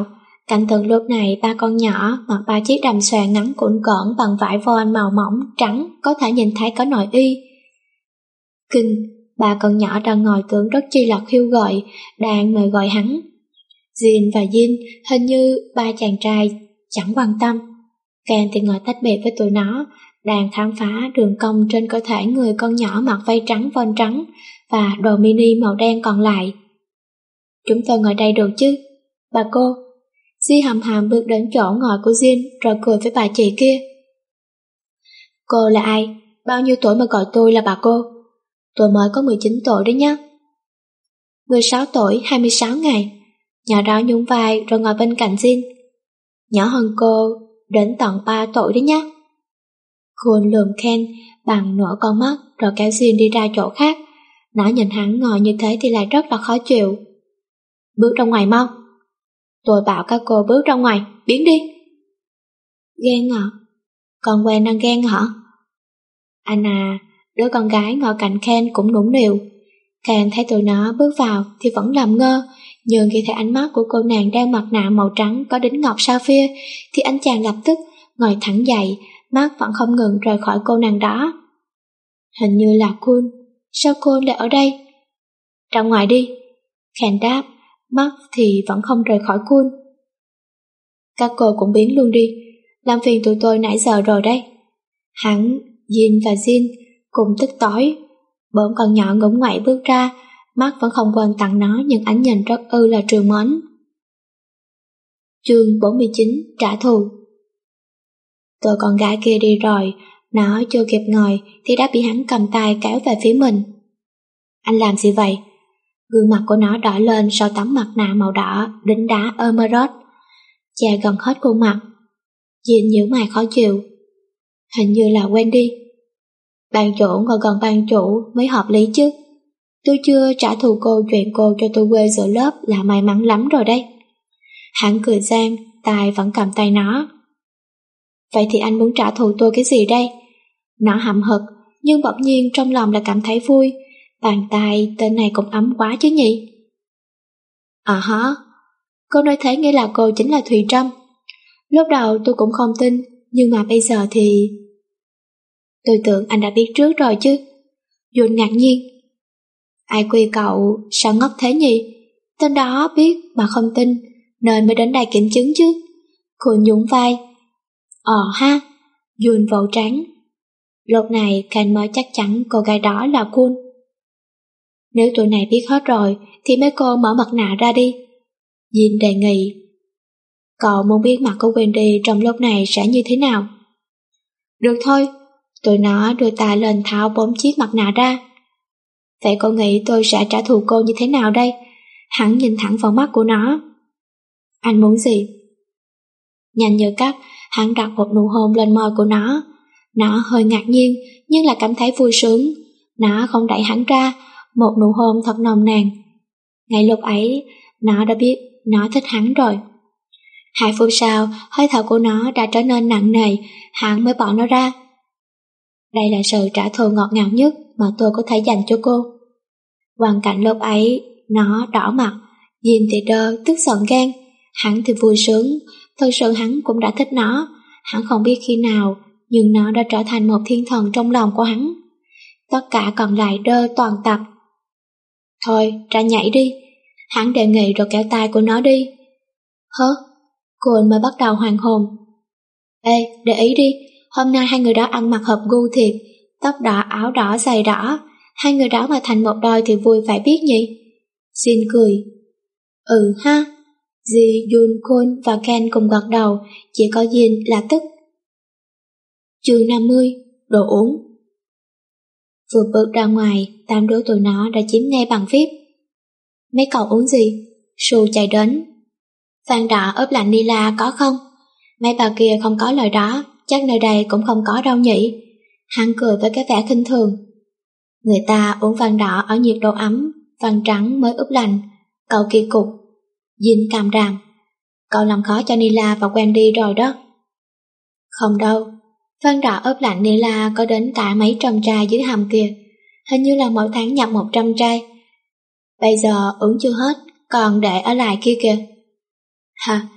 Cảnh tượng lúc này ba con nhỏ mặc ba chiếc đầm xòe ngắn cuộn cỡn bằng vải voan màu mỏng trắng, có thể nhìn thấy có nội y. Kinh, ba con nhỏ đang ngồi tưởng rất chi là khiêu gợi, đang mời gọi hắn. Jin và Jin hình như ba chàng trai chẳng quan tâm. Ken thì ngồi tách biệt với tụi nó, đang khám phá đường cong trên cơ thể người con nhỏ mặc váy trắng von trắng và đồ mini màu đen còn lại. Chúng tôi ngồi đây được chứ? Bà cô. Di hầm hầm bước đến chỗ ngồi của Jin rồi cười với bà chị kia. Cô là ai? Bao nhiêu tuổi mà gọi tôi là bà cô? Tôi mới có mười chín tuổi đấy nhá. mười sáu tuổi, hai mươi sáu ngày. Nhỏ đó nhún vai rồi ngồi bên cạnh Jin. Nhỏ hơn cô đến tận ba tuổi đấy nhá. Khôn lườm Ken bằng nửa con mắt rồi kéo Jin đi ra chỗ khác. Nó nhìn hắn ngồi như thế thì lại rất là khó chịu. Bước ra ngoài mau. Tôi bảo các cô bước ra ngoài, biến đi. Ghen à? Con quen đang ghen hả? Anh à, đứa con gái ngồi cạnh Ken cũng nũng nịu. Ken thấy tụi nó bước vào thì vẫn làm ngơ, nhưng khi thấy ánh mắt của cô nàng đeo mặt nạ màu trắng có đính ngọc sapphire thì anh chàng lập tức ngồi thẳng dậy, mắt vẫn không ngừng rời khỏi cô nàng đó. Hình như là Kun. Sao cô lại ở đây? Ra ngoài đi. Ken đáp, mắt thì vẫn không rời khỏi Kun. Các cô cũng biến luôn đi, làm phiền tụi tôi nãy giờ rồi đấy. Hắn, Jin và Jin cùng tức tối. Bốn con nhỏ ngỗng ngoậy bước ra, mắt vẫn không quên tặng nó những ánh nhìn rất ư là trìu mến. Chương bốn mươi chín, trả thù. Tôi con gái kia đi rồi, nó chưa kịp ngồi thì đã bị hắn cầm tay kéo về phía mình. Anh làm gì vậy? Gương mặt của nó đỏ lên sau tấm mặt nạ màu đỏ đính đá emerald, che gần hết khuôn mặt. Jin nhíu mày khó chịu. Hình như là Wendy. Ban chủ ngồi gần ban chủ mới hợp lý chứ. Tôi chưa trả thù cô chuyện cô cho tôi quê giữa lớp là may mắn lắm rồi đấy. Hắn cười gian, tay vẫn cầm tay nó. Vậy thì anh muốn trả thù tôi cái gì đây? Nó hậm hực, nhưng bỗng nhiên trong lòng là cảm thấy vui. Bàn tay tên này cũng ấm quá chứ nhỉ? À hả? Cô nói thế nghĩa là cô chính là Thùy Trâm. Lúc đầu tôi cũng không tin, nhưng mà bây giờ thì... Tôi tưởng anh đã biết trước rồi chứ. Jun ngạc nhiên. Ai quy cậu sao ngốc thế nhỉ? Tên đó biết mà không tin, nên mới đến đây kiểm chứng chứ. Khôn nhún vai. Ờ ha, Jun vỗ trán. Lúc này Ken mới chắc chắn cô gái đó là Kun. Nếu tụi này biết hết rồi thì mấy cô mở mặt nạ ra đi. Jin đề nghị. Cậu muốn biết mặt của Wendy trong lúc này sẽ như thế nào? Được thôi. Tụi nó đưa tay lên tháo bốn chiếc mặt nạ ra. Vậy cô nghĩ tôi sẽ trả thù cô như thế nào đây? Hắn nhìn thẳng vào mắt của nó. Anh muốn gì? Nhanh như cắt, hắn đặt một nụ hôn lên môi của nó. Nó hơi ngạc nhiên nhưng là cảm thấy vui sướng. Nó không đẩy hắn ra, một nụ hôn thật nồng nàn. Ngay lúc ấy, nó đã biết nó thích hắn rồi. Hai phút sau, hơi thở của nó đã trở nên nặng nề, hắn mới bỏ nó ra. Đây là sự trả thù ngọt ngào nhất mà tôi có thể dành cho cô. Hoàn cảnh lúc ấy, nó đỏ mặt, Jin thì đơ, tức giận gan, hắn thì vui sướng, thật sự hắn cũng đã thích nó, hắn không biết khi nào, nhưng nó đã trở thành một thiên thần trong lòng của hắn. Tất cả còn lại đơ toàn tập. Thôi, ra nhảy đi, hắn đề nghị rồi kéo tay của nó đi. Hớ? Cô mới bắt đầu hoàn hồn. Ê, để ý đi, hôm nay hai người đó ăn mặc hợp gu thiệt, tóc đỏ, áo đỏ, giày đỏ, hai người đó mà thành một đôi thì vui phải biết nhỉ? Jin cười. Ừ ha. Ji, Jun, Kun và Ken cùng gật đầu, chỉ có Jin là tức. Chương năm mươi, đồ uống. Vừa bước ra ngoài, tam đứa tụi nó đã chiếm ngay bằng vê i pê. Mấy cậu uống gì? Su chạy đến. Phan đỏ ướp lạnh Nila có không? Mấy bà kia không có lời đó, chắc nơi đây cũng không có đâu nhỉ? Hắn cười với cái vẻ khinh thường. Người ta uống vang đỏ ở nhiệt độ ấm, vang trắng mới ướp lạnh. Cậu kỳ cục. Jin càm ràm. Cậu làm khó cho Nila và Wendy rồi đó. Không đâu, vang đỏ ướp lạnh Nila có đến cả mấy trăm chai dưới hầm kìa. Hình như là mỗi tháng nhập một trăm chai. Bây giờ uống chưa hết, còn để ở lại kia kìa. Hả?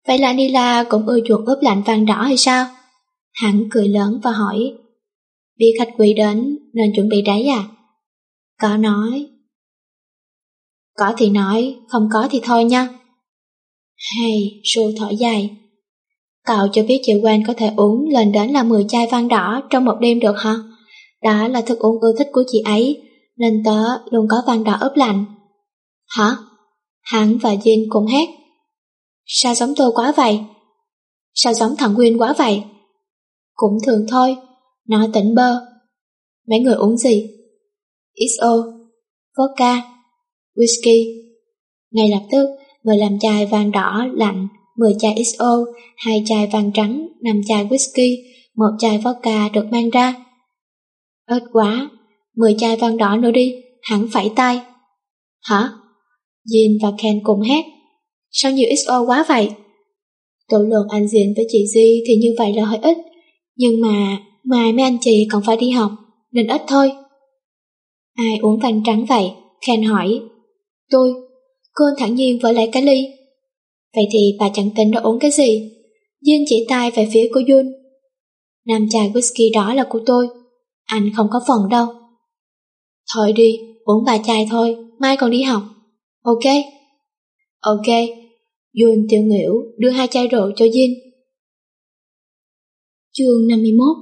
Vậy là Nila cũng ưa chuột ướp lạnh vàng đỏ hay sao? Hắn cười lớn và hỏi. Biết khách quý đến nên chuẩn bị đấy à? Có nói. Có thì nói, không có thì thôi nha. Hay, Sue thở dài. Cậu cho biết chị Gwen có thể uống lên đến là mười chai vang đỏ trong một đêm được hả? Đó là thức uống ưa thích của chị ấy, nên tớ luôn có vang đỏ ướp lạnh. Hả? Hắn và Jin cùng hét. Sao giống tôi quá vậy? Sao giống thằng Quyên quá vậy? Cũng thường thôi, nó tỉnh bơ. Mấy người uống gì? ích o, vodka, whisky. Ngay lập tức, người làm chai vang đỏ lạnh, mười chai ích o, hai chai vang trắng, năm chai whisky, một chai vodka được mang ra. Ít quá, mười chai vang đỏ nữa đi, hắn phẩy tay. Hả? Jin và Ken cùng hét. Sao nhiều ích o quá vậy? Tôi lượng anh Jin với chị Di thì như vậy là hơi ít, nhưng mà mai mấy anh chị còn phải đi học, nên ít thôi. Ai uống vang trắng vậy? Ken hỏi. Tôi. Cô thản nhiên vỡ lại cái ly. Vậy thì bà chẳng tin đã uống cái gì? Jin chỉ tay về phía cô Jun. Năm chai whisky đó là của tôi, anh không có phần đâu. Thôi đi, uống ba chai thôi, mai còn đi học. Ok? Ok. Jun tiêu nghỉu đưa hai chai rượu cho Jin. Chương năm mươi mốt.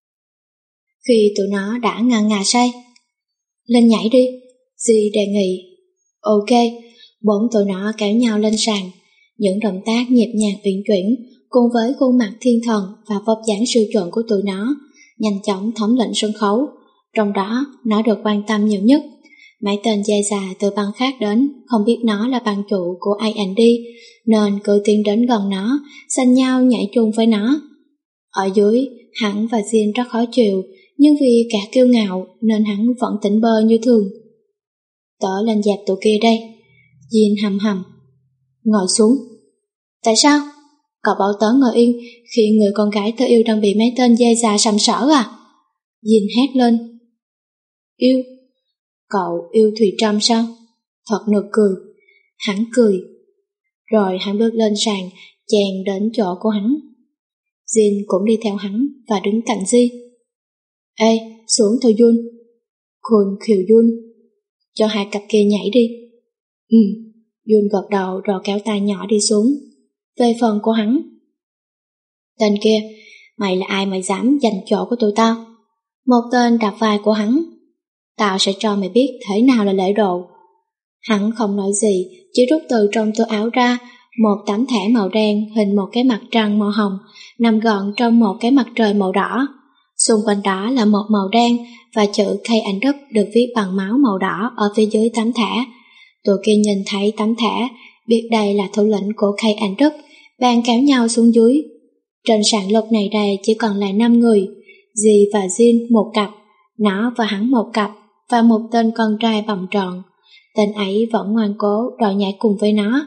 Khi tụi nó đã ngà ngà say. Lên nhảy đi, Di đề nghị. Ok, bốn tụi nó kéo nhau lên sàn. Những động tác nhịp nhàng uyển chuyển cùng với khuôn mặt thiên thần và vóc dáng siêu chuẩn của tụi nó nhanh chóng thống lĩnh sân khấu. Trong đó, nó được quan tâm nhiều nhất. Mấy tên dê già từ bang khác đến, không biết nó là bang chủ của a and đê, nên cứ tiến đến gần nó, xanh nhau nhảy chung với nó. Ở dưới, hắn và Jin rất khó chịu, nhưng vì cả kiêu ngạo nên hắn vẫn tỉnh bơ như thường. Tớ lên dẹp tụi kia đây. Jin hầm hầm. Ngồi xuống. Tại sao? Cậu bảo tớ ngồi yên khi người con gái tớ yêu đang bị mấy tên dê già sàm sỡ à? Jin hét lên. Yêu? Cậu yêu Thùy Trâm sao? Thật nực cười. Hắn cười. Rồi hắn bước lên sàn, chèn đến chỗ của hắn. Jin cũng đi theo hắn và đứng cạnh Di. Ê, xuống thôi Jun. Khôn khiều Jun. Cho hai cặp kia nhảy đi. Ừ, Jun gật đầu rồi kéo tay nhỏ đi xuống. Về phần của hắn. Tên kia, mày là ai mà dám giành chỗ của tụi tao? Một tên đạp vai của hắn. Tao sẽ cho mày biết thế nào là lễ độ. Hắn không nói gì, chỉ rút từ trong túi áo ra một tấm thẻ màu đen hình một cái mặt trăng màu hồng nằm gọn trong một cái mặt trời màu đỏ. Xung quanh đó là một màu đen và chữ K and W được viết bằng máu màu đỏ ở phía dưới tấm thẻ. Tụi kia nhìn thấy tấm thẻ, biết đây là thủ lĩnh của K and W, bèn kéo nhau xuống dưới. Trên sàn lục này đây chỉ còn lại năm người, Dì và Jin một cặp, nó và hắn một cặp, và một tên con trai bầm tròn. Tên ấy vẫn ngoan cố đòi nhảy cùng với nó.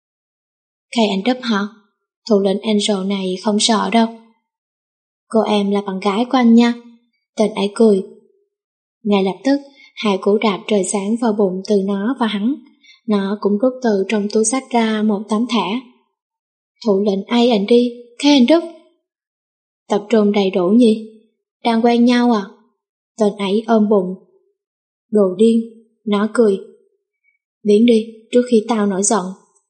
K and W hả? Thủ lĩnh Angel này không sợ đâu. Cô em là bạn gái của anh nha. Tên ấy cười. Ngay lập tức, hai cú đạp trời sáng vào bụng từ nó và hắn. Nó cũng rút từ trong túi xách ra một tấm thẻ. Thủ lĩnh a and đê, K and W. Tập trung đầy đủ nhỉ? Đang quen nhau à? Tên ấy ôm bụng. Đồ điên, nó cười. Biến đi, trước khi tao nổi giận.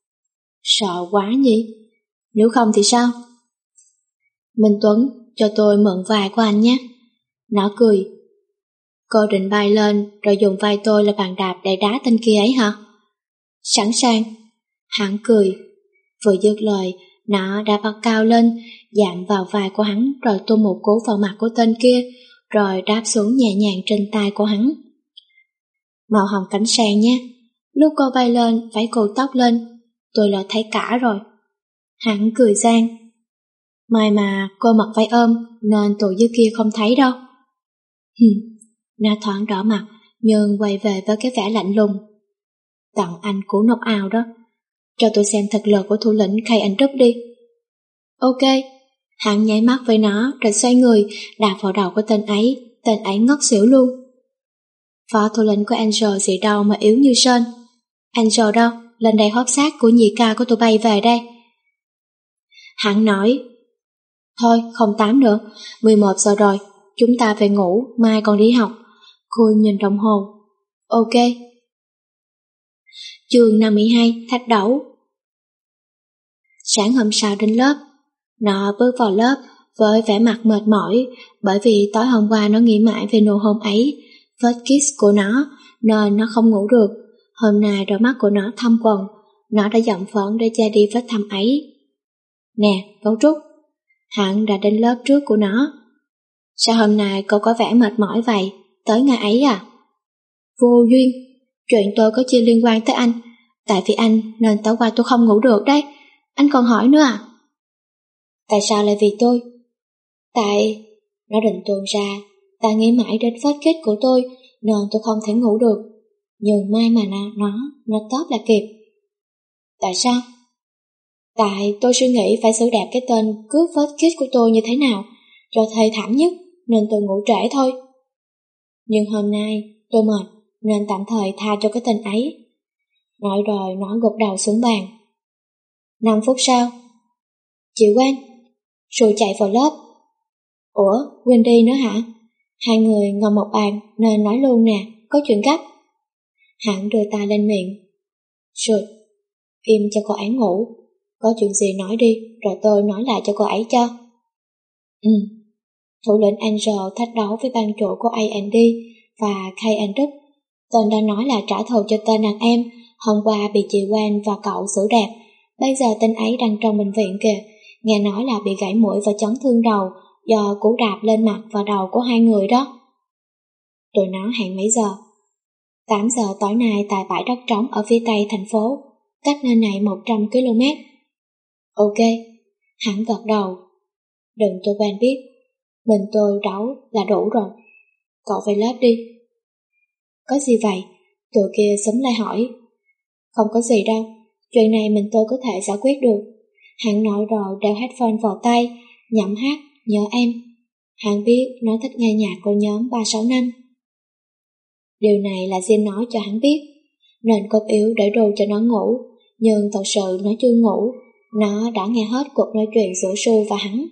Sợ quá nhỉ? Nếu không thì sao? Minh Tuấn, cho tôi mượn vai của anh nhé. Nó cười. Cô định bay lên rồi dùng vai tôi là bàn đạp để đá tên kia ấy hả? Sẵn sàng. Hắn cười. Vừa dứt lời, nó đã bắt cao lên, dạm vào vai của hắn rồi tung một cú vào mặt của tên kia, rồi đáp xuống nhẹ nhàng trên tay của hắn. Màu hồng cánh sen nhé. Lúc cô bay lên, vẫy cô tóc lên, tôi là thấy cả rồi. Hắn cười gian. May mà cô mặc váy ôm nên tụi dưới kia không thấy đâu. Hừm, nó thoáng đỏ mặt nhưng quay về với cái vẻ lạnh lùng. Tặng anh cú knock out đó. Cho tôi xem thực lực của thủ lĩnh K and W đi. Ok. Hắn nháy mắt với nó rồi xoay người đạp vào đầu của tên ấy. Tên ấy ngất xỉu luôn. Phó thủ lĩnh của Angel gì đâu mà yếu như sên. Angel đâu? Lên đây hóp xác của nhị ca của tụi bay về đây. Hắn nói, thôi không tám nữa, mười một giờ rồi, chúng ta về ngủ, mai còn đi học. Khôi nhìn đồng hồ. Ok. Chương năm mươi hai, thách đấu. Sáng hôm sau đến lớp, nó bước vào lớp với vẻ mặt mệt mỏi bởi vì tối hôm qua nó nghĩ mãi về nụ hôn ấy, first kiss của nó, nên nó không ngủ được. Hôm nay đôi mắt của nó thâm quầng, nó đã dặm phấn để che đi vết thâm ấy. Nè, Gấu Trúc, hắn đã đến lớp trước của nó. Sao hôm nay cậu có vẻ mệt mỏi vậy, tới ngày ấy à? Vô duyên, chuyện tôi có chi liên quan tới anh, tại vì anh nên tối qua tôi không ngủ được đấy. Anh còn hỏi nữa à? Tại sao lại vì tôi? Tại, nó định tuôn ra, ta nghĩ mãi đến first kiss của tôi nên tôi không thể ngủ được. Nhưng may mà nó, nó, nó tốt là kịp. Tại sao? Tại tôi suy nghĩ phải xử đẹp cái tên cướp first kiss của tôi như thế nào, cho thê thảm nhất, nên tôi ngủ trễ thôi. Nhưng hôm nay tôi mệt, nên tạm thời tha cho cái tên ấy. Nói rồi nó gục đầu xuống bàn. Năm phút sau, chị Quang, rồi chạy vào lớp. Ủa, Wendy nữa hả? Hai người ngồi một bàn nên nói luôn nè, có chuyện gấp. Hắn đưa tay lên miệng. Rồi, im cho cô ấy ngủ. Có chuyện gì nói đi, rồi tôi nói lại cho cô ấy cho. Ừ. Thủ lĩnh Angel thách đấu với ban chủ của a and đê và K and W. Tên đã nói là trả thù cho tên đàn em, hôm qua bị chị Quang và cậu xử đẹp. Bây giờ tên ấy đang trong bệnh viện kìa, nghe nói là bị gãy mũi và chấn thương đầu do cú đạp lên mặt và đầu của hai người đó. Tụi nó hẹn mấy giờ? tám giờ tối nay tại bãi đất trống ở phía tây thành phố, cách nơi này một trăm ki lô mét. Ok, hắn gật đầu. Đừng cho Quang biết, mình tôi đấu là đủ rồi. Cậu về lớp đi. Có gì vậy? Tụi kia xúm lại hỏi. Không có gì đâu, chuyện này mình tôi có thể giải quyết được. Hắn nói rồi đeo headphone vào tay, nhậm hát Nhớ Em. Hắn biết nó thích nghe nhạc của nhóm ba sáu năm. Điều này là Jin nói cho hắn biết, nên cốt yếu để đồ cho nó ngủ, nhưng thật sự nó chưa ngủ, nó đã nghe hết cuộc nói chuyện giữa Su và hắn.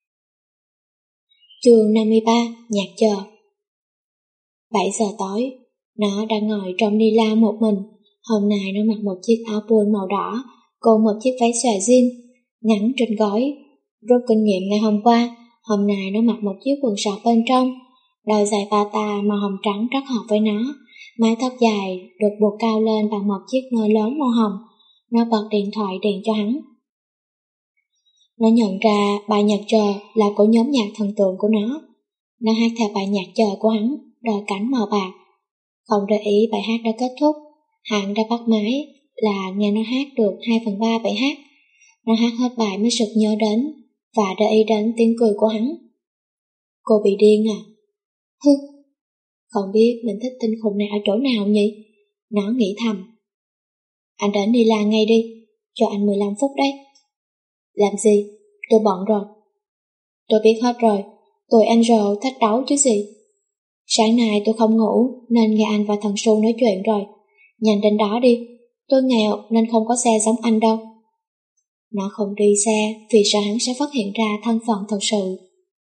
Chương năm mươi ba, nhạc chờ. bảy giờ tối, nó đang ngồi trong ni la một mình. Hôm nay nó mặc một chiếc áo buồn màu đỏ, cùng một chiếc váy xòe jean, ngắn trên gối. Rút kinh nghiệm ngày hôm qua, hôm nay nó mặc một chiếc quần sọt bên trong. Đôi giày bata màu hồng trắng rất hợp với nó. Mái tóc dài được buộc cao lên bằng một chiếc nơ lớn màu hồng. Nó bật điện thoại điện cho hắn. Nó nhận ra bài nhạc chờ là của nhóm nhạc thần tượng của nó. Nó hát theo bài nhạc chờ của hắn, đôi cánh màu bạc. Không để ý bài hát đã kết thúc, hắn đã bắt máy là nghe nó hát được hai phần ba bài hát. Nó hát hết bài mới sực nhớ đến và để ý đến tiếng cười của hắn. Cô bị điên à? Hứ, không biết mình thích tinh khùng này ở chỗ nào nhỉ? Nó nghĩ thầm. Anh đến đi la ngay đi, cho anh mười lăm phút đấy. Làm gì? Tôi bận rồi. Tôi biết hết rồi, tụi Angel thách đấu chứ gì. Sáng nay tôi không ngủ nên nghe anh và thằng Su nói chuyện rồi. Nhanh đến đó đi, tôi nghèo nên không có xe giống anh đâu. Nó không đi xe vì sợ hắn sẽ phát hiện ra thân phận thật sự.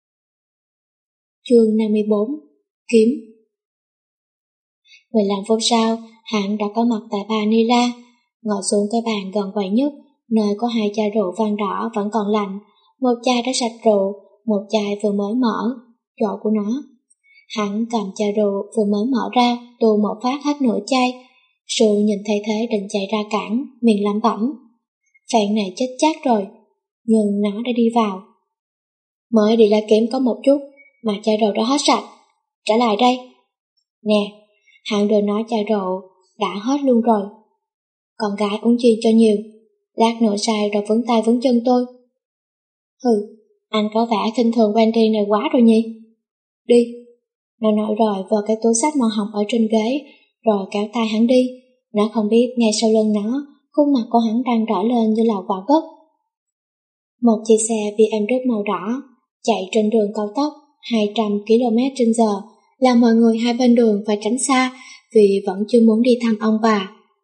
Chương năm mươi bốn, kiếm. mười lăm phút sau, hắn đã có mặt tại bar Nila, ngồi xuống cái bàn gần quầy nhất, nơi có hai chai rượu vang đỏ vẫn còn lạnh. Một chai đã sạch rượu, một chai vừa mới mở, chỗ của nó. Hắn cầm chai rượu vừa mới mở ra, tù một phát hết nửa chai. Su nhìn thấy thế định chạy ra cản, miệng lẩm bẩm. Phạn này chết chắc rồi, nhưng nó đã đi vào. Mới đi ra kiếm có một chút, mà chai rượu đã hết sạch. Trả lại đây. Nè, hắn đưa nó chai rượu, đã hết luôn rồi. Con gái uống chi cho nhiều, lát nữa say rồi vướng tay vướng chân tôi. Hừ, anh có vẻ khinh thường Wendy này quá rồi nhỉ. Đi. Nó nói rồi vờ cái túi xách màu hồng ở trên ghế, rồi kéo tay hắn đi. Nó không biết ngay sau lưng nó, khuôn mặt của hắn đang đỏ lên như là quả gốc. Một chiếc xe bê em vê màu đỏ chạy trên đường cao tốc hai trăm ki lô mét trên giờ, làm mọi người hai bên đường phải tránh xa vì vẫn chưa muốn đi thăm ông bà.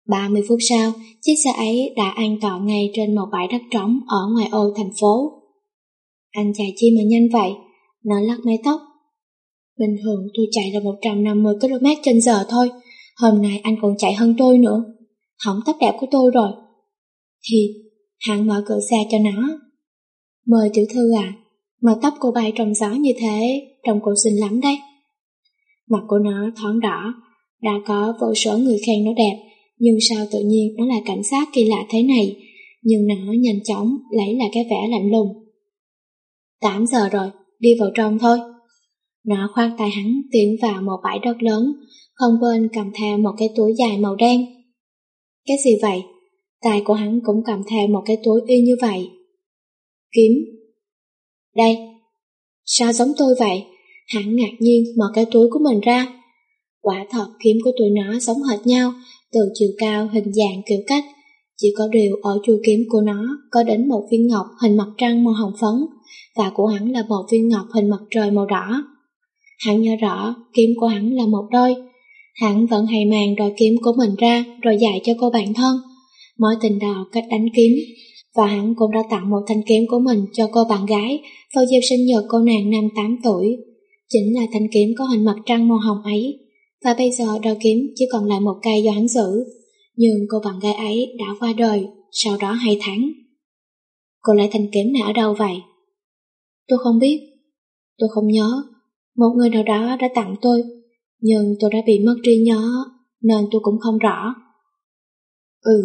ba mươi phút sau, chiếc xe ấy đã an toàn ngay trên một bãi đất trống ở ngoài ô thành phố. Anh chạy chi mà nhanh vậy? Nó lắc mái tóc. Bình thường tôi chạy là một trăm năm mươi ki lô mét trên giờ thôi, hôm nay anh còn chạy hơn tôi nữa. Hỏng tóc đẹp của tôi rồi. Thì, hắn mở cửa xe cho nó. Mời tiểu thư à, mà tóc cô bay trong gió như thế, trông cô xinh lắm đấy. Mặt của nó thoáng đỏ, đã có vô số người khen nó đẹp, nhưng sao tự nhiên nó là cảnh sát kỳ lạ thế này, nhưng nó nhanh chóng lấy lại cái vẻ lạnh lùng. Tám giờ rồi, đi vào trong thôi. Nó khoác tay hắn tiến vào một bãi đất lớn, không quên cầm theo một cái túi dài màu đen. Cái gì vậy? Tay của hắn cũng cầm theo một cái túi y như vậy. Kiếm. Đây. Sao giống tôi vậy? Hắn ngạc nhiên mở cái túi của mình ra. Quả thật kiếm của tụi nó giống hệt nhau, từ chiều cao, hình dạng, kiểu cách. Chỉ có điều ở chuôi kiếm của nó có đến một viên ngọc hình mặt trăng màu hồng phấn, và của hắn là một viên ngọc hình mặt trời màu đỏ. Hắn nhớ rõ kiếm của hắn là một đôi. Hắn vẫn hay mang đôi kiếm của mình ra rồi dạy cho cô bạn thân mối tình đầu cách đánh kiếm, và hắn cũng đã tặng một thanh kiếm của mình cho cô bạn gái vào dịp sinh nhật cô nàng năm tám tuổi. Chính là thanh kiếm có hình mặt trăng màu hồng ấy, và bây giờ đôi kiếm chỉ còn lại một cây do hắn giữ. Nhưng cô bạn gái ấy đã qua đời sau đó hai tháng. Cô lấy thanh kiếm này ở đâu vậy? Tôi không biết. Tôi không nhớ. Một người nào đó đã tặng tôi, nhưng tôi đã bị mất trí nhớ nên tôi cũng không rõ. Ừ.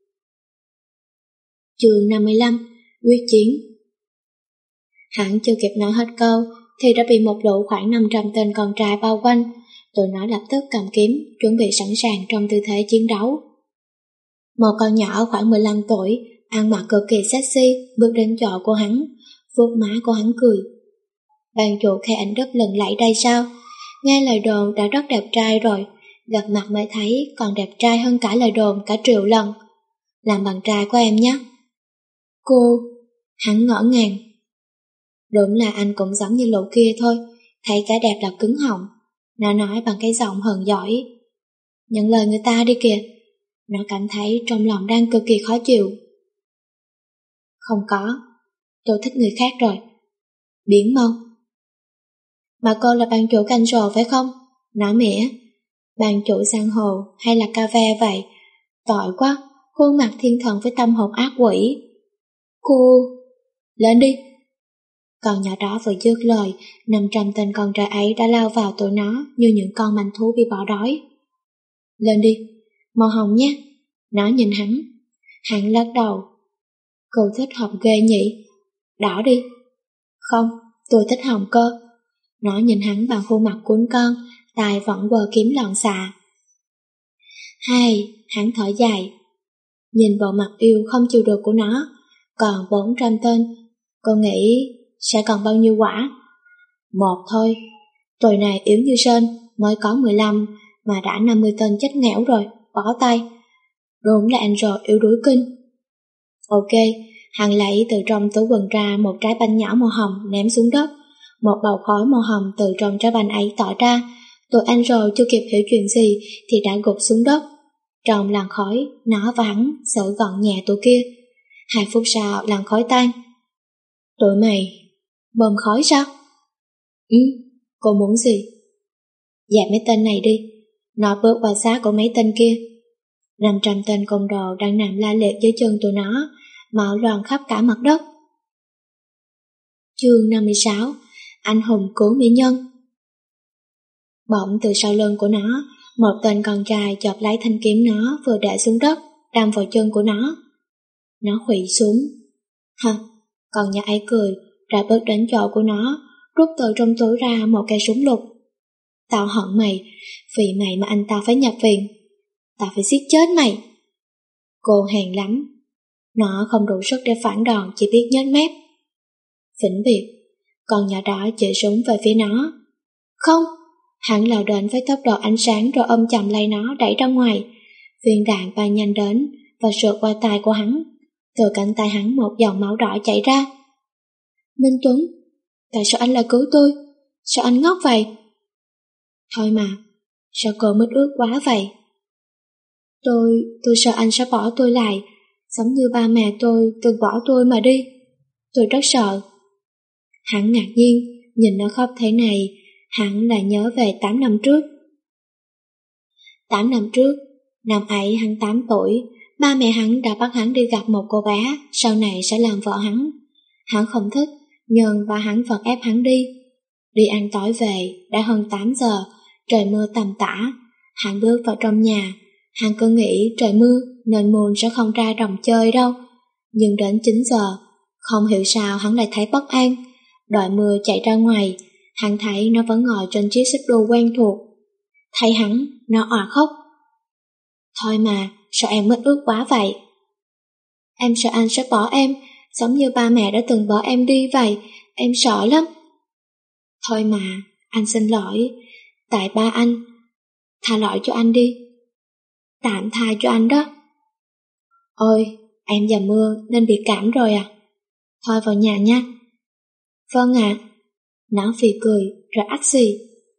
Chương năm mươi lăm. Quyết chiến. Hắn chưa kịp nói hết câu thì đã bị một lũ khoảng năm trăm tên con trai bao quanh. Tụi nó lập tức cầm kiếm, chuẩn bị sẵn sàng trong tư thế chiến đấu. Một con nhỏ khoảng mười lăm tuổi, ăn mặc cực kỳ sexy, bước đến chỗ của hắn, vuốt má của hắn cười. Ban chủ Khe Ảnh Đức lần lẫy đây sao? Nghe lời đồn đã rất đẹp trai rồi, gặp mặt mới thấy còn đẹp trai hơn cả lời đồn cả triệu lần. Làm bạn trai của em nhé. Cô... Hắn ngỡ ngàng. Đúng là anh cũng giống như lũ kia thôi, thấy cái đẹp là cứng họng. Nó nói bằng cái giọng hờn giỏi. Nhận lời người ta đi kìa. Nó cảm thấy trong lòng đang cực kỳ khó chịu. Không có, tôi thích người khác rồi. Biến mau. Mà cô là ban chủ canh rồ phải không? Nói mẹ. Ban chủ san hồ hay là cà ve vậy? Tội quá, khuôn mặt thiên thần với tâm hồn ác quỷ. Cô... Lên đi. Con nhỏ đó vừa dứt lời, năm trăm tên con trai ấy đã lao vào tụi nó như những con manh thú bị bỏ đói. Lên đi, màu hồng nhé. Nó nhìn hắn. Hắn lắc đầu. Cô thích hồng ghê nhỉ? Đỏ đi. Không, tôi thích hồng cơ. Nó nhìn hắn bằng khuôn mặt cuốn con, tay vẫn quờ kiếm lọn xạ. Hai, hắn thở dài. Nhìn bộ mặt yêu không chịu được của nó, còn bốn trăm tên, cô nghĩ sẽ còn bao nhiêu quả? Một thôi. Tụi này yếu như sên, mới có mười lăm mà đã năm mươi tên chết nghẽo rồi, bỏ tay. Đúng là Angel yếu đuối kinh. Ok, hắn lấy từ trong túi quần ra một trái banh nhỏ màu hồng ném xuống đất. Một bầu khói màu hồng từ trong trái banh ấy tỏa ra. Tụi Angel chưa kịp hiểu chuyện gì thì đã gục xuống đất. Trong làn khói, nó và hắn xử gọn nhẹ tụi kia. Hai phút sau làn khói tan. Tụi mày, bơm khói sao? Ừ, cô muốn gì? Dẹp mấy tên này đi. Nó bước qua xác của mấy tên kia. Năm trăm tên côn đồ đang nằm la liệt dưới chân tụi nó, máu loàn khắp cả mặt đất. Chương năm mươi sáu. Anh hùng cứu mỹ nhân. Bỗng từ sau lưng của nó, một tên con trai chộp lấy thanh kiếm nó vừa để xuống đất, đâm vào chân của nó. Nó khuỵu xuống. Hả? Con nhỏ ấy cười, ra bước đến chỗ của nó, rút từ trong túi ra một cây súng lục. Tao hận mày, vì mày mà anh ta phải nhập viện. Tao phải giết chết mày. Cô hèn lắm. Nó không đủ sức để phản đòn, chỉ biết nhếch mép. Vĩnh biệt. Con nhỏ đó chỉ súng về phía nó. Không. Hắn lao đến với tốc độ ánh sáng rồi ôm chầm lấy nó đẩy ra ngoài. Viên đạn bay nhanh đến và sượt qua tay của hắn. Từ cánh tay hắn một dòng máu đỏ chảy ra. Minh Tuấn, tại sao anh lại cứu tôi? Sao anh ngốc vậy? Thôi mà, sao cô mít ướt quá vậy? Tôi, tôi sợ anh sẽ bỏ tôi lại, giống như ba mẹ tôi từng bỏ tôi mà đi. Tôi rất sợ. Hắn ngạc nhiên, nhìn nó khóc thế này, hắn lại nhớ về tám năm trước. Tám năm trước, năm ấy hắn tám tuổi, ba mẹ hắn đã bắt hắn đi gặp một cô bé, sau này sẽ làm vợ hắn. Hắn không thích, nhưng ba hắn vẫn ép hắn đi. Đi ăn tối về, đã hơn tám giờ, trời mưa tầm tã. Hắn bước vào trong nhà, hắn cứ nghĩ trời mưa nên Moon sẽ không ra đồng chơi đâu. Nhưng đến chín giờ, không hiểu sao hắn lại thấy bất an. Đợi mưa chạy ra ngoài, hắn thấy nó vẫn ngồi trên chiếc xích đu quen thuộc. Thấy hắn, nó òa khóc. Thôi mà, sao em mất ước quá vậy? Em sợ anh sẽ bỏ em, giống như ba mẹ đã từng bỏ em đi vậy, em sợ lắm. Thôi mà, anh xin lỗi, tại ba anh, tha lỗi cho anh đi. Tạm tha cho anh đó. Ôi, em vào mưa nên bị cảm rồi à? Thôi vào nhà nha. Vâng ạ. À. Nó phì cười, rồi ắt xì.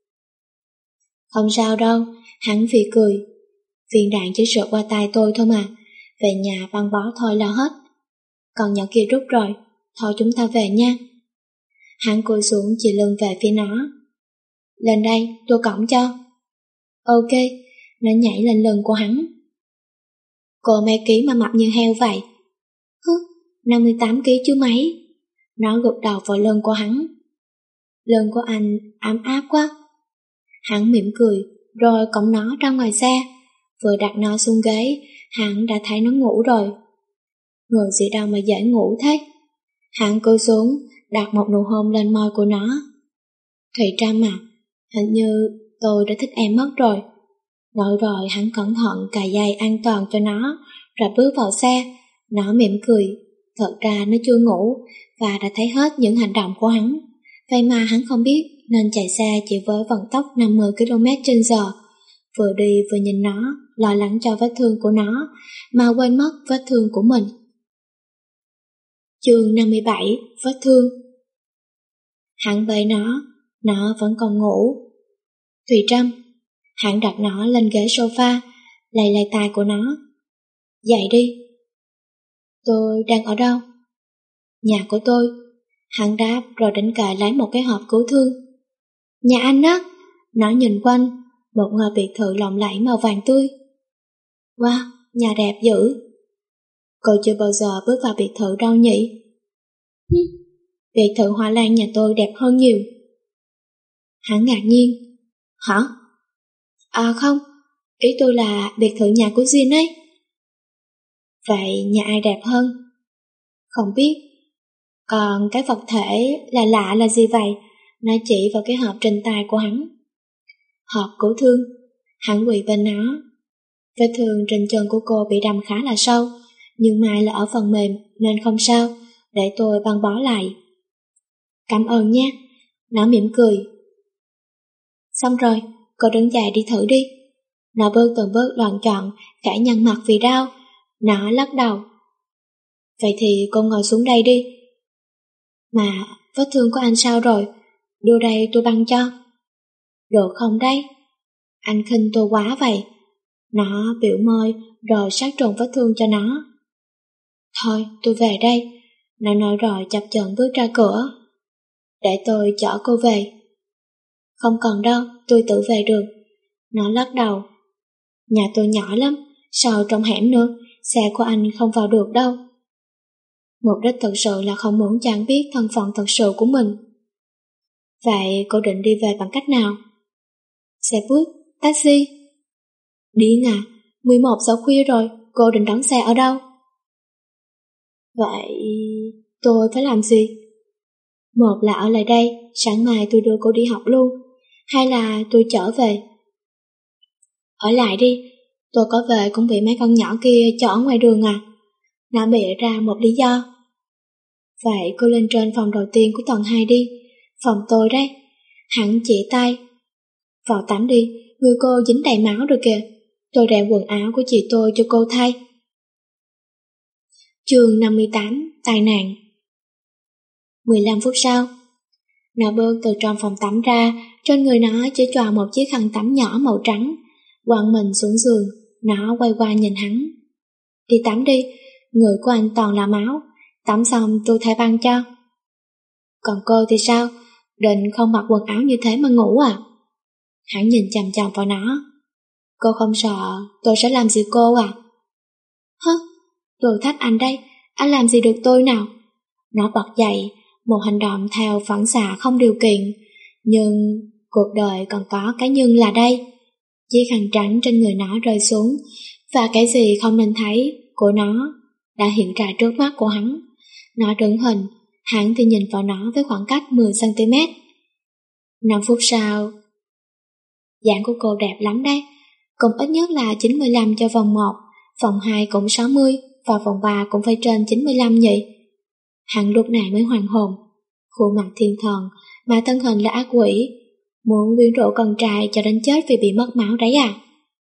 Không sao đâu, hắn phì cười. Viên đạn chỉ sượt qua tay tôi thôi mà, về nhà băng bó thôi là hết. Còn nhỏ kia rút rồi, thôi chúng ta về nha. Hắn cúi xuống chỉ lưng về phía nó. Lên đây, tôi cõng cho. Ok, nó nhảy lên lưng của hắn. Cô mấy ký mà mập như heo vậy? Hứ, năm mươi tám ký chứ mấy. Nó gục đầu vào lưng của hắn. Lưng của anh ấm áp quá. Hắn mỉm cười, rồi cõng nó ra ngoài xe. Vừa đặt nó xuống ghế, hắn đã thấy nó ngủ rồi. Người gì đâu mà dễ ngủ thế. Hắn cúi xuống, đặt một nụ hôn lên môi của nó. Thùy Trâm à, hình như tôi đã thích em mất rồi. Nói rồi hắn cẩn thận cài dây an toàn cho nó, rồi bước vào xe. Nó mỉm cười, thật ra nó chưa ngủ và đã thấy hết những hành động của hắn. Vậy mà hắn không biết nên chạy xe chỉ với vận tốc năm mươi ki lô mét trên giờ. Vừa đi vừa nhìn nó, lo lắng cho vết thương của nó, mà quên mất vết thương của mình. Chương năm mươi bảy, vết thương. Hắn bế nó, nó vẫn còn ngủ. Thùy Trâm, hắn đặt nó lên ghế sofa, lay lay tai của nó. Dậy đi. Tôi đang ở đâu? Nhà của tôi. Hắn đáp rồi đánh cậy lấy một cái hộp cứu thương. Nhà anh á. Nó nhìn quanh, một ngôi biệt thự lộng lẫy màu vàng tươi. Wow, nhà đẹp dữ. Cô chưa bao giờ bước vào biệt thự đâu nhỉ? Biệt thự hoa lan nhà tôi đẹp hơn nhiều. Hắn ngạc nhiên. Hả? À không, ý tôi là biệt thự nhà của Jin ấy. Vậy nhà ai đẹp hơn? Không biết. Còn cái vật thể là lạ là gì vậy? Nó chỉ vào cái hộp trên tay của hắn. Hộp cứu thương. Hắn quỳ bên nó. Vết thương trên chân của cô bị đâm khá là sâu, nhưng may là ở phần mềm nên không sao, để tôi băng bó lại. Cảm ơn nhé. Nó mỉm cười. Xong rồi, cô đứng dậy đi thử đi. Nó bước từng bước loạn trọn, cả nhăn mặt vì đau. Nó lắc đầu. Vậy thì cô ngồi xuống đây đi. Mà vết thương của anh sao rồi? Đưa đây tôi băng cho. Được không đấy? Anh khinh tôi quá vậy. Nó biểu môi rồi sát trùng vết thương cho nó. Thôi tôi về đây. Nó nói rồi chập chờn bước ra cửa. Để tôi chở cô về. Không cần đâu, tôi tự về được. Nó lắc đầu. Nhà tôi nhỏ lắm, sao trong hẻm nữa, xe của anh không vào được đâu. Mục đích thật sự là không muốn cho anh biết thân phận thật sự của mình. Vậy cô định đi về bằng cách nào? Xe buýt, taxi. Điên à, mười một giờ khuya rồi, cô định đón xe ở đâu? Vậy tôi phải làm gì? Một là ở lại đây, sáng mai tôi đưa cô đi học luôn. Hai là tôi trở về. Ở lại đi, tôi có về cũng bị mấy con nhỏ kia chở ở ngoài đường à. Nó bịa ra một lý do. Vậy cô lên trên phòng đầu tiên của tầng hai đi, phòng tôi đấy. Hắn chỉ tay. Vào tắm đi, người cô dính đầy máu rồi kìa. Tôi đem quần áo của chị tôi cho cô thay. Chương năm mươi tám, tai nạn. mười lăm phút sau, nó bước từ trong phòng tắm ra, trên người nó chỉ choàng một chiếc khăn tắm nhỏ màu trắng. Quăng mình xuống giường, Nó quay qua nhìn hắn. Đi tắm đi, người của anh toàn là máu, tắm xong tôi thay băng cho. Còn cô thì sao, định không mặc quần áo như thế mà ngủ à? Hắn nhìn chằm chằm vào nó. Cô không sợ tôi sẽ làm gì cô à? Hứ, tôi thách anh đây, anh làm gì được tôi nào? Nó bật dậy, một hành động theo phản xạ không điều kiện. Nhưng cuộc đời còn có cái nhưng là đây. Chiếc khăn trắng trên người nó rơi xuống, và cái gì không nên thấy của nó đã hiện ra trước mắt của hắn. Nó đứng hình, hắn thì nhìn vào nó với khoảng cách mười xăng ti mét. Năm phút sau, dáng của cô đẹp lắm đấy, cũng ít nhất là chín mươi lăm cho vòng một, vòng hai cũng sáu mươi, và vòng ba cũng phải trên chín mươi lăm nhỉ. Hắn lúc này mới hoàn hồn, khuôn mặt thiên thần, mà thân hình là ác quỷ, muốn quyến rũ con trai cho đến chết vì bị mất máu đấy à?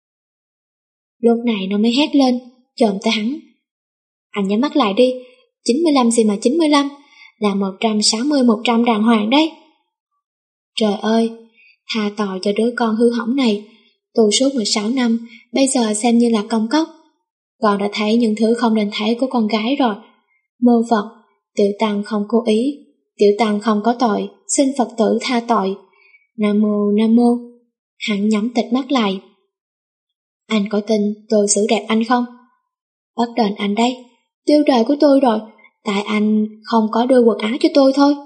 Lúc này nó mới hét lên, chồm tới hắn. Anh nhắm mắt lại đi, chín mươi lăm gì mà chín mươi lăm, là một trăm sáu mươi một trăm đàng hoàng đấy. Trời ơi, tha tội cho đứa con hư hỏng này, tù suốt mười sáu năm, bây giờ xem như là công cốc. Con đã thấy những thứ không nên thấy của con gái rồi. Mô Phật, tiểu tăng không cố ý, tiểu tăng không có tội, xin Phật tử tha tội. Nam mô Nam mô. Hắn nhắm tịt mắt lại. Anh có tin tôi xử đẹp anh không? Bắt đền anh đây, tiêu đời của tôi rồi, tại anh không có đưa quần áo cho tôi thôi.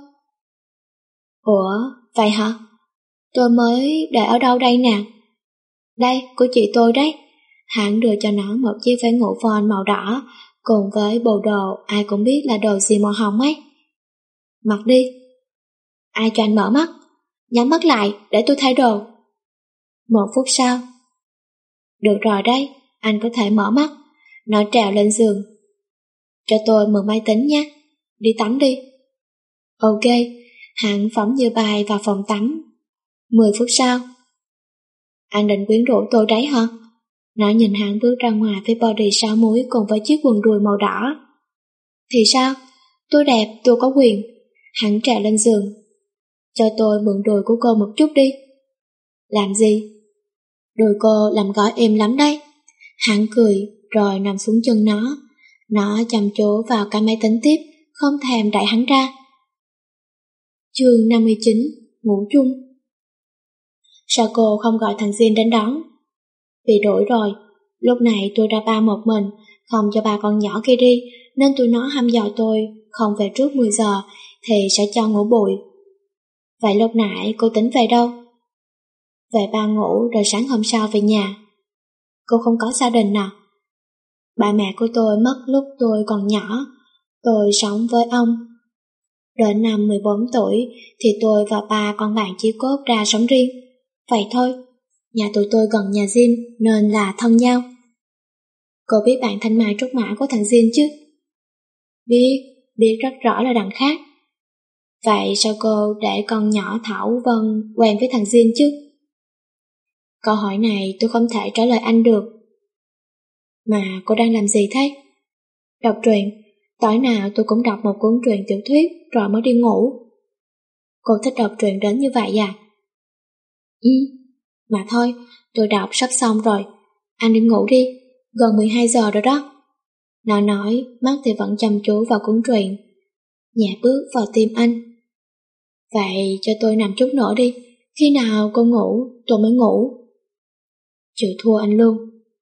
Ủa, vậy hả? Tôi mới để ở đâu đây nè? Đây, của chị tôi đấy. Hắn đưa cho nó một chiếc váy ngủ voan màu đỏ, cùng với bộ đồ ai cũng biết là đồ gì màu hồng ấy. Mặc đi. Ai cho anh mở mắt? Nhắm mắt lại, để tôi thay đồ. Một phút sau. Được rồi đấy, anh có thể mở mắt. Nó trèo lên giường. Cho tôi mượn máy tính nhé. Đi tắm đi. Ok, hắn phóng như bài vào phòng tắm. Mười phút sau. Anh định quyến rũ tôi đấy hả? Nó nhìn hắn bước ra ngoài với body sáu múi cùng với chiếc quần đùi màu đỏ. Thì sao? Tôi đẹp, tôi có quyền. Hắn trèo lên giường. Cho tôi mượn đùi của cô một chút đi. Làm gì? Đùi cô làm gói êm lắm đấy. Hắn cười rồi nằm xuống chân nó. Nó chăm chú vào cái máy tính tiếp, không thèm đẩy hắn ra. Chương năm mươi chín. Ngủ chung. Sao cô không gọi thằng Jin đến đón? Bị đuổi rồi. Lúc này tôi ra ba một mình, không cho ba con nhỏ kia đi, nên tụi nó hăm dọa tôi không về trước mười giờ thì sẽ cho ngủ bụi. Vậy lúc nãy cô tính về đâu? Về ba ngủ rồi sáng hôm sau về nhà. Cô không có gia đình à? Ba mẹ của tôi mất lúc tôi còn nhỏ. Tôi sống với ông. Đến năm mười bốn tuổi thì tôi và ba con bạn chí cốt ra sống riêng. Vậy thôi. Nhà tụi tôi gần nhà Jin nên là thân nhau. Cô biết bạn thanh mai trúc mã của thằng Jin chứ? Biết, biết rất rõ là đằng khác. Vậy sao cô để con nhỏ Thảo Vân quen với thằng Jin chứ? Câu hỏi này tôi không thể trả lời anh được. Mà cô đang làm gì thế? Đọc truyện. Tối nào tôi cũng đọc một cuốn truyện tiểu thuyết rồi mới đi ngủ. Cô thích đọc truyện đến như vậy à? Ừ, mà thôi, tôi đọc sắp xong rồi. Anh đi ngủ đi, gần mười hai giờ rồi đó. Nó nói, mắt thì vẫn chăm chú vào cuốn truyện. Nhẹ bước vào tim anh. Vậy cho tôi nằm chút nữa đi, khi nào cô ngủ tôi mới ngủ. Chịu thua anh luôn.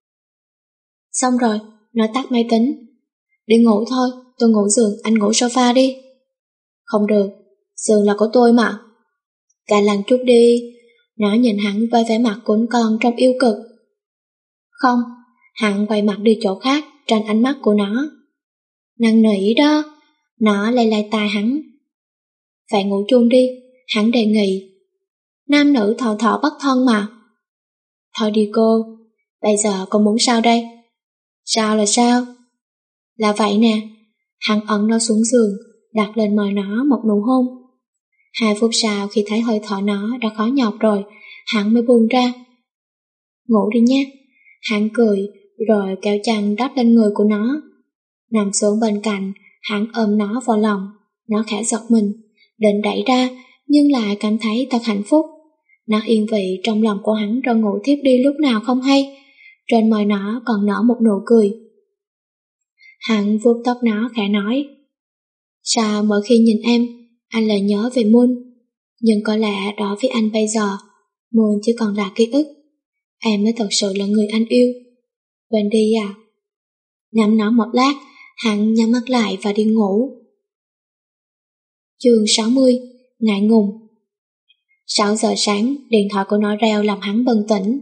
Xong rồi, nó tắt máy tính. Đi ngủ thôi, tôi ngủ giường, anh ngủ sofa đi. Không được, giường là của tôi mà. Cà lằn chút đi. Nó nhìn hắn với vẻ mặt cuốn con trong yêu cực. Không, hắn quay mặt đi chỗ khác tránh ánh mắt của nó. Năn nỉ đó. Nó lay lay tai hắn. Phải ngủ chung đi, hắn đề nghị. Nam nữ thọ thọ bất thân mà. Thôi đi cô, bây giờ cô muốn sao đây? Sao là sao? Là vậy nè. Hắn ấn nó xuống giường, đặt lên môi nó một nụ hôn. Hai phút sau khi thấy hơi thở nó đã khó nhọc rồi, hắn mới buông ra. Ngủ đi nhé. Hắn cười rồi kéo chăn đắp lên người của nó. Nằm xuống bên cạnh, hắn ôm nó vào lòng. Nó khẽ giật mình, định đẩy ra nhưng lại cảm thấy thật hạnh phúc. Nó yên vị trong lòng của hắn rồi ngủ thiếp đi lúc nào không hay. trên môi nó còn nở một nụ cười. Hắn vuốt tóc nó khẽ nói, sao mỗi khi nhìn em, anh lại nhớ về Moon, nhưng có lẽ đó với anh bây giờ, Moon chỉ còn là ký ức, em mới thật sự là người anh yêu. Quên đi à? Ngắm nó một lát, hắn nhắm mắt lại và đi ngủ. Chương sáu mươi, ngại ngùng. Sáu giờ sáng, điện thoại của nó reo làm hắn bừng tỉnh.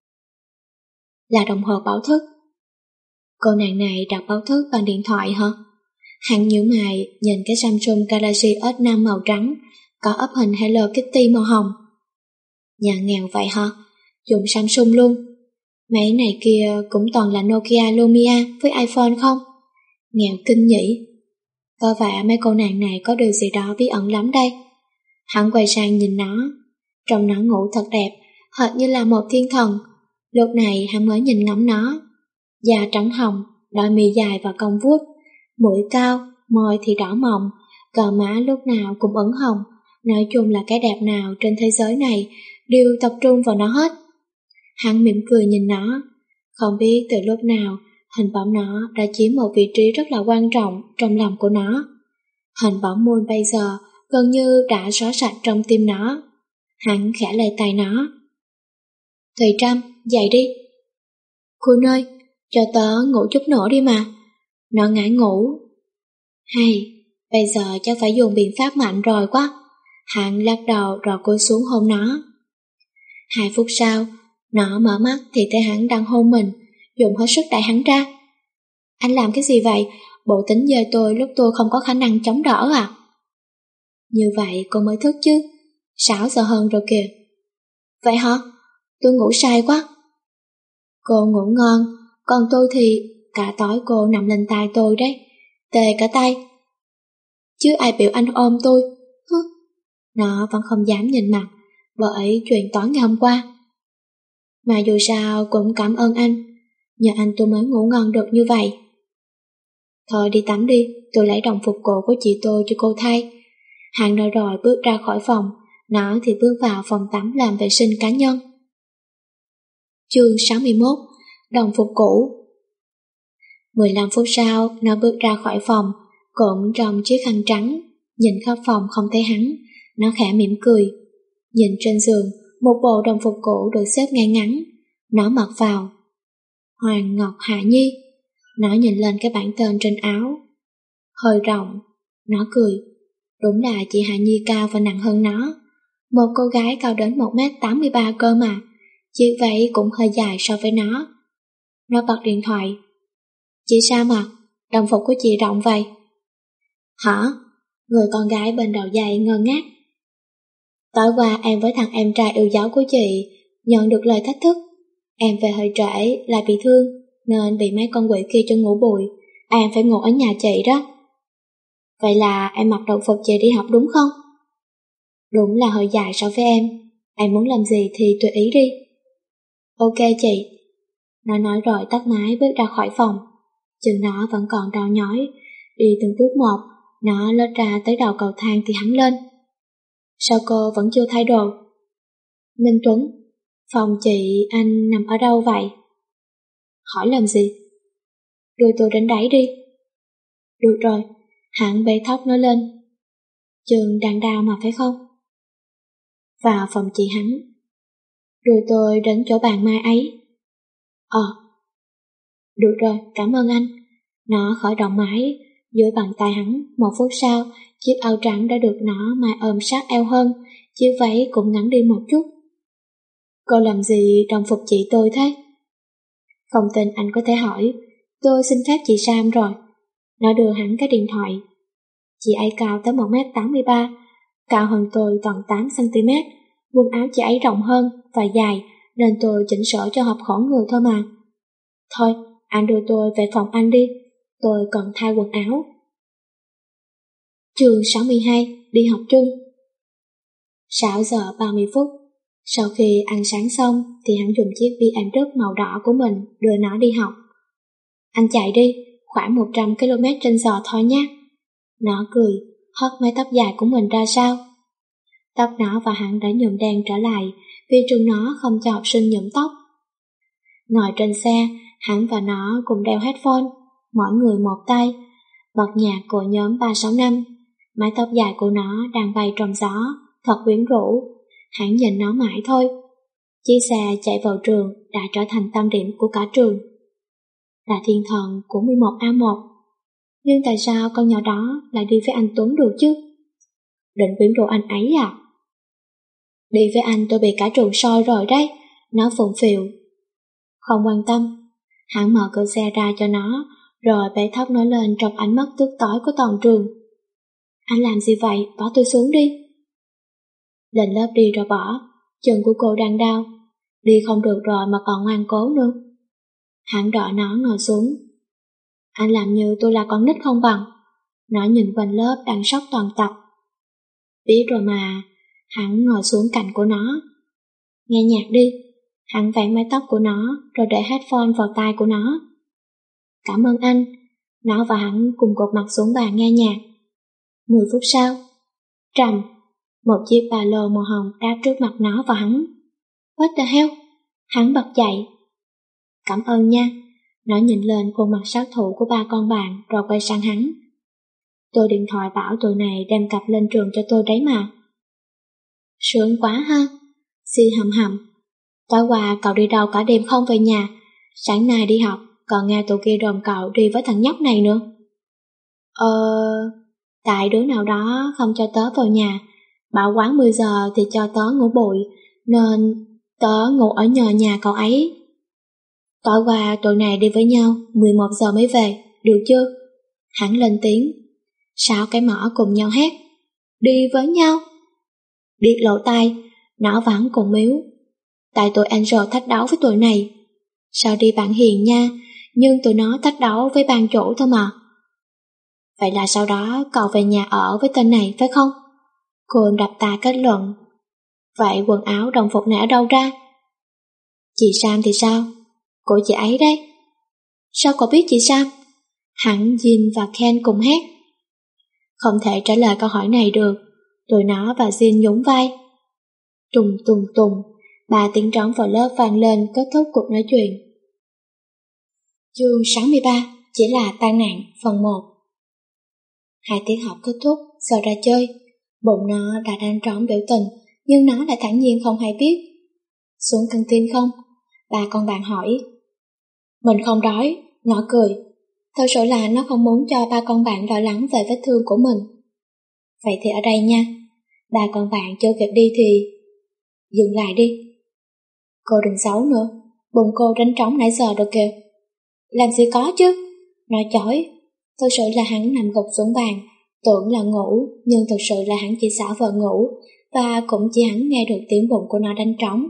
Là đồng hồ báo thức. Cô nàng này đặt báo thức bằng điện thoại hả? Hắn nhíu mày nhìn cái Samsung Galaxy S năm màu trắng, có ốp hình Hello Kitty màu hồng. Nhà nghèo vậy hả? Dùng Samsung luôn. Mấy này kia cũng toàn là Nokia Lumia với iPhone không? Nghèo kinh nhỉ. Có vẻ mấy cô nàng này có điều gì đó bí ẩn lắm đây. Hắn quay sang nhìn nó. Trông nó ngủ thật đẹp, hệt như là một thiên thần. Lúc này hắn mới nhìn ngắm nó. Da trắng hồng, đôi mi dài và cong vuốt, mũi cao, môi thì đỏ mọng, cờ má lúc nào cũng ửng hồng. Nói chung là cái đẹp nào trên thế giới này đều tập trung vào nó hết. Hắn mỉm cười nhìn nó, không biết từ lúc nào hình bóng nó đã chiếm một vị trí rất là quan trọng trong lòng của nó. Hình bóng Moon bây giờ gần như đã xóa sạch trong tim nó. Hắn khẽ lay tay nó. Thùy Trâm, dậy đi. Khuyên ơi, cho tớ ngủ chút nữa đi mà. Nó ngái ngủ. Hay, bây giờ chắc phải dùng biện pháp mạnh rồi quá. Hắn lắc đầu rồi cúi xuống hôn nó. Hai phút sau, nó mở mắt thì thấy hắn đang hôn mình, dùng hết sức đẩy hắn ra. Anh làm cái gì vậy? Bộ tính về tôi lúc tôi không có khả năng chống đỡ à? Như vậy cô mới thức chứ. Sáu giờ hơn rồi kìa. Vậy hả? Tôi ngủ say quá. Cô ngủ ngon, còn tôi thì cả tối cô nằm lên tai tôi đấy, tê cả tay. Chứ ai biểu anh ôm tôi? Hứ. Nó vẫn không dám nhìn mặt, bởi chuyện tối ngày hôm qua. Mà dù sao cũng cảm ơn anh, nhờ anh tôi mới ngủ ngon được như vậy. Thôi đi tắm đi, tôi lấy đồng phục cổ của chị tôi cho cô thay. Hắn nói rồi bước ra khỏi phòng, nó thì bước vào phòng tắm làm vệ sinh cá nhân. Chương sáu mươi mốt, đồng phục cũ. mười lăm phút sau, nó bước ra khỏi phòng, cũng trong chiếc khăn trắng, nhìn khắp phòng không thấy hắn, nó khẽ mỉm cười. Nhìn trên giường, một bộ đồng phục cũ được xếp ngay ngắn, nó mặc vào. Hoàng Ngọc Hạ Nhi. Nó nhìn lên cái bảng tên trên áo. Hơi rộng. Nó cười. Đúng là chị Hạ Nhi cao và nặng hơn nó. Một cô gái cao đến một mét tám mươi ba cơ mà. Chiếc váy cũng hơi dài so với nó. Nó bật điện thoại. Chị sao mà? Đồng phục của chị rộng vậy. Hả? Người con gái bên đầu dây ngơ ngác. Tối qua em với thằng em trai yêu dấu của chị nhận được lời thách thức. Em về hơi trễ lại bị thương, nên bị mấy con quỷ kia cho ngủ bụi. Em phải ngủ ở nhà chị đó. Vậy là em mặc đồng phục chị đi học đúng không? Đúng là hơi dài so với em. Em muốn làm gì thì tùy ý đi. Ok chị. Nó nói rồi tắt máy bước ra khỏi phòng. Chừng nó vẫn còn đau nhói. Đi từng bước một, nó lết ra tới đầu cầu thang thì hắn lên. Sao cô vẫn chưa thay đồ? Minh Tuấn, phòng chị anh nằm ở đâu vậy? Hỏi làm gì? Đưa tôi đến đấy đi. Được rồi, hắn bế thóc nó lên. Chừng đang đau mà phải không? Vào phòng chị hắn. Đưa tôi đến chỗ bàn mai ấy. Ờ. Được rồi, cảm ơn anh. Nó khởi động máy, dưới bàn tay hắn. Một phút sau, chiếc áo trắng đã được nó mai ôm sát eo hơn, chiếc váy cũng ngắn đi một chút. Cô làm gì đồng phục chị tôi thế? Không tin anh có thể hỏi. Tôi xin phép chị Sam rồi. Nó đưa hắn cái điện thoại. Chị ấy cao tới một mét tám mươi ba, cao hơn tôi tận tám xăng ti mét. Quần áo chị ấy rộng hơn và dài, nên tôi chỉnh sửa cho hợp khẩu người thôi mà. Thôi, anh đưa tôi về phòng anh đi. Tôi cần thay quần áo. Chương sáu mươi hai, đi học chung. Sáu giờ ba mươi phút. Sau khi ăn sáng xong thì hắn dùng chiếc bê em vê màu đỏ của mình đưa nó đi học. Anh chạy đi, khoảng một trăm ki lô mét trên giờ thôi nhé. Nó cười, hất mái tóc dài của mình ra sau. Tóc nó và hắn đã nhuộm đen trở lại vì trường nó không cho học sinh nhuộm tóc. Ngồi trên xe, hắn và nó cùng đeo headphone, mỗi người một tay, bật nhạc của nhóm ba sáu năm. Mái tóc dài của nó đang bay trong gió, thật quyến rũ. Hắn nhìn nó mãi thôi. Chiếc xe chạy vào trường đã trở thành tâm điểm của cả trường. Là thiên thần của mười một A một. Nhưng tại sao con nhỏ đó lại đi với anh Tuấn được chứ? Định quyến rũ anh ấy à? Đi với anh tôi bị cả trường soi rồi đấy, nó phụng phịu. Không quan tâm, hắn mở cửa xe ra cho nó, rồi bế thóc nó lên trong ánh mắt tức tối của toàn trường. Anh làm gì vậy? Bỏ tôi xuống đi. Lên lớp đi rồi bỏ, chân của cô đang đau, đi không được rồi mà còn ngoan cố nữa. Hắn đỡ nó ngồi xuống. Anh làm như tôi là con nít không bằng. Nó nhìn quanh lớp đang sốc toàn tập. Biết rồi mà. Hắn ngồi xuống cạnh của nó. Nghe nhạc đi. Hắn vén mái tóc của nó rồi để headphone vào tai của nó. Cảm ơn anh. Nó và hắn cùng gục mặt xuống bàn nghe nhạc. Mười phút sau, trầm, một chiếc ba lô màu hồng đáp trước mặt nó và hắn. What the hell? Hắn bật dậy. Cảm ơn nha. Nó nhìn lên khuôn mặt sát thủ của ba con bạn rồi quay sang hắn. Tôi điện thoại bảo tụi này đem cặp lên trường cho tôi đấy mà. Sướng quá ha. Si hầm hầm. Tối qua cậu đi đâu cả đêm không về nhà. Sáng nay đi học, còn nghe tụi kia đồn cậu đi với thằng nhóc này nữa. Ờ... Tại đứa nào đó không cho tớ vào nhà, bảo quán mười giờ thì cho tớ ngủ bụi, nên tớ ngủ ở nhờ nhà cậu ấy. Tối qua tụi này đi với nhau, mười một giờ mới về, được chưa? Hắn lên tiếng. Sáu cái mỏ cùng nhau hét. Đi với nhau? Biết lộ tai, nó vắng cùng miếu. Tại tụi Angel thách đấu với tụi này. Sao đi bạn hiền nha, nhưng tụi nó thách đấu với ban chủ thôi mà. Vậy là sau đó cậu về nhà ở với tên này phải không? Cô đập tay kết luận. Vậy quần áo đồng phục này ở đâu ra? Chị Sam thì sao? Của chị ấy đấy. Sao cậu biết chị Sam? Hắn, Jin và Ken cùng hét. Không thể trả lời câu hỏi này được. Tụi nó và Jin nhún vai. Tùng tùng tùng, ba tiếng trống vào lớp vang lên kết thúc cuộc nói chuyện. Chương sáu mươi ba, chỉ là tai nạn phần một. Hai tiết học kết thúc, giờ ra chơi. Bụng nó đã đang trống biểu tình, nhưng nó lại thản nhiên không hay biết. Xuống căng tin không? Ba con bạn hỏi. Mình không đói, nó cười. Thật sự là nó không muốn cho ba con bạn lo lắng về vết thương của mình. Vậy thì ở đây nha. Ba con bạn chưa kịp đi thì... Dừng lại đi. Cô đừng xấu nữa, bụng cô đánh trống nãy giờ rồi kìa. Làm gì có chứ? Nó chói. Thật sự là hắn nằm gục xuống bàn, tưởng là ngủ, nhưng thực sự là hắn chỉ xả vợ ngủ, và cũng chỉ hắn nghe được tiếng bụng của nó đánh trống.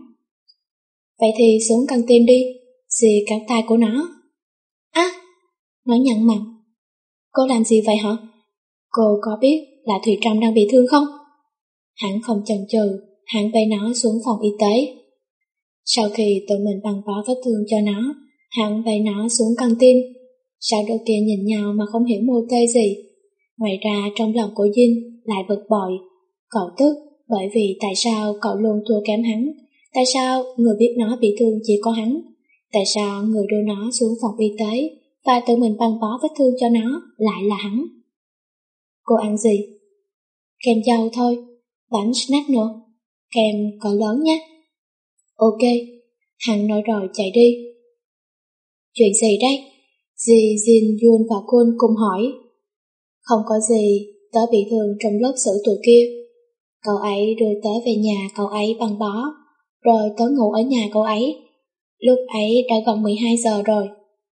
Vậy thì xuống căng tin đi, xì cắn tay của nó. Á! À, nó nhăn mặt. Cô làm gì vậy hả? Cô có biết là Thùy Trâm đang bị thương không? Hắn không chần chừ, hắn bê nó xuống phòng y tế. Sau khi tụi mình băng bó vết thương cho nó, hắn bê nó xuống căng tin. Sao đôi kia nhìn nhau mà không hiểu mô tê gì. Ngoài ra trong lòng của Jin lại bực bội. Cậu tức bởi vì tại sao cậu luôn thua kém hắn. Tại sao người biết nó bị thương chỉ có hắn. Tại sao người đưa nó xuống phòng y tế và tự mình băng bó vết thương cho nó lại là hắn. Cô ăn gì? Kem dâu thôi, bánh snack nữa. Kem cỡ lớn nhé. Ok, hắn nói rồi chạy đi. Chuyện gì đấy? Dì, Jin, Yun và Kun cùng hỏi. Không có gì, tớ bị thương trong lớp xử tụi kia. Cậu ấy đưa tớ về nhà cậu ấy băng bó, rồi tớ ngủ ở nhà cậu ấy. Lúc ấy đã gần mười hai giờ rồi.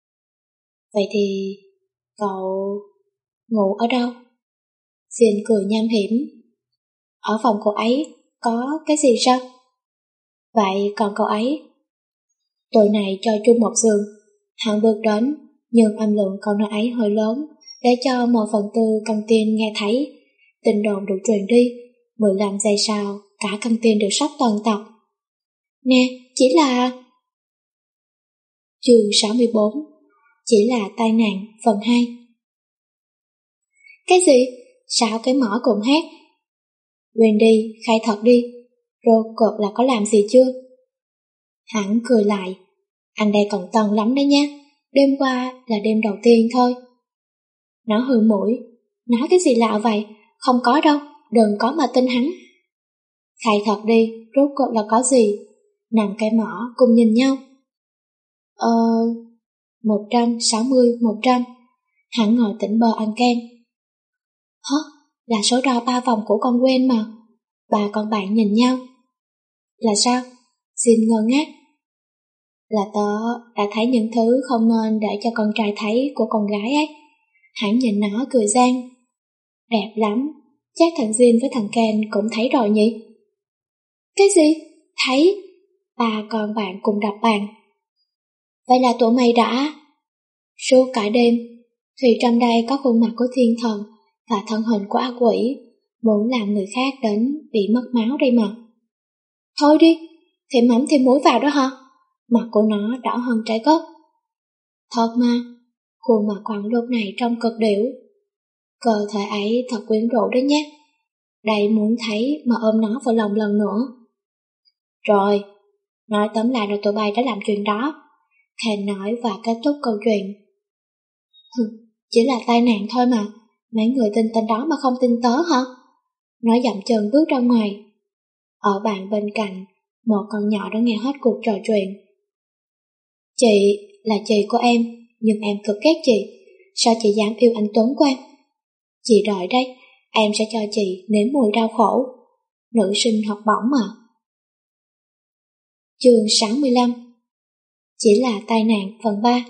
Vậy thì... cậu... ngủ ở đâu? Jin cười nham hiểm. Ở phòng cậu ấy, có cái gì sao? Vậy còn cậu ấy? Tụi này cho chung một giường. Hắn bước đến, nhưng âm lượng câu nói ấy hơi lớn, để cho một phần tư căng tin nghe thấy. Tin đồn được truyền đi, mười lăm giây sau, cả căng tin được sốc toàn tập. Nè, chỉ là... Chương sáu mươi bốn, chỉ là tai nạn phần hai. Cái gì? Sao cái mỏ cùng hét? Quên đi, khai thật đi, rốt cuộc là có làm gì chưa? Hắn cười lại. Anh đây còn tân lắm đấy nha, đêm qua là đêm đầu tiên thôi. Nó hừ mũi, nói cái gì lạ vậy, không có đâu, đừng có mà tin hắn. Khai thật đi, rốt cuộc là có gì? Nằm cái mỏ cùng nhìn nhau. Ờ... một trăm sáu mươi, một trăm. Hắn ngồi tỉnh bơ ăn kem. Hả? Là số đo ba vòng của con quên mà. Ba con bạn nhìn nhau. Là sao? Jin ngơ ngác. Là tớ đã thấy những thứ không nên để cho con trai thấy của con gái ấy. Hắn nhìn nó cười gian. Đẹp lắm, chắc thằng Jin với thằng Ken cũng thấy rồi nhỉ? Cái gì? Thấy? Ba con bạn cùng đập bàn. Vậy là tụi mày đã... Suốt cả đêm, Thùy trong đây có khuôn mặt của thiên thần và thân hình của ác quỷ, muốn làm người khác đến bị mất máu đây mà. Thôi đi, thêm mắm thêm muối vào đó hả? Mặt của nó đỏ hơn trái gốc. Thật mà, khuôn mặt quặng lúc này trông cực điểu. Cơ thể ấy thật quyến rũ đó nhé. Đây muốn thấy mà ôm nó vào lòng lần nữa. Rồi, nói tóm lại là tụi bay đã làm chuyện đó. Ken nói và kết thúc câu chuyện. Hừ, chỉ là tai nạn thôi mà, mấy người tin tên đó mà không tin tớ hả? Nó dậm chân bước ra ngoài. Ở bàn bên cạnh, một con nhỏ đã nghe hết cuộc trò chuyện. Chị là chị của em, nhưng em cực ghét chị. Sao chị dám yêu anh Tuấn của em? Chị đợi đây, em sẽ cho chị nếm mùi đau khổ. Nữ sinh học bổng mà. Chương sáu mươi lăm. Chỉ là tai nạn phần ba.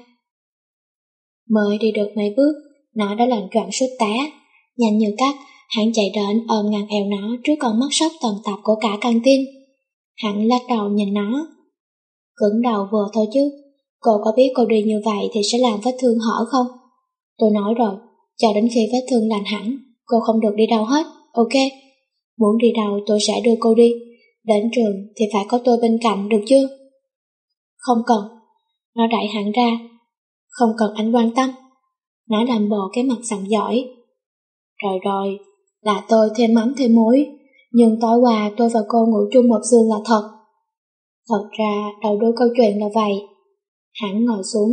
Mới đi được mấy bước, nó đã lần trọn sút té. Nhanh như cắt, hắn chạy đến ôm ngăn eo nó trước con mắt sốc tần tập của cả căng tin. Hắn lắc đầu nhìn nó. Cứng đầu vừa thôi chứ, cô có biết cô đi như vậy thì sẽ làm vết thương hở không? Tôi nói rồi, cho đến khi vết thương lành hẳn, cô không được đi đâu hết, ok? Muốn đi đâu tôi sẽ đưa cô đi, đến trường thì phải có tôi bên cạnh, được chưa? Không cần. Nó đẩy hắn ra. Không cần anh quan tâm. Nó làm bộ cái mặt sẵn giỏi. Rồi rồi, là tôi thêm mắm thêm muối, nhưng tối qua tôi và cô ngủ chung một giường là thật. Thật ra đầu đuôi câu chuyện là vậy. Hắn ngồi xuống.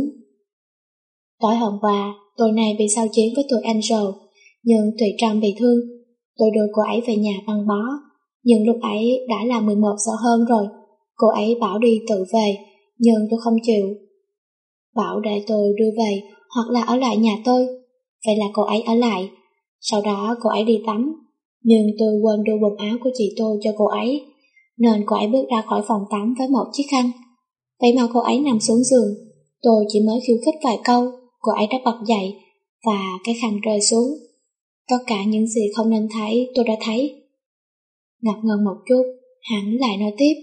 Tối hôm qua, tôi này bị giao chiến với tụi Angel, nhưng Thùy Trâm bị thương. Tôi đưa cô ấy về nhà băng bó, nhưng lúc ấy đã là mười một giờ hơn rồi. Cô ấy bảo đi tự về, nhưng tôi không chịu. Bảo để tôi đưa về hoặc là ở lại nhà tôi. Vậy là cô ấy ở lại. Sau đó cô ấy đi tắm, nhưng tôi quên đưa quần áo của chị tôi cho cô ấy, nên cô ấy bước ra khỏi phòng tắm với một chiếc khăn. Vậy mà cô ấy nằm xuống giường. Tôi chỉ mới khiêu khích vài câu, cô ấy đã bật dậy và cái khăn rơi xuống. Tất cả những gì không nên thấy tôi đã thấy. Ngập ngừng một chút, hắn lại nói tiếp.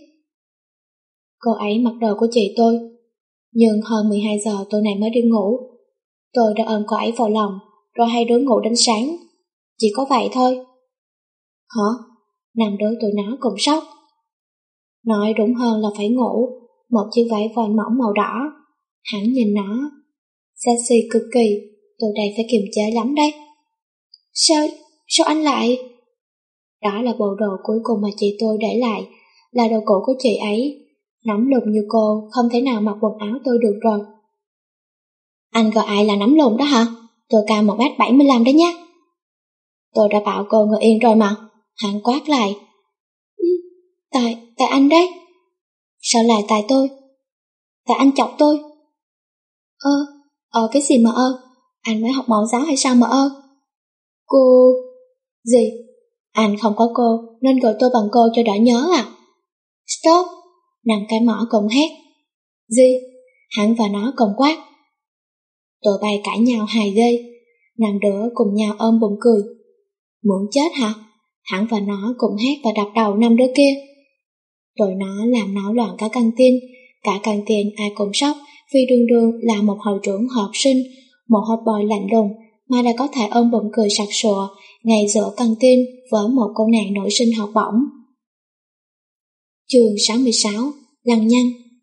Cô ấy mặc đồ của chị tôi, nhưng hơn mười hai giờ tôi này mới đi ngủ. Tôi đã ôm cô ấy vào lòng, rồi hai đứa ngủ đến sáng. Chỉ có vậy thôi. Hả? Năm đứa tụi nó cùng sốc. Nói đúng hơn là phải ngủ. Một chiếc váy voan mỏng màu đỏ. Hắn nhìn nó. Sexy cực kỳ. Tôi đây phải kiềm chế lắm đấy. Sao, sao anh lại? Đó là bộ đồ cuối cùng mà chị tôi để lại. Là đồ cũ của chị ấy. Nắm lùn như cô không thể nào mặc quần áo tôi được rồi. Anh gọi ai là nắm lùn đó hả? Tôi cao một mét bảy mươi lăm đấy nhé. Tôi đã bảo cô ngồi yên rồi mà. Hắn quát lại. Tại, tại anh đấy. Sao lại tại tôi? Tại anh chọc tôi. Ơ, ờ cái gì mà ơ? Anh mới học mẫu giáo hay sao mà ơ? Cô... Gì? Anh không có cô nên gọi tôi bằng cô cho đỡ nhớ à? Stop! Nằm cái mỏ cùng hét. Gì? Hắn và nó cùng quát. Tụi bay cãi nhau hài ghê. Năm đứa cùng nhau ôm bụng cười. Muốn chết hả? Hắn và nó cùng hét và đập đầu năm đứa kia. Tụi nó làm náo loạn cả căng tin. Cả căng tin ai cũng sốc vì đường đường là một hội trưởng học sinh, một hot boy lạnh lùng mà đã có thể ôm bụng cười sặc sụa ngay giữa căng tin với một cô nàng nữ sinh học bổng. Chương sáu mươi sáu. Lăng nhăng.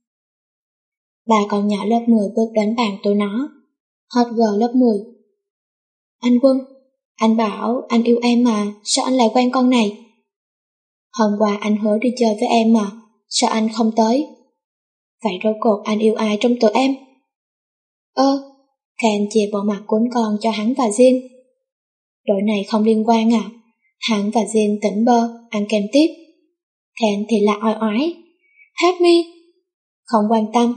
Bà con nhỏ lớp mười bước đến bàn tụi nó. Hot girl lớp mười. Anh Quân, anh bảo anh yêu em mà, sao anh lại quen con này? Hôm qua anh hứa đi chơi với em mà, sao anh không tới? vậy rốt cuộc anh yêu ai trong tụi em? Ơ, Ken chìa bộ mặt cuốn con cho hắn và Jin. Đội này không liên quan à? Hắn và Jin tỉnh bơ, ăn kem tiếp. Ken thì là oai oái. Help me. Không quan tâm.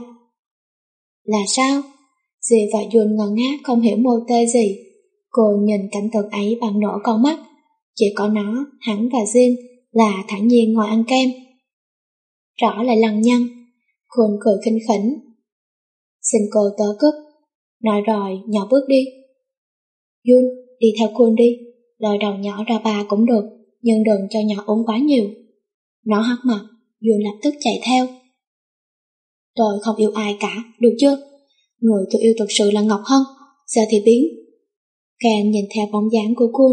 Là sao? Dì và Jun ngơ ngác không hiểu mô tê gì. Cô nhìn cảnh tượng ấy bằng nỗi con mắt. Chỉ có nó, hắn và Jin là thản nhiên ngồi ăn kem. Rõ là lằng nhằng. Khôn cười khinh khỉnh. Xin cô tớ cúp. Nói rồi, nhỏ bước đi. Jun, đi theo Khôn đi. Lôi đầu nhỏ ra ba cũng được, nhưng đừng cho nhỏ uống quá nhiều. Nó hất mặt, Jun lập tức chạy theo. Tôi không yêu ai cả, được chưa? Người tôi yêu thực sự là Ngọc Hân, giờ thì biến. Ken nhìn theo bóng dáng của Khôn.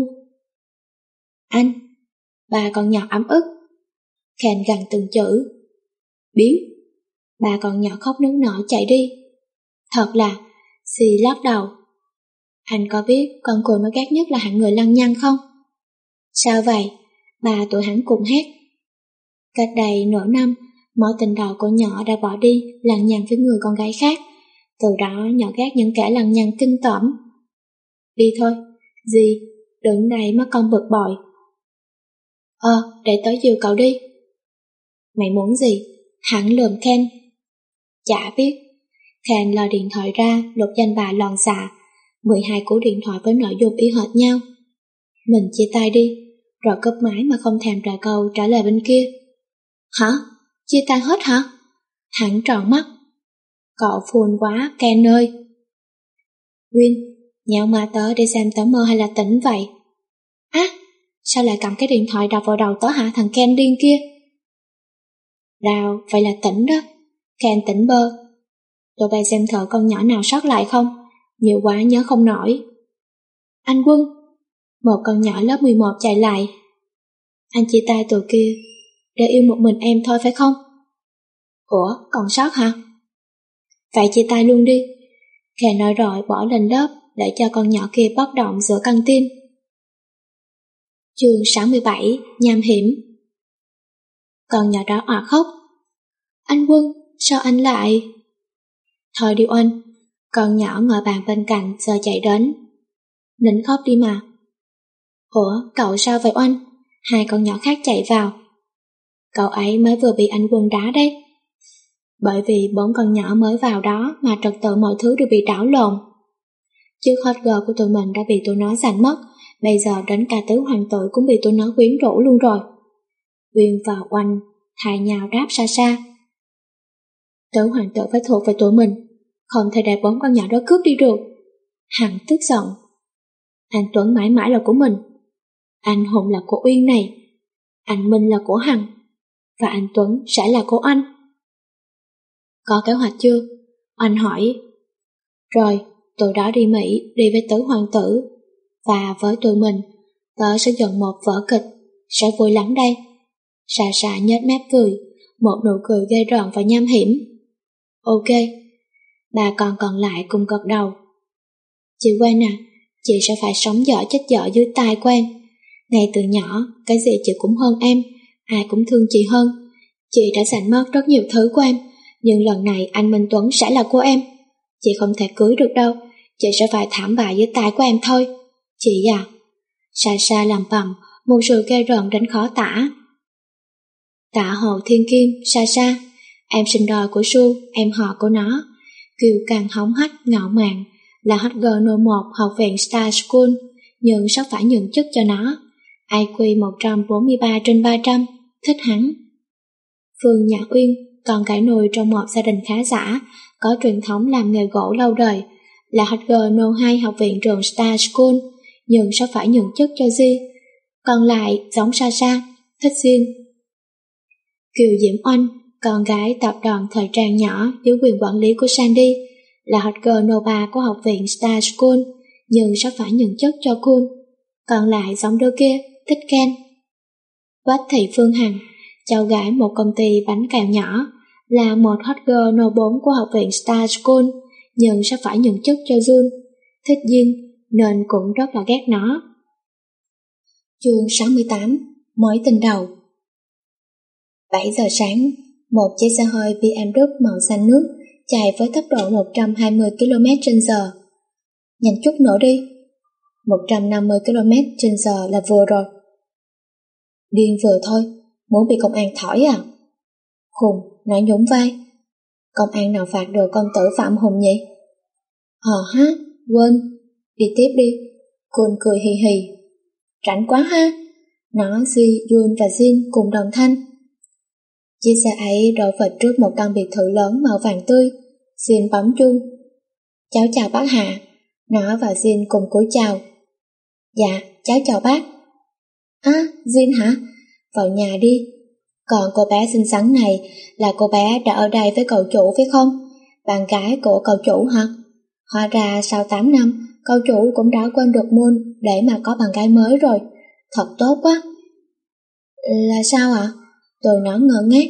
Anh, ba con nhỏ ấm ức. Ken gằn từng chữ. Biến. Ba con nhỏ khóc nức nở chạy đi. Thật là, xì lắc đầu. Anh có biết con Khôn nó ghét nhất là hạng người lăng nhăng không? Sao vậy? Ba tụi hắn cùng hét. Cách đây nửa năm, mối tình đầu của nhỏ đã bỏ đi lăng nhăng với người con gái khác. Từ đó nhỏ ghét những kẻ lăng nhăng kinh tởm. Đi thôi, dì, đừng này mất con bực bội. Ờ, để tới dìu cậu đi. Mày muốn gì? Hắn lườm Ken. Chả biết. Ken lôi điện thoại ra, lục danh bạ loạn xạ. mười hai cú điện thoại với nội dung y hệt nhau. Mình chia tay đi, rồi cúp máy mà không thèm trả câu trả lời bên kia. Hả? Chia tay hết hả? Hắn tròn mắt. Cậu phun quá, Ken ơi. Win, nhạo ma tớ để xem tớ mơ hay là tỉnh vậy? Á, à, sao lại cầm cái điện thoại đập vào đầu tớ hả thằng Ken điên kia? Đào, vậy là tỉnh đó. Ken tỉnh bơ. Tụi bay xem thử con nhỏ nào sót lại không? Nhiều quá nhớ không nổi. Anh Quân. Một con nhỏ lớp mười một chạy lại. Anh chia tay tụi kia để yêu một mình em thôi phải không? Ủa, còn sót hả? Vậy chia tay luôn đi. Ken nói rồi bỏ lên lớp để cho con nhỏ kia bất động giữa căng tin. Chương sáu mươi bảy, nham hiểm. Con nhỏ đó òa khóc. Anh Quân, sao anh lại... Thôi đi Oanh. Con nhỏ ngồi bàn bên cạnh giờ chạy đến. Nín khóc đi mà. Ủa, cậu sao vậy Oanh? Hai con nhỏ khác chạy vào. Cậu ấy mới vừa bị anh Quân đá đấy. Bởi vì bốn con nhỏ mới vào đó mà trật tự mọi thứ đều bị đảo lộn. Chiếc hot girl của tụi mình đã bị tụi nó giành mất. Bây giờ đến cả tứ hoàng tử cũng bị tụi nó quyến rũ luôn rồi. Uyên và Oanh thay nhau đáp xa xa. Tứ hoàng tử phải thuộc về tụi mình, không thể để bốn con nhỏ đó cướp đi được. Hằng tức giận. Anh Tuấn mãi mãi là của mình. Anh Hùng là của Uyên này. Anh Minh là của Hằng. Và anh Tuấn sẽ là của anh. Có kế hoạch chưa? Anh hỏi. Rồi, tụi đó đi Mỹ, đi với tứ hoàng tử. Và với tụi mình, tớ sẽ dựng một vở kịch. Sẽ vui lắm đây. Xà xà nhếch mép cười, một nụ cười ghê rợn và nham hiểm. Ok. Bà con còn lại cùng gật đầu. Chị Quen à, chị sẽ phải sống dở chết dở dưới tai của em. Ngay từ nhỏ, cái gì chị cũng hơn em, ai cũng thương chị hơn. Chị đã giành mất rất nhiều thứ của em, nhưng lần này anh Minh Tuấn sẽ là của em. Chị không thể cưới được đâu, chị sẽ phải thảm bại dưới tai của em thôi. Chị à. Xa xa làm bầm, một sự ghê rợn đến khó tả. Tạ Hồ Thiên Kim, xa xa, em sinh đôi của Su, em họ của nó. Kiều càng hống hách, ngạo mạn, là hot girl nô một học viện Star School, nhưng sắp phải nhường chức cho nó. i kiu một trăm bốn mươi ba trên ba trăm, thích hắn. Phương Nhã Uyên, con gái nuôi trong một gia đình khá giả, có truyền thống làm nghề gỗ lâu đời, là hot girl nô hai học viện trường Star School, nhưng sắp phải nhường chức cho Di. Còn lại giống xa xa, thích Jin. Kiều Diễm Oanh, con gái tập đoàn thời trang nhỏ dưới quyền quản lý của Sandy, là hot girl nô ba của học viện Star School, nhưng sắp phải nhường chức cho Cool. Còn lại giống đứa kia, thích Ken. Quách Thị Phương Hằng, cháu gái một công ty bánh kẹo nhỏ, là một hot girl nô bốn của học viện Star School, nhưng sắp phải nhường chức cho Jun, thích Jin, nên cũng rất là ghét nó. Chương sáu mươi tám, mối tình đầu. bảy giờ sáng, một chiếc xe hơi bê em vê màu xanh nước chạy với tốc độ một trăm hai mươi ki lô mét trên giờ. Nhanh chút nữa đi. một trăm năm mươi ki lô mét trên giờ là vừa rồi. Điên vừa thôi, muốn bị công an thỏi à? Khùng, nói nhún vai. Công an nào phạt được con tử Phạm Hùng nhỉ? Ờ ha, quên. Đi tiếp đi. Côn cười hì hì. Rảnh quá ha. Nó, Duy, Jun và Jin cùng đồng thanh. Chiếc xe ấy đậu phịch trước một căn biệt thự lớn màu vàng tươi. Jin bấm chuông. Cháu chào bác Hạ. Nó và Jin cùng cúi chào. Dạ, cháu chào bác. À, Jin hả? Vào nhà đi. Còn cô bé xinh xắn này là cô bé đã ở đây với cậu chủ phải không? Bạn gái của cậu chủ hả? Hóa ra sau tám năm, cậu chủ cũng đã quên được môn để mà có bạn gái mới rồi. Thật tốt quá. Là sao ạ? Tôi nói ngơ ngác.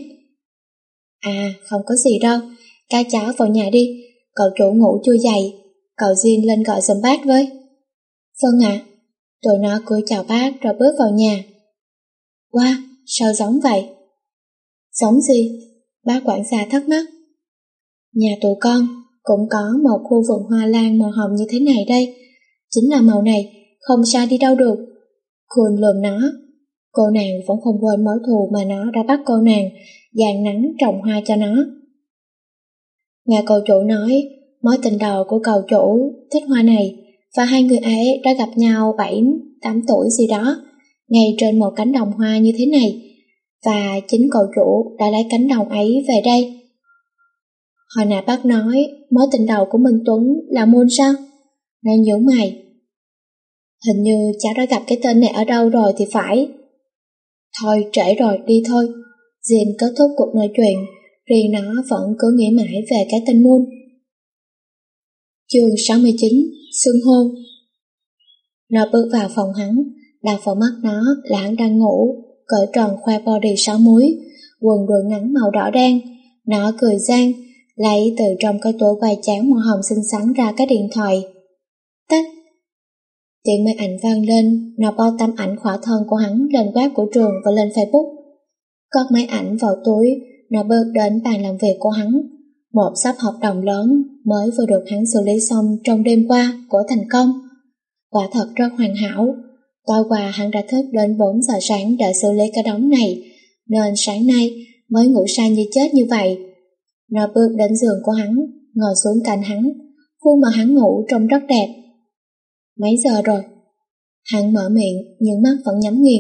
À, không có gì đâu. Các cháu vào nhà đi. Cậu chủ ngủ chưa dậy. Cậu Jin lên gọi giùm bác với. Vâng ạ. Tôi nói cúi chào bác rồi bước vào nhà. Wow, sao giống vậy? Giống gì? Bác quản gia thắc mắc. Nhà tụi con cũng có một khu vườn hoa lan màu hồng như thế này đây. Chính là màu này, không sai đi đâu được. Khôn lườm nó. Cô nàng vẫn không quên mối thù mà nó đã bắt cô nàng dàn nắng trồng hoa cho nó. Nghe cậu chủ nói, mối tình đầu của cậu chủ thích hoa này và hai người ấy đã gặp nhau bảy tám tuổi gì đó, ngay trên một cánh đồng hoa như thế này, và chính cậu chủ đã lấy cánh đồng ấy về đây. Hồi nãy bác nói mối tình đầu của Minh Tuấn là Moon sao? Nó nhớ mày. Hình như cháu đã gặp cái tên này ở đâu rồi thì phải. Thôi trễ rồi, đi thôi. Jin kết thúc cuộc nói chuyện, riêng nó vẫn cứ nghĩ mãi về cái tên Moon. Chương sáu mươi chín, xưng hôn. Nó bước vào phòng hắn, đập vào mắt nó là hắn đang ngủ, cởi tròn khoe body sáu múi, quần đùi ngắn màu đỏ đen. Nó cười gian, lấy từ trong cái túi quai trắng màu hồng xinh xắn ra cái điện thoại. Tách. Tiếng máy ảnh vang lên, nó bao tấm ảnh khỏa thân của hắn lên web của trường và lên Facebook. Cất máy ảnh vào túi, nó bước đến bàn làm việc của hắn. Một sắp hợp đồng lớn mới vừa được hắn xử lý xong trong đêm qua của thành công. Quả thật rất hoàn hảo. Tối qua hắn đã thức đến bốn giờ sáng để xử lý cái đống này, nên sáng nay mới ngủ say như chết như vậy. Nó bước đến giường của hắn, ngồi xuống cạnh hắn, khuôn mặt hắn ngủ trông rất đẹp. Mấy giờ rồi? Hắn mở miệng nhưng mắt vẫn nhắm nghiền.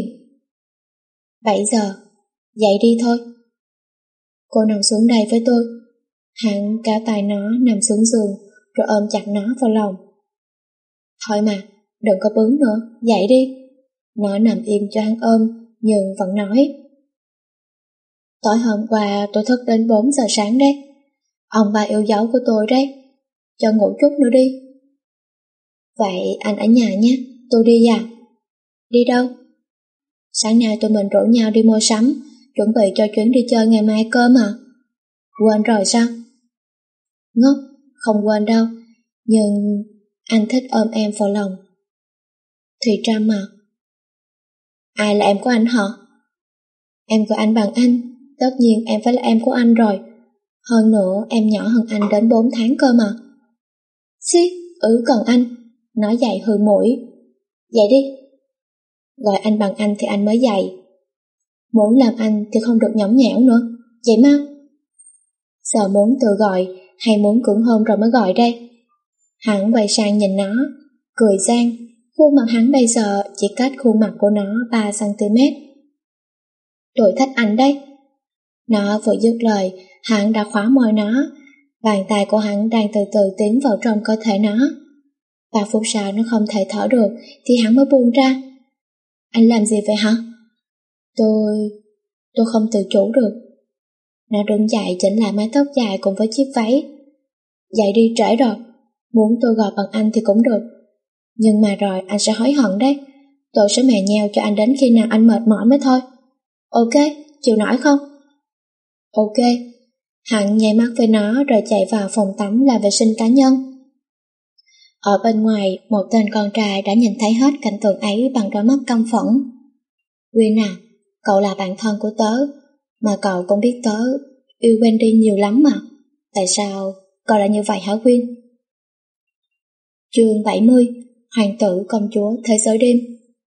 Bảy giờ. Dậy đi thôi. Cô nằm xuống đây với tôi. Hắn kéo tay nó nằm xuống giường rồi ôm chặt nó vào lòng. Thôi mà, đừng có bướng nữa, dậy đi. Nó nằm im cho hắn ôm nhưng vẫn nói. Tối hôm qua tôi thức đến bốn giờ sáng đấy. Ông bà yêu dấu của tôi đấy. Cho ngủ chút nữa đi. Vậy anh ở nhà nhé, tôi đi à? Đi đâu? Sáng nay tụi mình rủ nhau đi mua sắm, chuẩn bị cho chuyến đi chơi ngày mai cơ mà. Quên rồi sao? Ngốc, không quên đâu, nhưng anh thích ôm em vào lòng. Thùy Trâm à? Ai là em của anh hả? Em của anh bằng anh, tất nhiên em phải là em của anh rồi. Hơn nữa em nhỏ hơn anh đến bốn tháng cơ mà. Xí, ừ cần anh. Nói dậy hư mũi. Dậy đi. Gọi anh bằng anh thì anh mới dậy. Muốn làm anh thì không được nhõng nhẽo nữa. Dậy mau. Giờ muốn tự gọi hay muốn cưỡng hôn rồi mới gọi đây? Hắn quay sang nhìn nó, cười gian. Khuôn mặt hắn bây giờ chỉ cách khuôn mặt của nó ba xăng-ti-mét. Tôi thích anh đấy. Nó vừa dứt lời, hắn đã khóa môi nó. Bàn tay của hắn đang từ từ tiến vào trong cơ thể nó. Ba phút sau nó không thể thở được thì hắn mới buông ra. Anh làm gì vậy hả? Tôi... tôi không tự chủ được. Nó đứng dậy chỉnh lại mái tóc dài cùng với chiếc váy. Dậy đi, trễ rồi. Muốn tôi gọi bằng anh thì cũng được. Nhưng mà rồi anh sẽ hối hận đấy. Tôi sẽ mè nheo cho anh đến khi nào anh mệt mỏi mới thôi. Ok, chịu nổi không? Ok. Hắn nháy mắt với nó rồi chạy vào phòng tắm làm vệ sinh cá nhân. Ở bên ngoài, một tên con trai đã nhìn thấy hết cảnh tượng ấy bằng đôi mắt căm phẫn. Quyên à, cậu là bạn thân của tớ, mà cậu cũng biết tớ yêu Wendy nhiều lắm mà. Tại sao cậu lại như vậy hả Quyên? Chương bảy mươi. Hoàng tử công chúa thế giới đêm.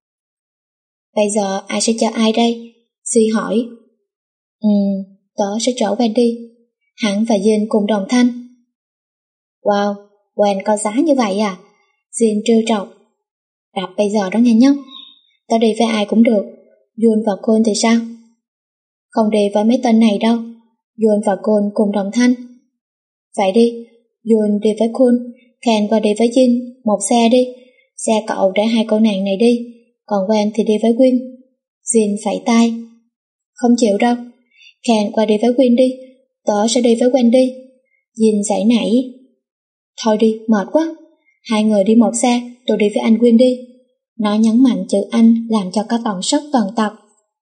Bây giờ ai sẽ chở ai đây? Duy hỏi. Ừ, tớ sẽ chở Wendy. Hắn và Jin cùng đồng thanh. Wow, Gwen có giá như vậy à? Jin trêu chọc. Đập bây giờ đó nghe nhóc. Tớ đi với ai cũng được. Jun và Cole thì sao? Không đi với mấy tên này đâu. Jun và Cole cùng đồng thanh. Vậy đi, Jun đi với Cole, Ken qua đi với Jin, một xe đi. Xe cậu để hai cô nàng này đi, còn Gwen thì đi với Quyên. Jin phẩy tay. Không chịu đâu. Ken qua đi với Quyên đi, tớ sẽ đi với Gwen đi. Jin giãy nảy. Thôi đi, mệt quá. Hai người đi một xe, tôi đi với anh Quyên đi. Nó nhấn mạnh chữ anh làm cho các bọn sốc toàn tập.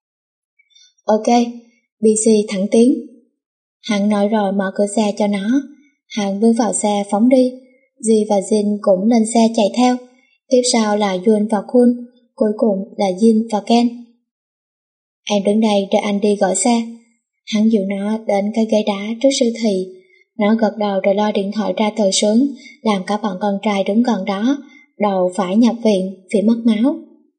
Ok, bê xê thẳng tiếng. Hắn nói rồi mở cửa xe cho nó. Hắn bước vào xe phóng đi. Dì và Jin cũng lên xe chạy theo. Tiếp sau là Jun và Kun. Cuối cùng là Jin và Ken. Em đứng đây để anh đi gọi xe. Hắn dìu nó đến cái ghế đá trước siêu thị. Nó gật đầu rồi lo điện thoại ra từ sướng, làm cả bọn con trai đứng gần đó đầu phải nhập viện vì mất máu.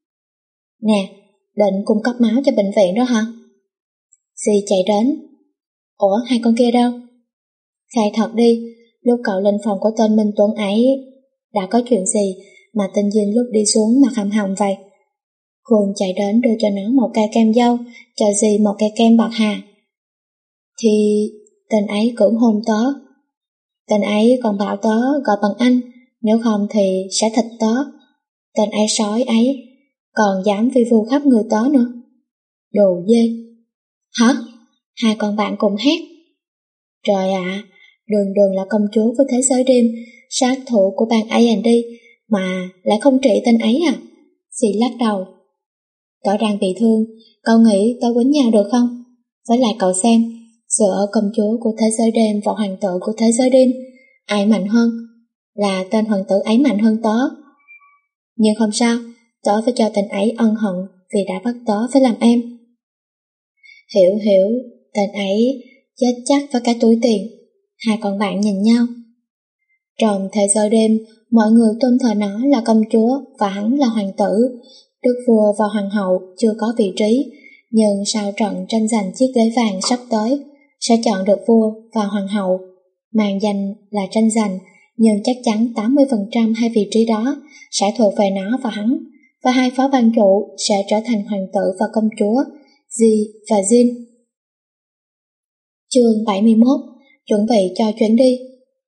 Nè, định cung cấp máu cho bệnh viện đó hả? Dì chạy đến. Ủa, hai con kia đâu? Khai thật đi, lúc cậu lên phòng của tên Minh Tuấn ấy đã có chuyện gì mà tên Dinh lúc đi xuống mặt hầm hầm vậy? Khôn chạy đến đưa cho nó một cây kem dâu, cho dì một cây kem bạc hà. Thì tên ấy cũng hôn tớ. Tên ấy còn bảo tớ gọi bằng anh, nếu không thì sẽ thịt tớ. Tên ấy sói ấy còn dám vi vu khắp người tớ nữa. Đồ dê. Hả? Hai con bạn cùng hét. Trời ạ, à, Đường Đường là công chúa của thế giới đêm, sát thủ của bang a and đê mà lại không trị tên ấy à? Dì lắc đầu. Tớ đang bị thương, cậu nghĩ tớ quýnh nhau được không? Với lại cậu xem, giữa công chúa của thế giới đêm và hoàng tử của thế giới đêm, ai mạnh hơn? Là tên hoàng tử ấy mạnh hơn tớ. Nhưng không sao, tớ phải cho tên ấy ân hận vì đã bắt tớ phải làm em. Hiểu hiểu, tên ấy chết chắc với cái túi tiền. Hai con bạn nhìn nhau. Trong thế giới đêm, mọi người tôn thờ nó là công chúa và hắn là hoàng tử. Đức vua và hoàng hậu chưa có vị trí, nhưng sau trận tranh giành chiếc ghế vàng sắp tới, sẽ chọn được vua và hoàng hậu. Mang danh là tranh giành, nhưng chắc chắn tám mươi phần trăm hai vị trí đó sẽ thuộc về nó và hắn, và hai phó ban chủ sẽ trở thành hoàng tử và công chúa, Ji và Jin. Chương bảy mươi mốt. Chuẩn bị cho chuyến đi.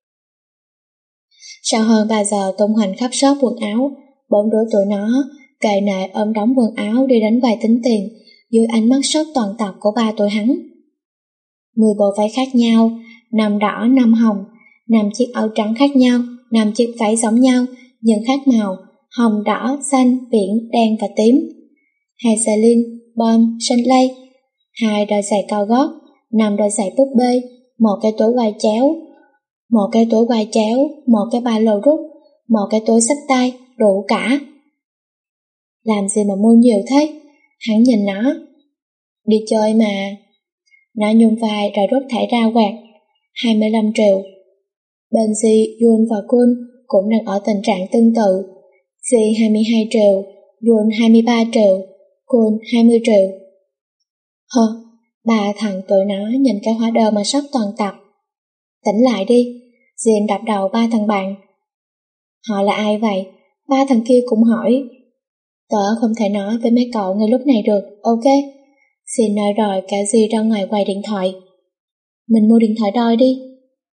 Sau hơn ba giờ tung hoành khắp shop quần áo, bốn đứa tụi nó cày nệ ôm đống quần áo đi đến quầy tính tiền dưới ánh mắt sốc toàn tập của ba tụi hắn. Mười bộ váy khác nhau, năm đỏ, năm hồng, năm chiếc áo trắng khác nhau, năm chiếc váy giống nhau nhưng khác màu, hồng, đỏ, xanh, biển, đen và tím. Hai Celine, Bom, Sunlay, hai đôi giày cao gót, năm đôi giày búp bê, một cái túi quai chéo, một cái túi quai chéo, một cái ba lô rút, một cái túi xách tay, đủ cả. Làm gì mà mua nhiều thế? Hắn nhìn nó. Đi chơi mà. Nó nhún vai rồi rút thẻ ra quẹt. hai mươi lăm triệu. Bên Ji, Jun và Kun cũng đang ở tình trạng tương tự. Ji hai mươi hai triệu, Jun hai mươi ba triệu, Kun hai mươi triệu. Hơ, ba thằng tụi nó nhìn cái hóa đơn mà sắp toàn tập. Tỉnh lại đi. Jin đập đầu ba thằng bạn. Họ là ai vậy? Ba thằng kia cũng hỏi. Tớ không thể nói với mấy cậu ngay lúc này được, ok? Xin nói rồi cả Ji ra ngoài quầy điện thoại. Mình mua điện thoại đôi đi.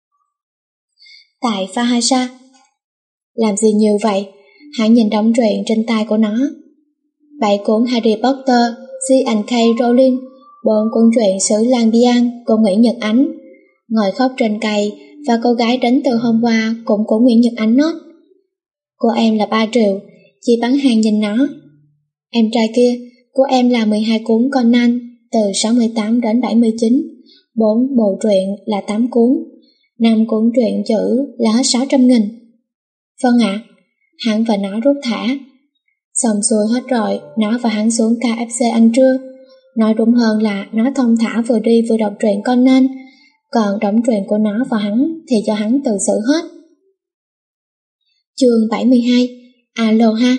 Tại Fahasha. Làm gì nhiều vậy? Hắn nhìn đống truyện trên tay của nó. Bảy cuốn Harry Potter, J and K Rowling, bốn cuốn truyện xứ Lang Biang của Nguyễn Nhật Ánh, Ngồi khóc trên cây và Cô gái đến từ hôm qua cũng của Nguyễn Nhật Ánh nốt. Của em là ba triệu, chị bán hàng nhìn nó. Em trai kia, của em là mười hai cuốn Conan từ sáu mươi tám đến bảy mươi chín, bốn bộ truyện là tám cuốn, năm cuốn truyện chữ là hết sáu trăm nghìn. Vâng ạ, à, hắn và nó rút thả. Xong xuôi hết rồi, nó và hắn xuống ca ép xê ăn trưa. Nói đúng hơn là nó thong thả vừa đi vừa đọc truyện Conan. còn đóng truyền của nó vào hắn thì do hắn tự xử hết. Chương bảy mươi hai. Aloha.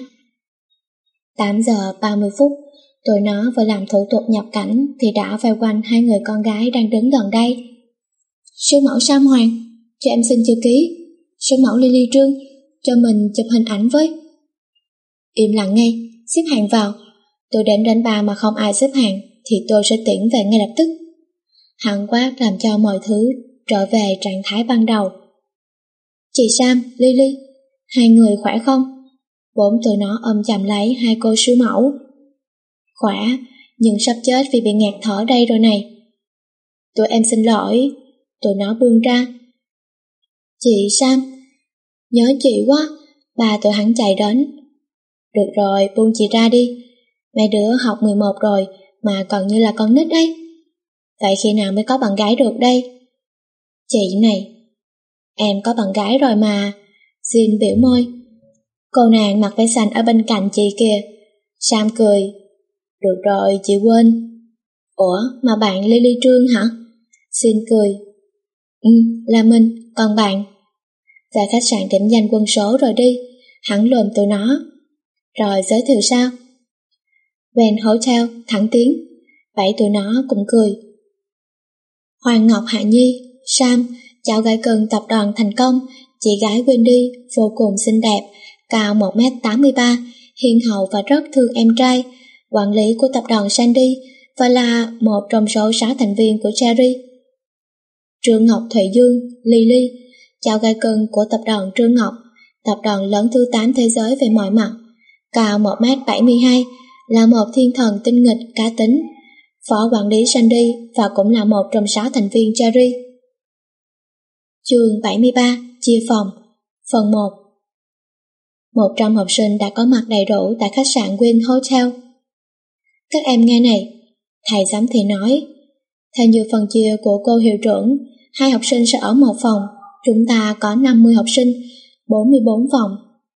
tám giờ ba mươi phút, tụi nó vừa làm thủ tục nhập cảnh thì đã vây quanh hai người con gái đang đứng gần đây. Sư mẫu Sam Hoàng, cho em xin chữ ký. Sư mẫu Lily Trương, cho mình chụp hình ảnh với. Im lặng ngay, xếp hàng vào. Tôi đếm đến ba mà không ai xếp hàng thì tôi sẽ tiễn về ngay lập tức. Hắn quát làm cho mọi thứ trở về trạng thái ban đầu. Chị Sam, Lily, hai người khỏe không? Bốn tụi nó ôm chầm lấy hai cô sư mẫu. Khỏe, nhưng sắp chết vì bị ngạt thở đây rồi này. Tụi em xin lỗi. Tụi nó buông ra. Chị Sam, nhớ chị quá. Ba tụi hắn chạy đến. Được rồi, buông chị ra đi. Mấy đứa học mười một rồi mà còn như là con nít ấy. Vậy khi nào mới có bạn gái được đây? Chị này, em có bạn gái rồi mà. Jin biểu môi. Cô nàng mặc váy xanh ở bên cạnh chị kìa. Sam cười. Được rồi, chị quên. Ủa, mà bạn Lily Trương hả? Jin cười. Ừ, là mình, còn bạn? Về khách sạn điểm danh quân số rồi đi. Hắn lườm tụi nó. Rồi giới thiệu sao? Van Hotel, thẳng tiếng. Vậy tụi nó cũng cười. Hoàng Ngọc Hạ Nhi, Sam, cháu gái cưng tập đoàn thành công. Chị gái Wendy vô cùng xinh đẹp, cao một mét tám mươi ba, hiền hậu và rất thương em trai, quản lý của tập đoàn Sandy và là một trong số sáu thành viên của Cherry. Trương Ngọc Thụy Dương, Lily, cháu gái cưng của tập đoàn Trương Ngọc, tập đoàn lớn thứ tám thế giới về mọi mặt, cao một mét bảy mươi hai, là một thiên thần tinh nghịch cá tính, phó quản lý Sandy và cũng là một trong sáu thành viên Cherry. Chương bảy mươi ba. Chia phòng. Phần một. Một trăm học sinh đã có mặt đầy đủ tại khách sạn Wynn Hotel. Các em nghe này, thầy giám thị nói, theo như phần chia của cô hiệu trưởng, hai học sinh sẽ ở một phòng, chúng ta có năm mươi học sinh, bốn mươi bốn phòng.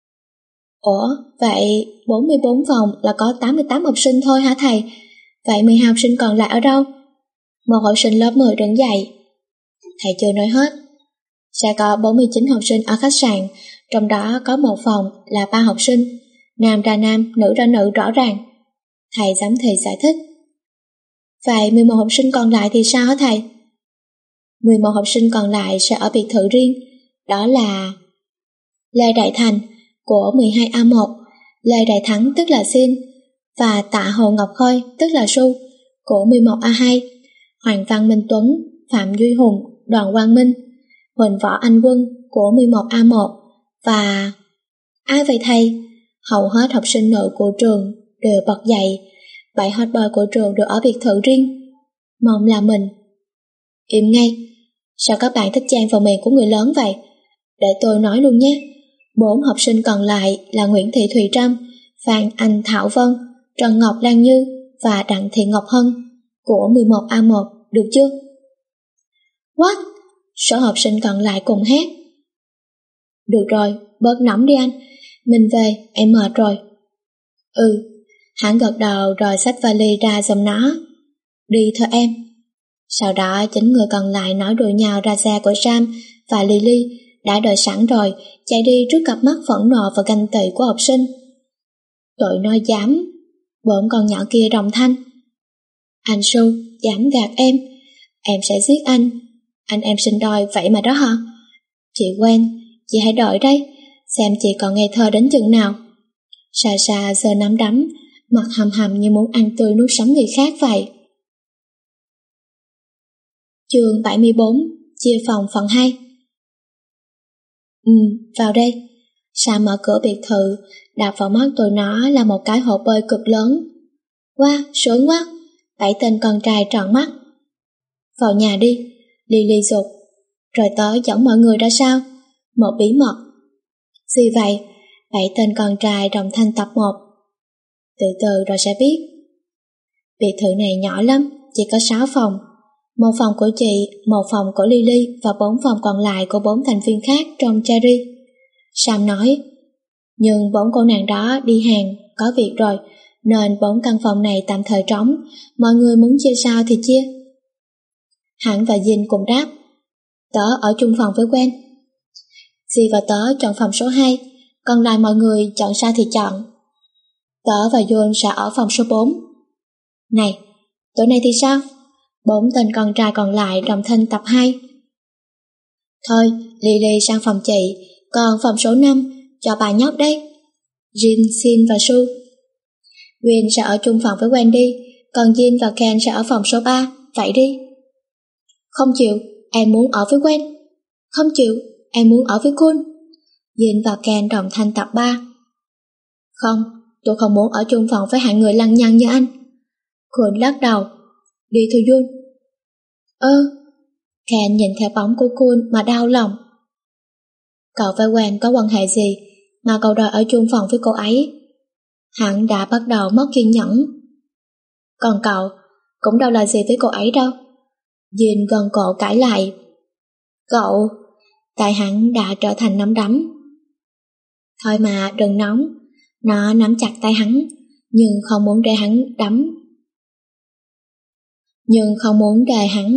Ủa, vậy bốn mươi bốn phòng là có tám mươi tám học sinh thôi hả thầy? Vậy mười hai học sinh còn lại ở đâu? Một học sinh lớp mười đứng dậy. Thầy chưa nói hết. Sẽ có bốn mươi chín học sinh ở khách sạn, trong đó có một phòng là ba học sinh, nam ra nam, nữ ra nữ rõ ràng. Thầy giám thị giải thích. Vậy mười một học sinh còn lại thì sao hả thầy? mười một học sinh còn lại sẽ ở biệt thự riêng, đó là Lê Đại Thành của mười hai A một, Lê Đại Thắng tức là Xin, và Tạ Hồ Ngọc Khôi tức là Su của mười một A hai, Hoàng Văn Minh Tuấn, Phạm Duy Hùng, Đoàn Quang Minh, Huỳnh Võ Anh Quân của mười một A một và... Ai vậy thầy? Hầu hết học sinh nữ của trường đều bật dậy, bảy hot boy của trường đều ở biệt thự riêng. Mong là mình. Im ngay, sao các bạn thích chen vào miệng của người lớn vậy? Để tôi nói luôn nhé. Bốn học sinh còn lại là Nguyễn Thị Thùy Trâm, Phan Anh Thảo Vân, Trần Ngọc Lan Như và Đặng Thị Ngọc Hân của mười một A một, được chưa? What? Số học sinh còn lại cùng hét. Được rồi, bớt nóng đi anh. Mình về, em mệt rồi. Ừ, hắn gật đầu rồi xách vali ra giùm nó. Đi thôi em. Sau đó chín người còn lại nói đùa nhau ra xe của Sam và Lily đã đợi sẵn rồi, chạy đi trước cặp mắt phẫn nộ và ganh tị của học sinh. Tụi nó dám. Bốn con nhỏ kia đồng thanh. Anh Su, dám gạt em. Em sẽ giết anh. Anh em sinh đôi vậy mà đó hả? Chị quen, chị hãy đợi đấy, xem chị còn ngây thơ đến chừng nào. Xa xa giờ nắm đấm, mặt hầm hầm như muốn ăn tươi nuốt sống người khác vậy. Chương bảy mươi bốn. Chia phòng phần hai. Ừ, vào đây. Sam mở cửa biệt thự, đạp vào mắt tụi nó là một cái hồ bơi cực lớn. Wow, sướng quá. Bảy tên con trai tròn mắt. Vào nhà đi. Lily dục. Rồi tới dẫn mọi người ra sao? Một bí mật. Gì vậy? Bảy tên con trai đồng thanh tập một. Từ từ rồi sẽ biết. Biệt thự này nhỏ lắm, chỉ có sáu phòng. Một phòng của chị, một phòng của Lily và bốn phòng còn lại của bốn thành viên khác trong Cherry. Sam nói, nhưng bốn cô nàng đó đi hàng, có việc rồi, nên bốn căn phòng này tạm thời trống, mọi người muốn chia sao thì chia. Hắn và Jin cùng đáp, Tớ ở chung phòng với Gwen. Dì và tớ chọn phòng số hai, còn lại mọi người chọn sao thì chọn. Tớ và John sẽ ở phòng số bốn. Này, tối nay thì sao? Bốn tên con trai còn lại đồng thanh tập hai. Thôi, Lily sang phòng chị, còn phòng số năm cho bà nhóc đấy. Jin, Sin và Su. Win sẽ ở chung phòng với Wendy, còn Jin và Ken sẽ ở phòng số ba, vậy đi. Không chịu, em muốn ở với Gwen. Không chịu, em muốn ở với Kun. Jin và Ken đồng thanh tập ba. Không, tôi không muốn ở chung phòng với hạng người lăng nhăng như anh. Kun lắc đầu. Đi thôi Jun. Ơ, Ken nhìn theo bóng của Kun mà đau lòng. Cậu với Gwen có quan hệ gì mà cậu đòi ở chung phòng với cô ấy? Hắn đã bắt đầu mất kiên nhẫn. Còn cậu cũng đâu là gì với cô ấy đâu. Jin gần cổ cãi lại. Cậu, tay hắn đã trở thành nắm đấm. Thôi mà đừng nóng. Nó nắm chặt tay hắn, nhưng không muốn để hắn đấm. Nhưng không muốn để hắn.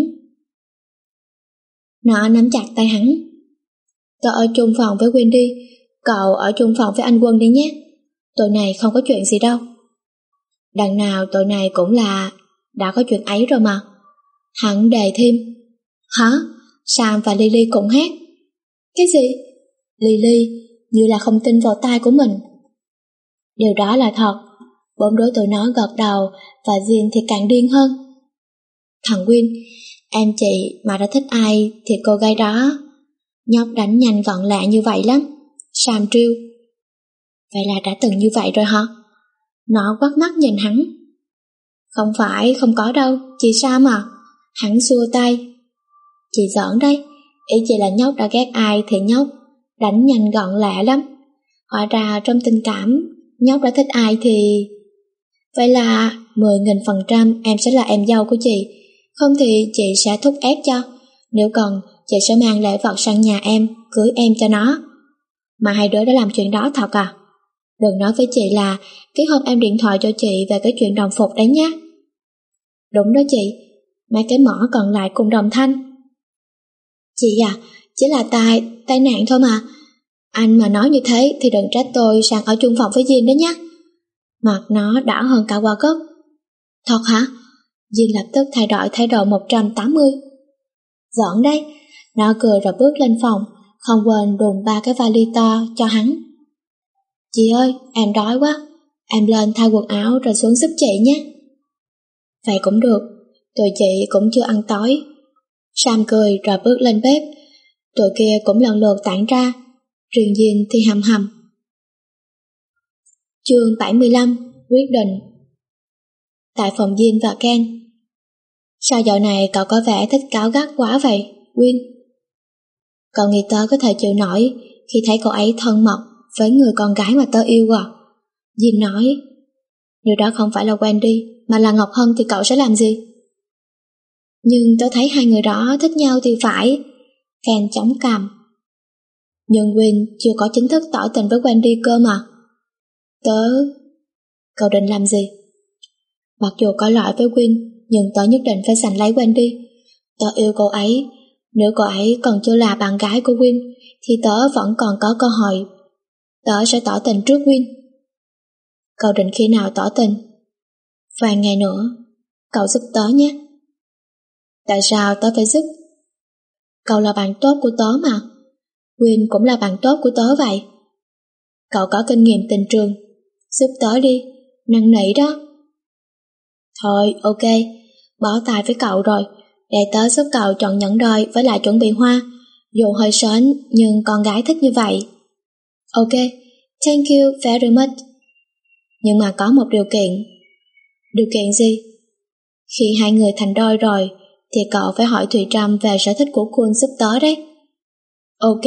Nó nắm chặt tay hắn. Tôi ở chung phòng với Wendy, cậu ở chung phòng với anh Quân đi nhé. Tối nay không có chuyện gì đâu. Đằng nào tối nay cũng là đã có chuyện ấy rồi mà. Hắn đề thêm. Hả? Sam và Lily cũng hát. Cái gì? Lily như là không tin vào tai của mình. Điều đó là thật. Bốn đứa tụi nó gật đầu, và Jin thì càng điên hơn. Thằng Win, em chị mà đã thích ai thì cô gái đó. Nhóc đánh nhanh gọn lẹ như vậy lắm. Sam trêu. Vậy là đã từng như vậy rồi hả? Nó quắt mắt nhìn hắn. Không phải, không có đâu, chị Sam à. Hắn xua tay. Chị giỡn đấy, ý chị là nhóc đã ghét ai thì nhóc đánh nhanh gọn lẹ lắm. Hóa ra trong tình cảm, nhóc đã thích ai thì... Vậy là mười nghìn phần trăm em sẽ là em dâu của chị. Không thì chị sẽ thúc ép cho. Nếu cần, chị sẽ mang lễ vật sang nhà em, cưới em cho nó. Mà hai đứa đã làm chuyện đó thật à? Đừng nói với chị là cái hôm em điện thoại cho chị về cái chuyện đồng phục đấy nhé. Đúng đó chị, mấy cái mỏ còn lại cùng đồng thanh. Chị à, chỉ là tai, tai nạn thôi mà. Anh mà nói như thế thì đừng trách tôi sang ở chung phòng với Jin đó nhé. Mặt nó đỏ hơn cả quả gốc. Thật hả? Jin lập tức thay đổi thái độ một trăm tám mươi. Giỡn đấy. Nó cười rồi bước lên phòng, không quên đùn ba cái vali to cho hắn. Chị ơi, em đói quá. Em lên thay quần áo rồi xuống giúp chị nhé. Vậy cũng được, tụi chị cũng chưa ăn tối. Sam cười rồi bước lên bếp. Tụi kia cũng lần lượt tản ra. Riêng Jin thì hầm hầm. Chương bảy mươi lăm. Quyết định. Tại phòng Jin và Ken. Sao dạo này cậu có vẻ thích cáu gắt quá vậy, Win? Cậu nghĩ tớ có thể chịu nổi khi thấy cậu ấy thân mật với người con gái mà tớ yêu à? Jin nói. Nếu đó không phải là Wendy mà là Ngọc Hân thì cậu sẽ làm gì? Nhưng tớ thấy hai người đó thích nhau thì phải. Ken chống cằm. Nhưng Win chưa có chính thức tỏ tình với Wendy cơ mà. Tớ... Cậu định làm gì? Mặc dù có lỗi với Win, nhưng tớ nhất định phải giành lấy Wendy. Tớ yêu cô ấy. Nếu cô ấy còn chưa là bạn gái của Win thì tớ vẫn còn có cơ hội. Tớ sẽ tỏ tình trước Win. Cậu định khi nào tỏ tình? Vài ngày nữa. Cậu giúp tớ nhé. Tại sao tớ phải giúp? Cậu là bạn tốt của tớ mà. Win cũng là bạn tốt của tớ vậy. Cậu có kinh nghiệm tình trường. Giúp tớ đi, năn nỉ đó. Thôi, ok, bỏ tài với cậu rồi. Để tớ giúp cậu chọn nhẫn đôi với lại chuẩn bị hoa. Dù hơi sến, nhưng con gái thích như vậy. Ok, thank you very much. Nhưng mà có một điều kiện. Điều kiện gì? Khi hai người thành đôi rồi, thì cậu phải hỏi Thùy Trâm về sở thích của Kun giúp tớ đấy. Ok.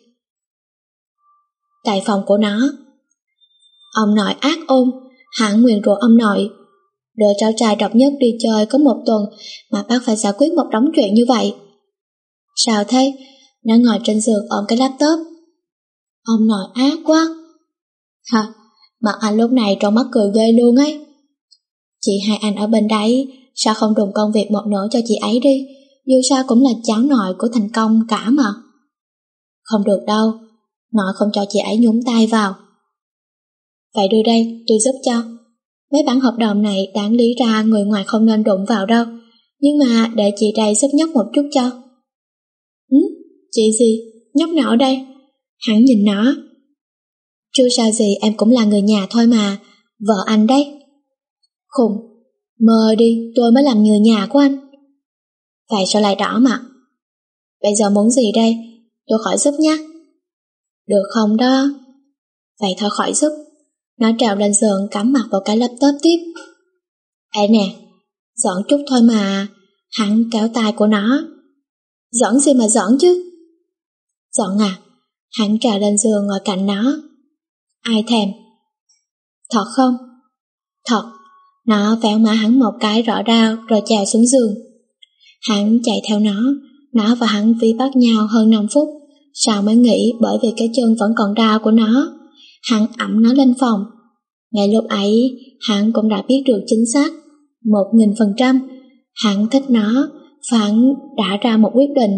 Tại phòng của nó. Ông nội ác ôn, hắn nguyền rủa ông nội. Đứa cháu trai độc nhất đi chơi có một tuần mà bác phải giải quyết một đống chuyện như vậy. Sao thế? Nó ngồi trên giường ôm cái laptop. Ông nội ác quá. Hả? Mặt anh lúc này trông mắc cười ghê luôn ấy. Chị hai anh ở bên đấy, sao không đùn công việc một nửa cho chị ấy đi? dù sao cũng là cháu nội của thành công cả mà. Không được đâu, nội không cho chị ấy nhúng tay vào. Vậy đưa đây, tôi giúp cho. Mấy bản hợp đồng này đáng lý ra người ngoài không nên đụng vào đâu, nhưng mà để chị đây giúp nhóc một chút cho. Ừ, chị gì? Nhóc nào ở đây? Hắn nhìn nó. Chưa sao gì em cũng là người nhà thôi mà, vợ anh đấy. Khùng, mơ đi, tôi mới làm người nhà của anh. Vậy sao lại đỏ mặt? Bây giờ muốn gì đây? Tôi khỏi giúp nhé. Được không đó? Vậy thôi khỏi giúp. Nó trèo lên giường cắm mặt vào cái laptop tiếp. Ê nè, giỡn chút thôi mà. Hắn kéo tay của nó. Giỡn gì mà giỡn chứ? Giỡn à? Hắn trèo lên giường ngồi cạnh nó. Ai thèm? Thật không? Thật. Nó véo má hắn một cái rõ rao rồi trèo xuống giường. Hắn chạy theo nó. Nó và hắn vi bắt nhau hơn năm phút. Sao mới nghĩ bởi vì cái chân vẫn còn đau của nó. Hắn ẵm nó lên phòng. Ngay lúc ấy, hắn cũng đã biết được chính xác một nghìn phần trăm hắn thích nó, và hắn đã ra một quyết định.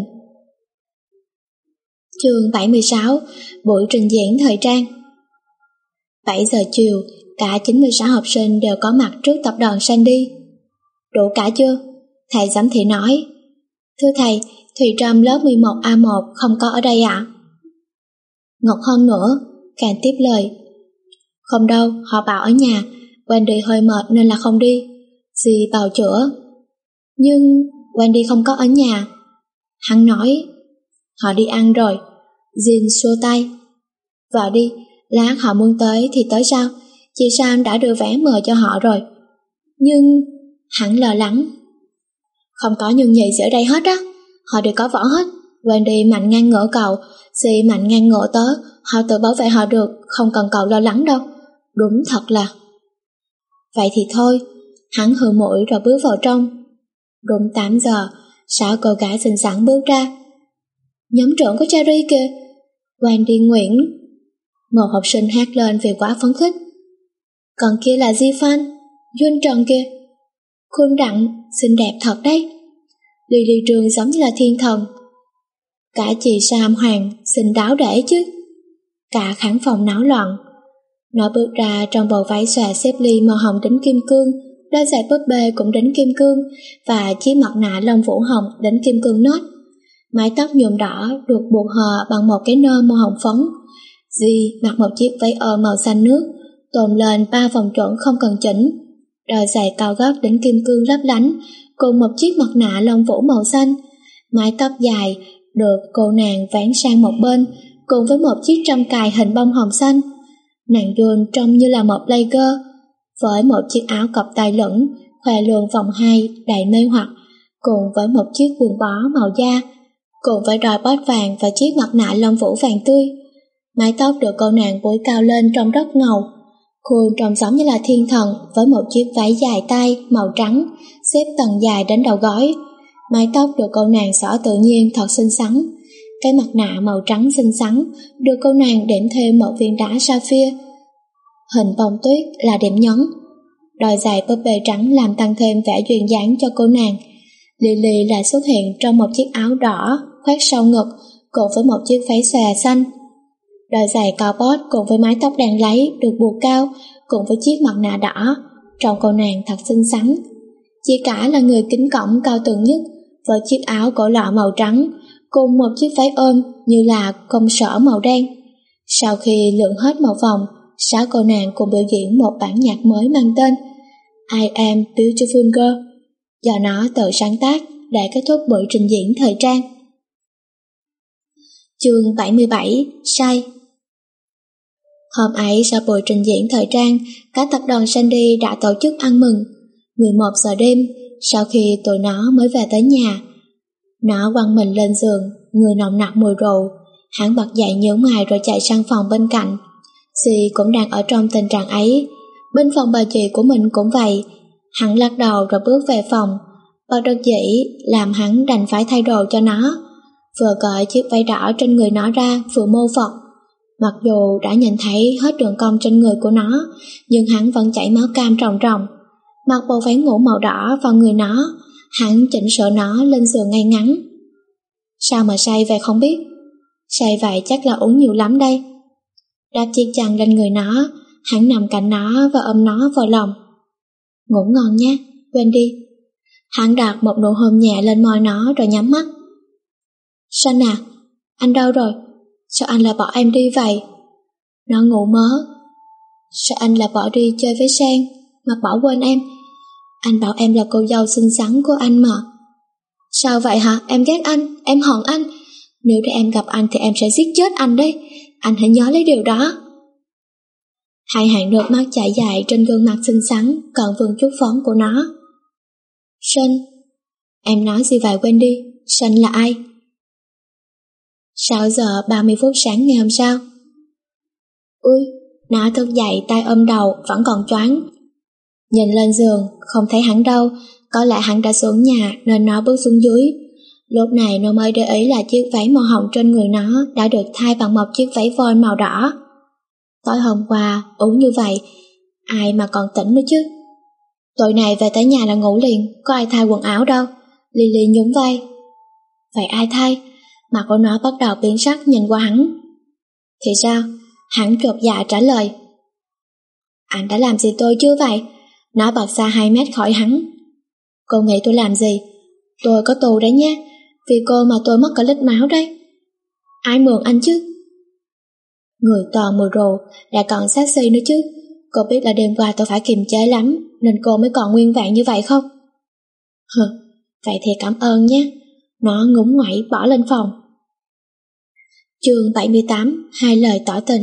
Chương bảy mươi sáu, buổi trình diễn thời trang. bảy giờ chiều, cả chín mươi sáu học sinh đều có mặt trước tập đoàn Sandy. Đủ cả chưa? Thầy giám thị nói. Thưa thầy, Thùy Trâm lớp mười một A một không có ở đây ạ. Ngọc Hân nữa, càng tiếp lời. Không đâu, họ bảo ở nhà, Wendy hơi mệt nên là không đi. Dì bào chữa. Nhưng Wendy không có ở nhà. Hắn nói. Họ đi ăn rồi. Jin xua tay. Vào đi, lát họ muốn tới thì tới sao? Chị Sam đã đưa vé mời cho họ rồi. Nhưng hắn lo lắng. Không có nhường nhị gì ở đây hết á. Họ đều có võ hết. Wendy mạnh ngang ngửa cậu, dì mạnh ngang ngửa tớ. Họ tự bảo vệ họ được, không cần cậu lo lắng đâu. Đúng thật là. Vậy thì thôi. Hắn hừ mũi rồi bước vào trong. Đúng tám giờ, sáu cô gái xinh xắn bước ra. Nhóm trưởng của Cherry kìa. Wendy Nguyễn. Một học sinh hát lên vì quá phấn khích. Còn kia là Di Phan, Yun Trần kìa. Khuôn đặng, xinh đẹp thật đấy. Lily Trường giống như là thiên thần. Cả chị Sam Hoàng xinh đáo để chứ. Cả khán phòng náo loạn. Nó bước ra trong bộ váy xòe xếp ly màu hồng đính kim cương, đôi giày búp bê cũng đính kim cương và chiếc mặt nạ lông vũ hồng đính kim cương nốt. Mái tóc nhuộm đỏ được buộc hờ bằng một cái nơ màu hồng phấn. Dì mặc một chiếc váy ơ màu xanh nước, tồn lên ba vòng trộn không cần chỉnh. Đôi giày cao gót đính kim cương lấp lánh, cùng một chiếc mặt nạ lông vũ màu xanh. Mái tóc dài được cô nàng vén sang một bên, cùng với một chiếc trâm cài hình bông hồng xanh. Nàng Yun trông như là một Lager, với một chiếc áo cộc tay lửng, khoe luồn vòng hai đầy mê hoặc, cùng với một chiếc quần bó màu da, cùng với đôi bót vàng và chiếc mặt nạ lông vũ vàng tươi. Mái tóc được cô nàng búi cao lên trông rất ngầu, khuôn trông giống như là thiên thần với một chiếc váy dài tay màu trắng, xếp tầng dài đến đầu gối. Mái tóc được cô nàng xõa tự nhiên thật xinh xắn. Cái mặt nạ màu trắng xinh xắn được cô nàng đệm thêm một viên đá sapphire. Hình bông tuyết là điểm nhấn. Đôi giày búp bê trắng làm tăng thêm vẻ duyên dáng cho cô nàng. Lily lại xuất hiện trong một chiếc áo đỏ khoét sau ngực cùng với một chiếc váy xòe xanh. Đôi giày cao bót cùng với mái tóc đen láy được buộc cao cùng với chiếc mặt nạ đỏ, trông cô nàng thật xinh xắn. Chị cả là người kính cổng cao tường nhất với chiếc áo cổ lọ màu trắng cùng một chiếc váy ôm như là công sở màu đen. Sau khi lượn hết một vòng, sáu cô nàng cùng biểu diễn một bản nhạc mới mang tên I Am Beautiful Girl, do nó tự sáng tác để kết thúc buổi trình diễn thời trang. Chương bảy mươi bảy, Say. Hôm ấy sau buổi trình diễn thời trang, cả tập đoàn Sandy đã tổ chức ăn mừng. mười một giờ đêm, sau khi tụi nó mới về tới nhà. Nó quăng mình lên giường, người nồng nặc mùi rượu. Hắn bật dậy nhướng mày rồi chạy sang phòng bên cạnh. Dì cũng đang ở trong tình trạng ấy. Bên phòng bà chị của mình cũng vậy. Hắn lắc đầu rồi bước về phòng. Bất đắc dĩ làm hắn đành phải thay đồ cho nó. Vừa cởi chiếc váy đỏ trên người nó ra, vừa mô phật. Mặc dù đã nhìn thấy hết đường cong trên người của nó, nhưng hắn vẫn chảy máu cam ròng ròng. Mặc bộ váy ngủ màu đỏ vào người nó, Hắn chỉnh sửa nó lên giường ngay ngắn. Sao mà say vậy không biết? Say vậy chắc là uống nhiều lắm đây. Đáp chiếc chăn lên người nó, hắn nằm cạnh nó và ôm nó vào lòng. Ngủ ngon nhé, quên đi. Hắn đặt một nụ hôn nhẹ lên môi nó rồi nhắm mắt. Sanh à, anh đâu rồi? Sao anh lại bỏ em đi vậy? Nó ngủ mớ. Sao anh lại bỏ đi chơi với Sang mà bỏ quên em? Anh bảo em là cô dâu xinh xắn của anh mà. Sao vậy hả? Em ghét anh, em hận anh. Nếu để em gặp anh thì em sẽ giết chết anh đấy. Anh hãy nhớ lấy điều đó. Hai hàng nước mắt chảy dài trên gương mặt xinh xắn còn vương chút phấn của nó. Sanh, em nói gì vậy quên đi, Sanh là ai? Sáu giờ ba mươi phút sáng ngày hôm sau. Ui, nó thức dậy tay ôm đầu vẫn còn choáng. Nhìn lên giường không thấy hắn đâu, có lẽ hắn đã xuống nhà nên nó bước xuống dưới. Lúc này nó mới để ý là chiếc váy màu hồng trên người nó đã được thay bằng một chiếc váy voi màu đỏ. Tối hôm qua uống như vậy, ai mà còn tỉnh nữa chứ. Tối nay về tới nhà là ngủ liền, có ai thay quần áo đâu. Lily nhún vai. Vậy ai thay? Mặt của nó bắt đầu biến sắc nhìn qua hắn. Thì sao? Hắn chột dạ trả lời. Anh đã làm gì tôi chứ vậy? Nó bật xa hai mét khỏi hắn. Cô nghĩ tôi làm gì? Tôi có tù đấy nhé. Vì cô mà tôi mất cả lít máu đấy. Ai mượn anh chứ? Người toàn mùi rượu, lại còn sexy nữa chứ. Cô biết là đêm qua tôi phải kiềm chế lắm nên cô mới còn nguyên vẹn như vậy không? Hừ, vậy thì cảm ơn nhé. Nó ngúng ngoẩy bỏ lên phòng. Chương bảy mươi tám, hai lời tỏ tình.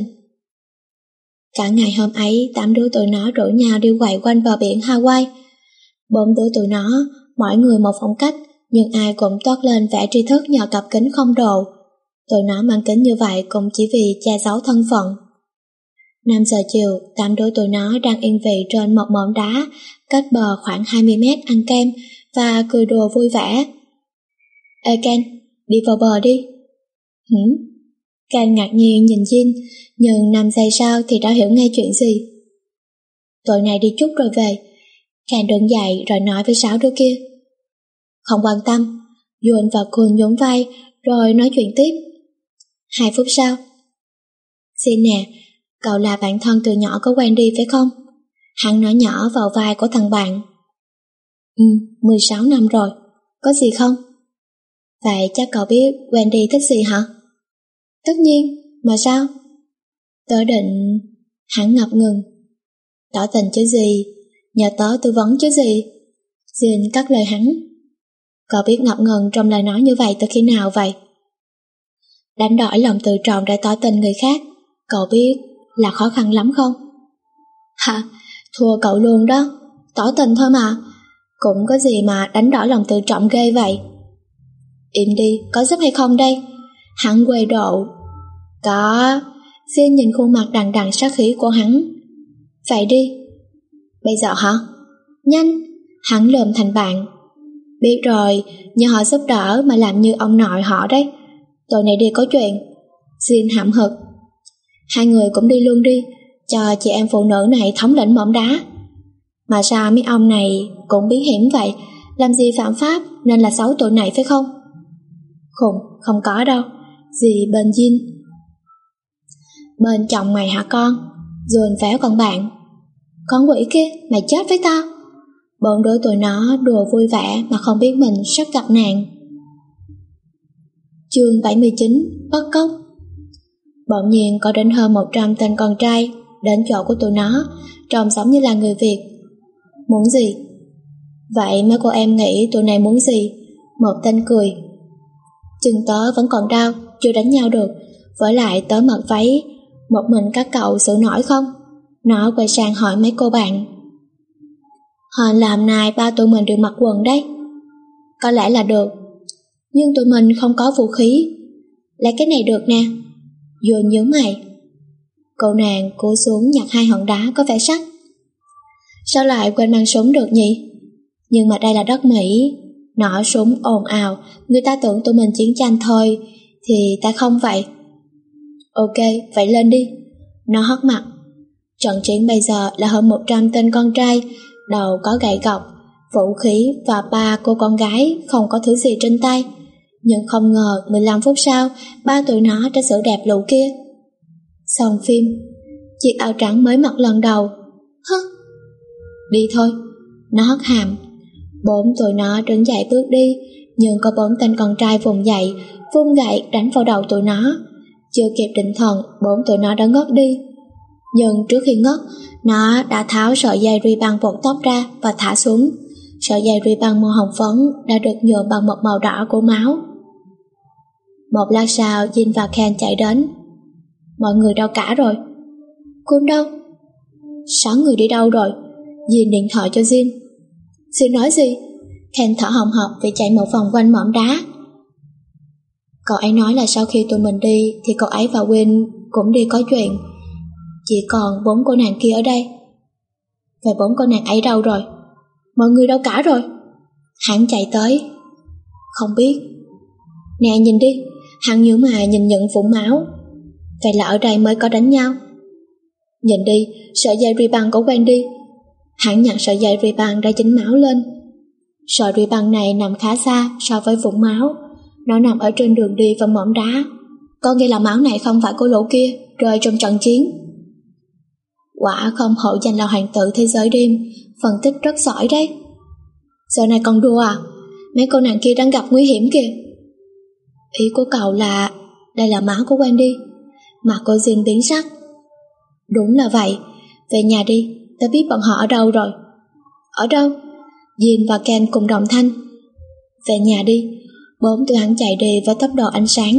Cả ngày hôm ấy, tám đứa tụi nó rủ nhau đi quậy quanh bờ biển Hawaii. Bốn đứa tụi nó, mỗi người một phong cách, nhưng ai cũng toát lên vẻ tri thức nhờ cặp kính không độ. Tụi nó mang kính như vậy cũng chỉ vì che giấu thân phận. Năm giờ chiều, tám đứa tụi nó đang yên vị trên một mỏm đá, cách bờ khoảng hai mươi mét ăn kem và cười đùa vui vẻ. Ê Ken, đi vào bờ đi. Hửm? Ken ngạc nhiên nhìn Jin, nhưng năm giây sau thì đã hiểu ngay chuyện gì. Tụi này đi chút rồi về. Ken đứng dậy rồi nói với sáu đứa kia. Không quan tâm. Yun và Kun nhún vai rồi nói chuyện tiếp. Hai phút sau. Xin nè, cậu là bạn thân từ nhỏ của Wendy phải không? Hắn nói nhỏ vào vai của thằng bạn. Ừ, mười sáu năm rồi. Có gì không? Vậy chắc cậu biết Wendy thích gì hả? Tất nhiên, mà sao? Tớ định... Hắn ngập ngừng. Tỏ tình chứ gì, nhờ tớ tư vấn chứ gì. Jin cắt lời hắn. Cậu biết ngập ngừng trong lời nói như vậy từ khi nào vậy? Đánh đổi lòng tự trọng để tỏ tình người khác, cậu biết là khó khăn lắm không? Hả? Thua cậu luôn đó. Tỏ tình thôi mà. Cũng có gì mà đánh đổi lòng tự trọng ghê vậy. Im đi, có giúp hay không đây? Hắn quay độ. Có. Xin nhìn khuôn mặt đằng đằng sát khí của hắn. Vậy đi. Bây giờ hả? Nhanh. Hắn lườm thành bạn. Biết rồi, nhờ họ giúp đỡ mà làm như ông nội họ đấy. Tối nay đi có chuyện. Xin hậm hực. Hai người cũng đi luôn đi, cho chị em phụ nữ này thống lĩnh mỏm đá. Mà sao mấy ông này cũng bí hiểm vậy? Làm gì phạm pháp nên là xấu tụi này phải không? Khùng, không có đâu. Gì bên Jin? Bên chồng mày hả con? Dồn véo con bạn. Con quỷ kia, mày chết với tao. Bọn đứa tụi nó đùa vui vẻ mà không biết mình sắp gặp nạn. Chương bảy mươi chín, bắt cóc. Bỗng nhiên có đến hơn một trăm tên con trai đến chỗ của tụi nó, trông giống như là người Việt. Muốn gì? Vậy mấy cô em nghĩ tụi này muốn gì? Một tên cười. Chân tớ vẫn còn đau, chưa đánh nhau được. Với lại tớ mặc váy, một mình các cậu xử nổi không? Nó quay sang hỏi mấy cô bạn. Hên là hôm nay ba tụi mình được mặc quần đấy. Có lẽ là được, nhưng tụi mình không có vũ khí. Lấy cái này được nè. Vô nhớ mày. Cậu nàng cúi xuống nhặt hai hòn đá có vẻ sắc. Sao lại quên mang súng được nhỉ? Nhưng mà đây là đất Mỹ, nỏ súng ồn ào, người ta tưởng tụi mình chiến tranh thôi, thì ta không vậy. Ok, vậy lên đi. Nó hất mặt. Trận chiến bây giờ là hơn một trăm tên con trai, đầu có gậy gộc, vũ khí và ba cô con gái không có thứ gì trên tay. Nhưng không ngờ mười lăm phút sau, ba tụi nó đã xử đẹp lũ kia. Xong phim, chiếc áo trắng mới mặc lần đầu. Hứ, đi thôi, nó hất hàm. Bốn tụi nó đứng dậy bước đi, nhưng có bốn tên con trai vùng dậy, vung gậy đánh vào đầu tụi nó. Chưa kịp định thần, bốn tụi nó đã ngất đi. Nhưng trước khi ngất, nó đã tháo sợi dây ruy băng buộc tóc ra và thả xuống. Sợi dây ruy băng màu hồng phấn đã được nhuộm bằng một màu đỏ của máu. Một lát sau, Jin và Ken chạy đến. Mọi người đâu cả rồi? Kun đâu? Sáu người đi đâu rồi? Jin điện thoại cho Jin. Jin nói gì? Ken thở hồng hộc vì chạy một vòng quanh mỏm đá. Cậu ấy nói là sau khi tụi mình đi thì cậu ấy và Win cũng đi có chuyện. Chỉ còn bốn cô nàng kia ở đây. Vậy bốn cô nàng ấy đâu rồi? Mọi người đâu cả rồi? Hắn chạy tới. Không biết. Nè nhìn đi, hắn nhíu mày nhìn những vũng máu. Vậy là ở đây mới có đánh nhau. Nhìn đi, sợi dây ruy băng của Wendy. Hắn nhặt sợi dây ruy băng đã dính máu lên. Sợi ruy băng này nằm khá xa so với vũng máu. Nó nằm ở trên đường đi và mỏm đá. Có nghĩa là máu này không phải của lũ kia rơi trong trận chiến. Quả không hổ danh là hoàng tử thế giới đêm, phân tích rất giỏi đấy. Giờ này còn đùa à? Mấy cô nàng kia đang gặp nguy hiểm kìa. Ý của cậu là đây là máu của Wendy. Mặt cô Jin biến sắc. Đúng là vậy. Về nhà đi, ta biết bọn họ ở đâu rồi. Ở đâu? Jin và Ken cùng đồng thanh. Về nhà đi. Bốn tụi hắn chạy đi với tốc độ ánh sáng.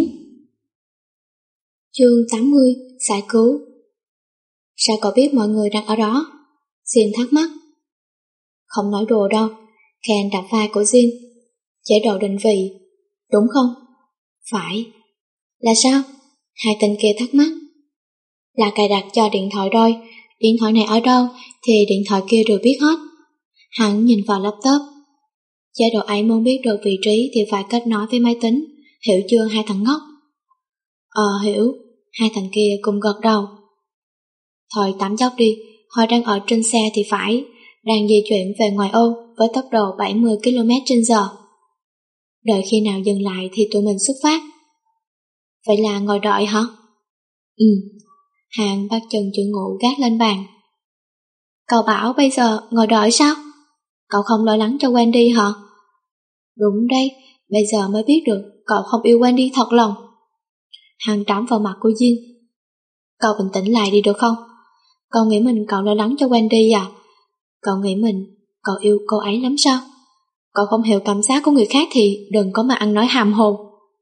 Chương tám mươi. Giải cứu. Sao cậu biết mọi người đang ở đó? Jin thắc mắc. Không nói đùa đâu. Ken đạp vai của Jin. Chế độ định vị, đúng không? Phải. Là sao? Hai tên kia thắc mắc. Là cài đặt cho điện thoại rồi. Điện thoại này ở đâu thì điện thoại kia đều biết hết. Hắn nhìn vào laptop. Chế độ ấy muốn biết được vị trí thì phải kết nối với máy tính. Hiểu chưa hai thằng ngốc? Ờ hiểu. Hai thằng kia cùng gật đầu. Thôi tắm dốc đi. Họ đang ở trên xe thì phải. Đang di chuyển về ngoài ô với tốc độ bảy mươi ki lô mét trên giờ. Đợi khi nào dừng lại thì tụi mình xuất phát. Vậy là ngồi đợi hả? Ừ. Hàng bắt chân chữ ngủ gác lên bàn. Cậu bảo bây giờ ngồi đợi sao? Cậu không lo lắng cho Wendy hả? Đúng đấy, bây giờ mới biết được cậu không yêu Wendy thật lòng. Hàng trắm vào mặt của Jin. Cậu bình tĩnh lại đi được không? Cậu nghĩ mình cậu lo lắng cho Wendy à? Cậu nghĩ mình cậu yêu cô ấy lắm sao? Cậu không hiểu cảm giác của người khác thì đừng có mà ăn nói hàm hồ.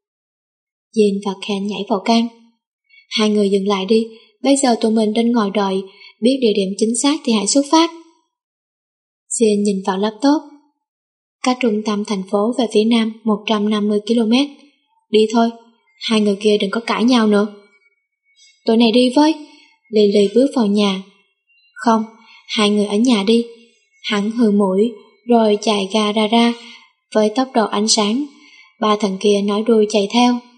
Jin và Ken nhảy vào can. Hai người dừng lại đi, bây giờ tụi mình đang ngồi đợi, biết địa điểm chính xác thì hãy xuất phát. Jin nhìn vào laptop. Cách trung tâm thành phố về phía nam một trăm năm mươi ki lô mét. Đi thôi, hai người kia đừng có cãi nhau nữa. Tụi này đi với. Lily bước vào nhà. Không, hai người ở nhà đi. Hắn hừ mũi, rồi chạy ga ra ra với tốc độ ánh sáng. Ba thằng kia nói đuôi chạy theo.